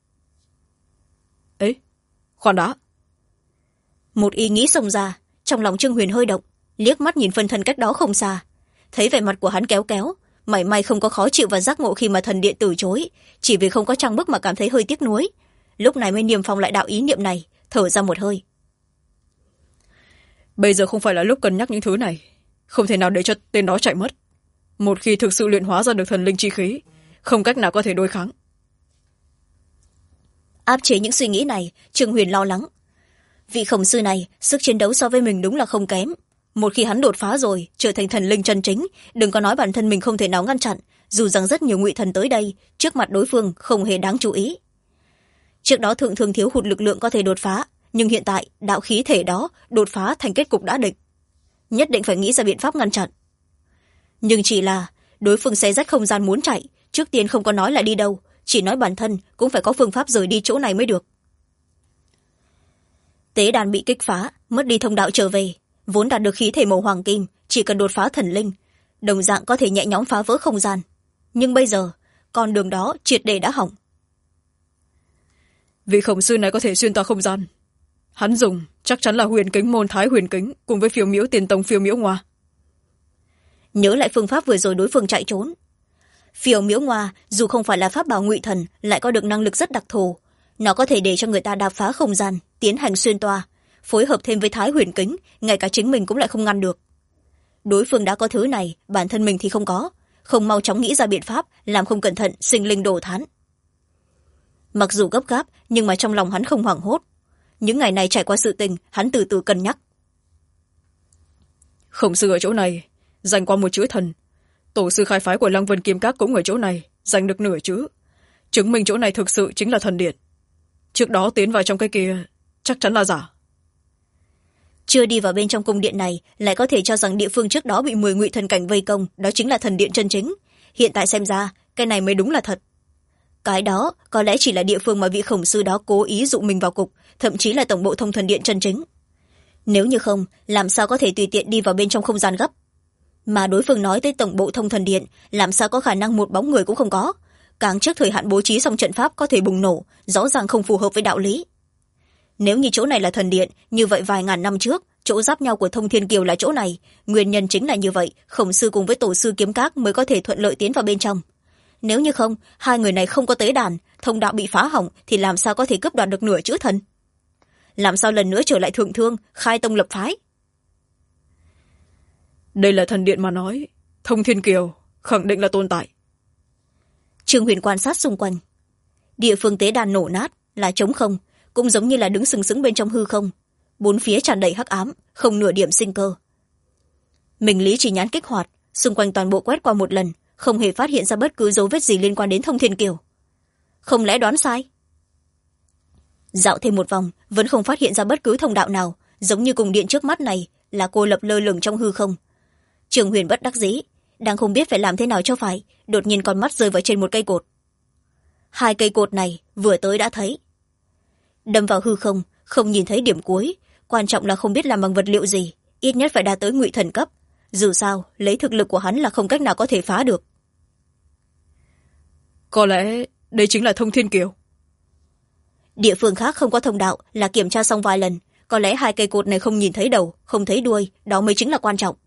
Ấy, khoan đã. Một ý nghĩ xông ra, trong lòng Trương Huyền hơi động, liếc mắt nhìn phân thân cách đó không xa, thấy vẻ mặt của hắn kéo kéo, mảy may không có khó chịu và giác ngộ khi mà thần điện từ chối, chỉ vì không có trang bức mà cảm thấy hơi tiếc nuối. Lúc này mới niềm phong lại đạo ý niệm này, thở ra một hơi. Bây giờ không phải là lúc cân nhắc những thứ này, không thể nào để cho tên đó chạy mất. Một khi thực sự luyện hóa ra được thần linh chi khí, không cách nào có thể đối kháng. Áp chế những suy nghĩ này, Trương Huyền lo lắng. Vị khổng sư này sức chiến đấu so với mình đúng là không kém. Một khi hắn đột phá rồi, trở thành thần linh chân chính, đừng có nói bản thân mình không thể nào ngăn chặn, dù rằng rất nhiều ngụy thần tới đây, trước mặt đối phương không hề đáng chú ý. Trước đó thượng thường thiếu hụt lực lượng có thể đột phá, nhưng hiện tại đạo khí thể đó đột phá thành kết cục đã định, nhất định phải nghĩ ra biện pháp ngăn chặn. Nhưng chỉ là đối phương xé rách không gian muốn chạy, trước tiên không có nói là đi đâu, chỉ nói bản thân cũng phải có phương pháp rời đi chỗ này mới được. Tế đàn bị kích phá, mất đi thông đạo trở về, vốn đạt được khí thể màu hoàng kim, chỉ cần đột phá thần linh đồng dạng có thể nhẹ nhõm phá vỡ không gian, nhưng bây giờ con đường đó triệt để đã hỏng. Vị khổng sư này có thể xuyên toa không gian, hắn dùng chắc chắn là huyền kính môn thái huyền kính cùng với phiêu miễu tiền tông phiêu miễu ngoa. Nhớ lại phương pháp vừa rồi đối phương chạy trốn, phiêu miễu ngoa dù không phải là pháp bảo ngụy thần, lại có được năng lực rất đặc thù, nó có thể để cho người ta đạp phá không gian, tiến hành xuyên toa, phối hợp thêm với thái huyền kính, ngay cả chính mình cũng lại không ngăn được. Đối phương đã có thứ này, bản thân mình thì không có, không mau chóng nghĩ ra biện pháp, làm không cẩn thận sinh linh đổ thán. Mặc dù gấp gáp, nhưng mà trong lòng hắn không hoảng hốt. Những ngày này trải qua sự tình, hắn từ từ cân nhắc. Khổng sư ở chỗ này giành qua một chữ thần, tổ sư khai phái của Lăng Vân Kiếm Các cũng ở chỗ này giành được nửa chữ, chứng minh chỗ này thực sự chính là thần điện. Trước đó tiến vào trong cái kia chắc chắn là giả. Chưa đi vào bên trong cung điện này, lại có thể cho rằng địa phương trước đó bị 10 ngụy thần cảnh vây công, đó chính là thần điện chân chính. Hiện tại xem ra cái này mới đúng là thật. Cái đó có lẽ chỉ là địa phương mà vị khổng sư đó cố ý dụ mình vào cục, thậm chí là tổng bộ thông thần điện chân chính. Nếu như không, làm sao có thể tùy tiện đi vào bên trong không gian gấp. Mà đối phương nói tới tổng bộ thông thần điện, làm sao có khả năng một bóng người cũng không có. Càng trước thời hạn bố trí xong trận pháp có thể bùng nổ, rõ ràng không phù hợp với đạo lý. Nếu như chỗ này là thần điện, như vậy vài ngàn năm trước chỗ giáp nhau của Thông Thiên Kiều là chỗ này, nguyên nhân chính là như vậy, khổng sư cùng với tổ sư kiếm các mới có thể thuận lợi tiến vào bên trong. Nếu như không, hai người này không có tế đàn, thông đạo bị phá hỏng, thì làm sao có thể cướp đoạt được nửa chữ thần? Làm sao lần nữa trở lại thượng thương, khai tông lập phái? Đây là thần điện mà nói, Thông Thiên Kiều khẳng định là tồn tại. Trương Huyền quan sát xung quanh, địa phương tế đàn nổ nát là trống không, cũng giống như là đứng sừng sững bên trong hư không, bốn phía tràn đầy hắc ám, không nửa điểm sinh cơ. Mình lý chỉ nhãn kích hoạt, xung quanh toàn bộ quét qua một lần, không hề phát hiện ra bất cứ dấu vết gì liên quan đến Thông Thiên Kiều. Không lẽ đoán sai? Dạo thêm một vòng, vẫn không phát hiện ra bất cứ thông đạo nào, giống như cung điện trước mắt này là cô lập lơ lửng trong hư không. Trường Huyền bất đắc dĩ, đang không biết phải làm thế nào cho phải, đột nhiên con mắt rơi vào trên một cây cột. Hai cây cột này vừa tới đã thấy, đâm vào hư không, không nhìn thấy điểm cuối, quan trọng là không biết làm bằng vật liệu gì, ít nhất phải đạt tới ngụy thần cấp, dù sao lấy thực lực của hắn là không cách nào có thể phá được. Có lẽ đây chính là Thông Thiên Kiều. Địa phương khác không có thông đạo là kiểm tra xong vài lần, có lẽ hai cây cột này không nhìn thấy đầu, không thấy đuôi, đó mới chính là quan trọng.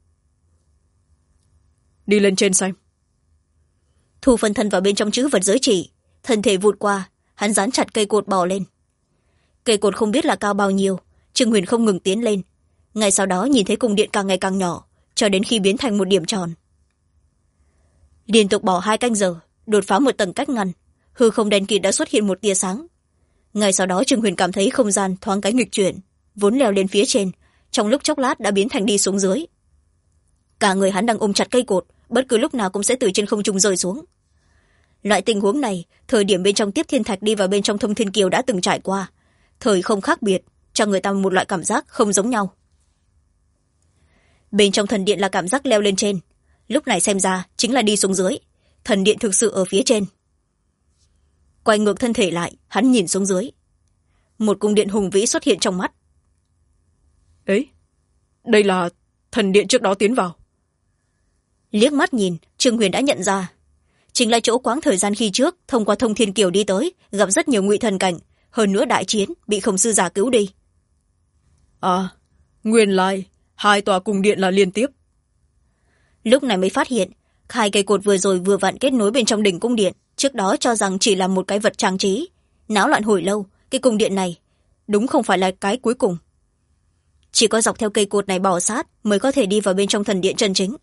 Đi lên trên xem. Thu phân thân vào bên trong chữ vật giới chỉ, thân thể vụt qua, hắn dán chặt cây cột bò lên. Cây cột không biết là cao bao nhiêu, Trương Huyền không ngừng tiến lên, ngay sau đó nhìn thấy cung điện càng ngày càng nhỏ, cho đến khi biến thành một điểm tròn. Liên tục bỏ 2 canh giờ, đột phá một tầng cách ngăn, hư không đen kịt đã xuất hiện một tia sáng. Ngay sau đó Trương Huyền cảm thấy không gian thoáng cái nghịch chuyển, vốn leo lên phía trên, trong lúc chốc lát đã biến thành đi xuống dưới. Cả người hắn đang ôm chặt cây cột, bất cứ lúc nào cũng sẽ từ trên không trung rơi xuống. Loại tình huống này, thời điểm bên trong Tiếp Thiên Thạch đi vào bên trong Thông Thiên Kiều đã từng trải qua, thời không khác biệt, cho người ta một loại cảm giác không giống nhau. Bên trong thần điện là cảm giác leo lên trên, lúc này xem ra chính là đi xuống dưới, thần điện thực sự ở phía trên. Quay ngược thân thể lại, hắn nhìn xuống dưới, một cung điện hùng vĩ xuất hiện trong mắt. Ấy, đây là thần điện trước đó tiến vào. Liếc mắt nhìn, Trương Huyền đã nhận ra, chính là chỗ quãng thời gian khi trước thông qua Thông Thiên Kiều đi tới, gặp rất nhiều ngụy thần cảnh, hơn nữa đại chiến bị khổng sư giả cứu đi. À, nguyên lai 2 tòa cung điện là liên tiếp. Lúc này mới phát hiện 2 cây cột vừa rồi vừa vặn kết nối bên trong đỉnh cung điện, trước đó cho rằng chỉ là một cái vật trang trí, náo loạn hồi lâu, cái cung điện này đúng không phải là cái cuối cùng. chỉ có dọc theo cây cột này bò sát mới có thể đi vào bên trong thần điện chân chính.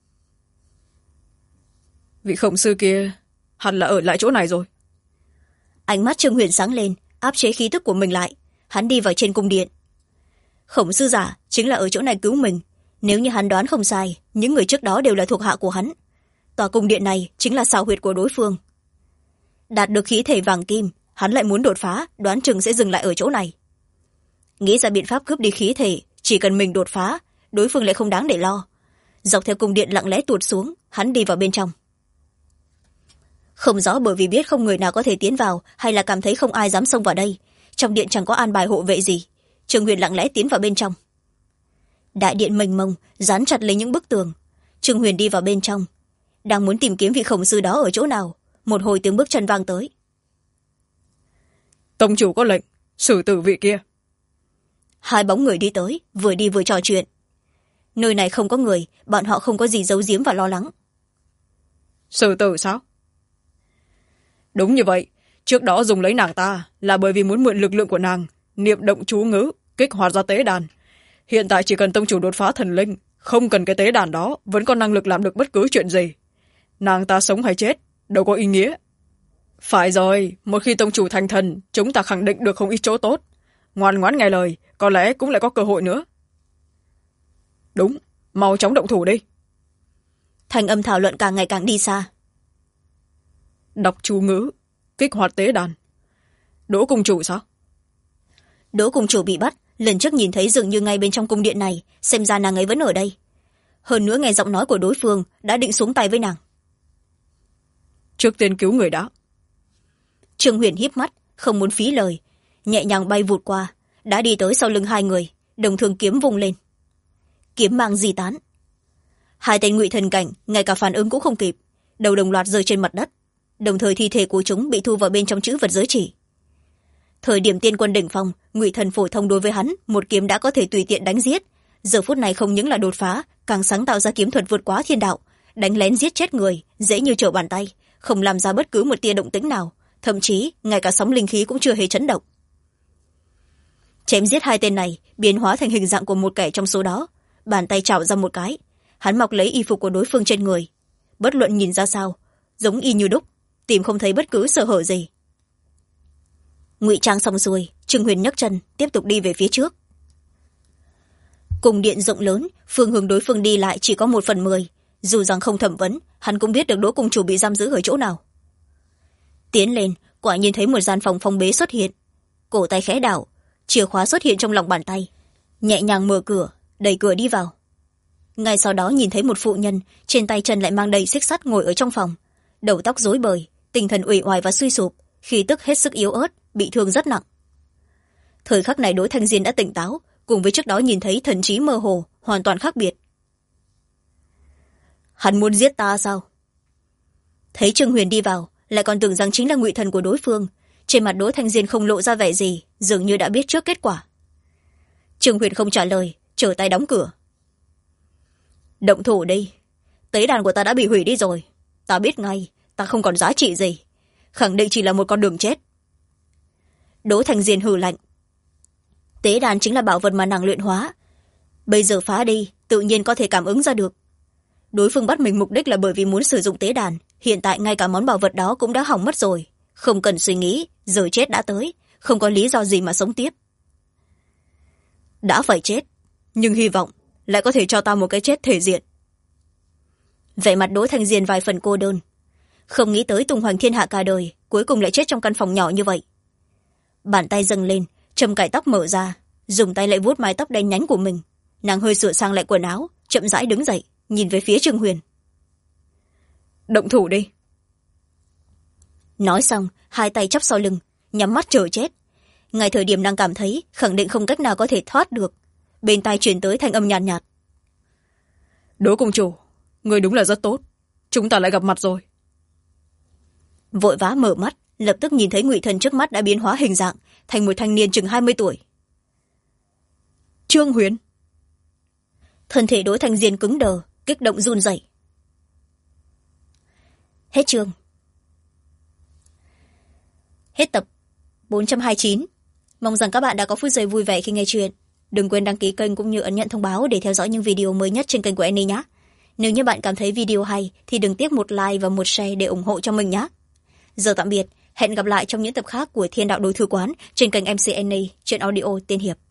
Vị khổng sư kia hẳn là ở lại chỗ này rồi. Ánh mắt Trương Huyền sáng lên, áp chế khí tức của mình lại. Hắn đi vào trên cung điện. Khổng sư giả chính là ở chỗ này cứu mình. Nếu như hắn đoán không sai, những người trước đó đều là thuộc hạ của hắn. Tòa cung điện này chính là xào huyệt của đối phương. Đạt được khí thể vàng kim, hắn lại muốn đột phá, đoán chừng sẽ dừng lại ở chỗ này. Nghĩ ra biện pháp cướp đi khí thể, chỉ cần mình đột phá, đối phương lại không đáng để lo. Dọc theo cung điện lặng lẽ tuột xuống, hắn đi vào bên trong. Không rõ bởi vì biết không người nào có thể tiến vào, hay là cảm thấy không ai dám xông vào đây. Trong điện chẳng có an bài hộ vệ gì. Trương Huyền lặng lẽ tiến vào bên trong. Đại điện mênh mông dán chặt lấy những bức tường. Trương Huyền đi vào bên trong, đang muốn tìm kiếm vị khổng sư đó ở chỗ nào, một hồi tiếng bước chân vang tới. Tông chủ có lệnh xử tử vị kia. Hai bóng người đi tới, vừa đi vừa trò chuyện. Nơi này không có người, bọn họ không có gì giấu giếm và lo lắng. Xử tử sao? Đúng như vậy, trước đó dùng lấy nàng ta là bởi vì muốn mượn lực lượng của nàng, niệm động chú ngữ, kích hoạt ra tế đàn. Hiện tại chỉ cần tông chủ đột phá thần linh, không cần cái tế đàn đó, vẫn có năng lực làm được bất cứ chuyện gì. Nàng ta sống hay chết, đâu có ý nghĩa. Phải rồi, một khi tông chủ thành thần, chúng ta khẳng định được không ít chỗ tốt. Ngoan ngoãn nghe lời, có lẽ cũng lại có cơ hội nữa. Đúng, mau chóng động thủ đi. Thành âm thảo luận càng ngày càng đi xa. Đọc chú ngữ, kích hoạt tế đàn. Đỗ cung chủ sao? Đỗ cung chủ bị bắt, lần trước nhìn thấy dường như ngay bên trong cung điện này, xem ra nàng ấy vẫn ở đây. Hơn nữa nghe giọng nói của đối phương đã định xuống tay với nàng. Trước tiên cứu người đã. Trương Huyền híp mắt, không muốn phí lời, nhẹ nhàng bay vụt qua, đã đi tới sau lưng hai người, đồng thương kiếm vung lên. Kiếm mang di tán. Hai tên ngụy thần cảnh ngay cả phản ứng cũng không kịp, đầu đồng loạt rơi trên mặt đất, đồng thời thi thể của chúng bị thu vào bên trong chữ vật giới chỉ. Thời điểm tiên quân đỉnh phong, ngụy thần phổ thông đối với hắn một kiếm đã có thể tùy tiện đánh giết. Giờ phút này không những là đột phá, càng sáng tạo ra kiếm thuật vượt quá thiên đạo, đánh lén giết chết người dễ như trở bàn tay, không làm ra bất cứ một tia động tĩnh nào, thậm chí ngay cả sóng linh khí cũng chưa hề chấn động. Chém giết hai tên này, biến hóa thành hình dạng của một kẻ trong số đó, bàn tay chảo ra một cái, hắn mọc lấy y phục của đối phương trên người, bất luận nhìn ra sao giống y như đúc, tìm không thấy bất cứ sơ hở gì. Ngụy trang xong xuôi, Trương Huyền nhấc chân tiếp tục đi về phía trước. Cung điện rộng lớn, phương hướng đối phương đi lại chỉ có 1/10, dù rằng không thẩm vấn, hắn cũng biết được Đỗ cung chủ bị giam giữ ở chỗ nào. Tiến lên, quả nhiên thấy một gian phòng phong bế xuất hiện, cổ tay khẽ đảo, chìa khóa xuất hiện trong lòng bàn tay, nhẹ nhàng mở cửa, đẩy cửa đi vào. Ngay sau đó nhìn thấy một phụ nhân, trên tay chân lại mang đầy xích sắt ngồi ở trong phòng, đầu tóc rối bời, tinh thần uể oải và suy sụp, khí tức hết sức yếu ớt, bị thương rất nặng. Thời khắc này Đỗ Thanh Diên đã tỉnh táo, cùng với trước đó nhìn thấy thần trí mơ hồ, hoàn toàn khác biệt. Hắn muốn giết ta sao? Thấy Trương Huyền đi vào, lại còn tưởng rằng chính là ngụy thần của đối phương. Trên mặt Đỗ Thanh Diên không lộ ra vẻ gì, dường như đã biết trước kết quả. Trương Huyền không trả lời, trở tay đóng cửa. Động thủ đi, tế đàn của ta đã bị hủy đi rồi, ta biết ngay ta không còn giá trị gì, khẳng định chỉ là một con đường chết. Đỗ Thanh Diên hừ lạnh. Tế đàn chính là bảo vật mà nàng luyện hóa, bây giờ phá đi tự nhiên có thể cảm ứng ra được. Đối phương bắt mình mục đích là bởi vì muốn sử dụng tế đàn, hiện tại ngay cả món bảo vật đó cũng đã hỏng mất rồi, không cần suy nghĩ, giờ chết đã tới, không có lý do gì mà sống tiếp. Đã phải chết, nhưng hy vọng lại có thể cho ta một cái chết thể diện. Vẻ mặt Đỗ Thanh Diên vài phần cô đơn, không nghĩ tới tung hoành thiên hạ cả đời cuối cùng lại chết trong căn phòng nhỏ như vậy. Bàn tay dâng lên, châm cài tóc mở ra, dùng tay lại vuốt mái tóc đen nhánh của mình, nàng hơi sửa sang lại quần áo, chậm rãi đứng dậy, nhìn về phía Trương Huyền. Động thủ đi. Nói xong, hai tay chắp sau lưng, nhắm mắt chờ chết. Ngay thời điểm nàng cảm thấy khẳng định không cách nào có thể thoát được, bên tai truyền tới thanh âm nhàn nhạt. Đỗ cung chủ, người đúng là rất tốt, chúng ta lại gặp mặt rồi. Vội vã mở mắt, lập tức nhìn thấy ngụy thần trước mắt đã biến hóa hình dạng thành một thanh niên chừng 20 tuổi. Trương Huyền. Thân thể Đỗ Thanh Diên cứng đờ, kích động run rẩy. Hết chương. Hết tập 429. Mong rằng các bạn đã có phút giây vui vẻ khi nghe chuyện. đừng quên đăng ký kênh cũng như ấn nhận thông báo để theo dõi những video mới nhất trên kênh của Annie nhé. Nếu như bạn cảm thấy video hay thì đừng tiếc một like và một share để ủng hộ cho mình nhé. Giờ tạm biệt, hẹn gặp lại trong những tập khác của Thiên Đạo Đối Thư Quán trên kênh MC Annie trên audio Tiên Hiệp.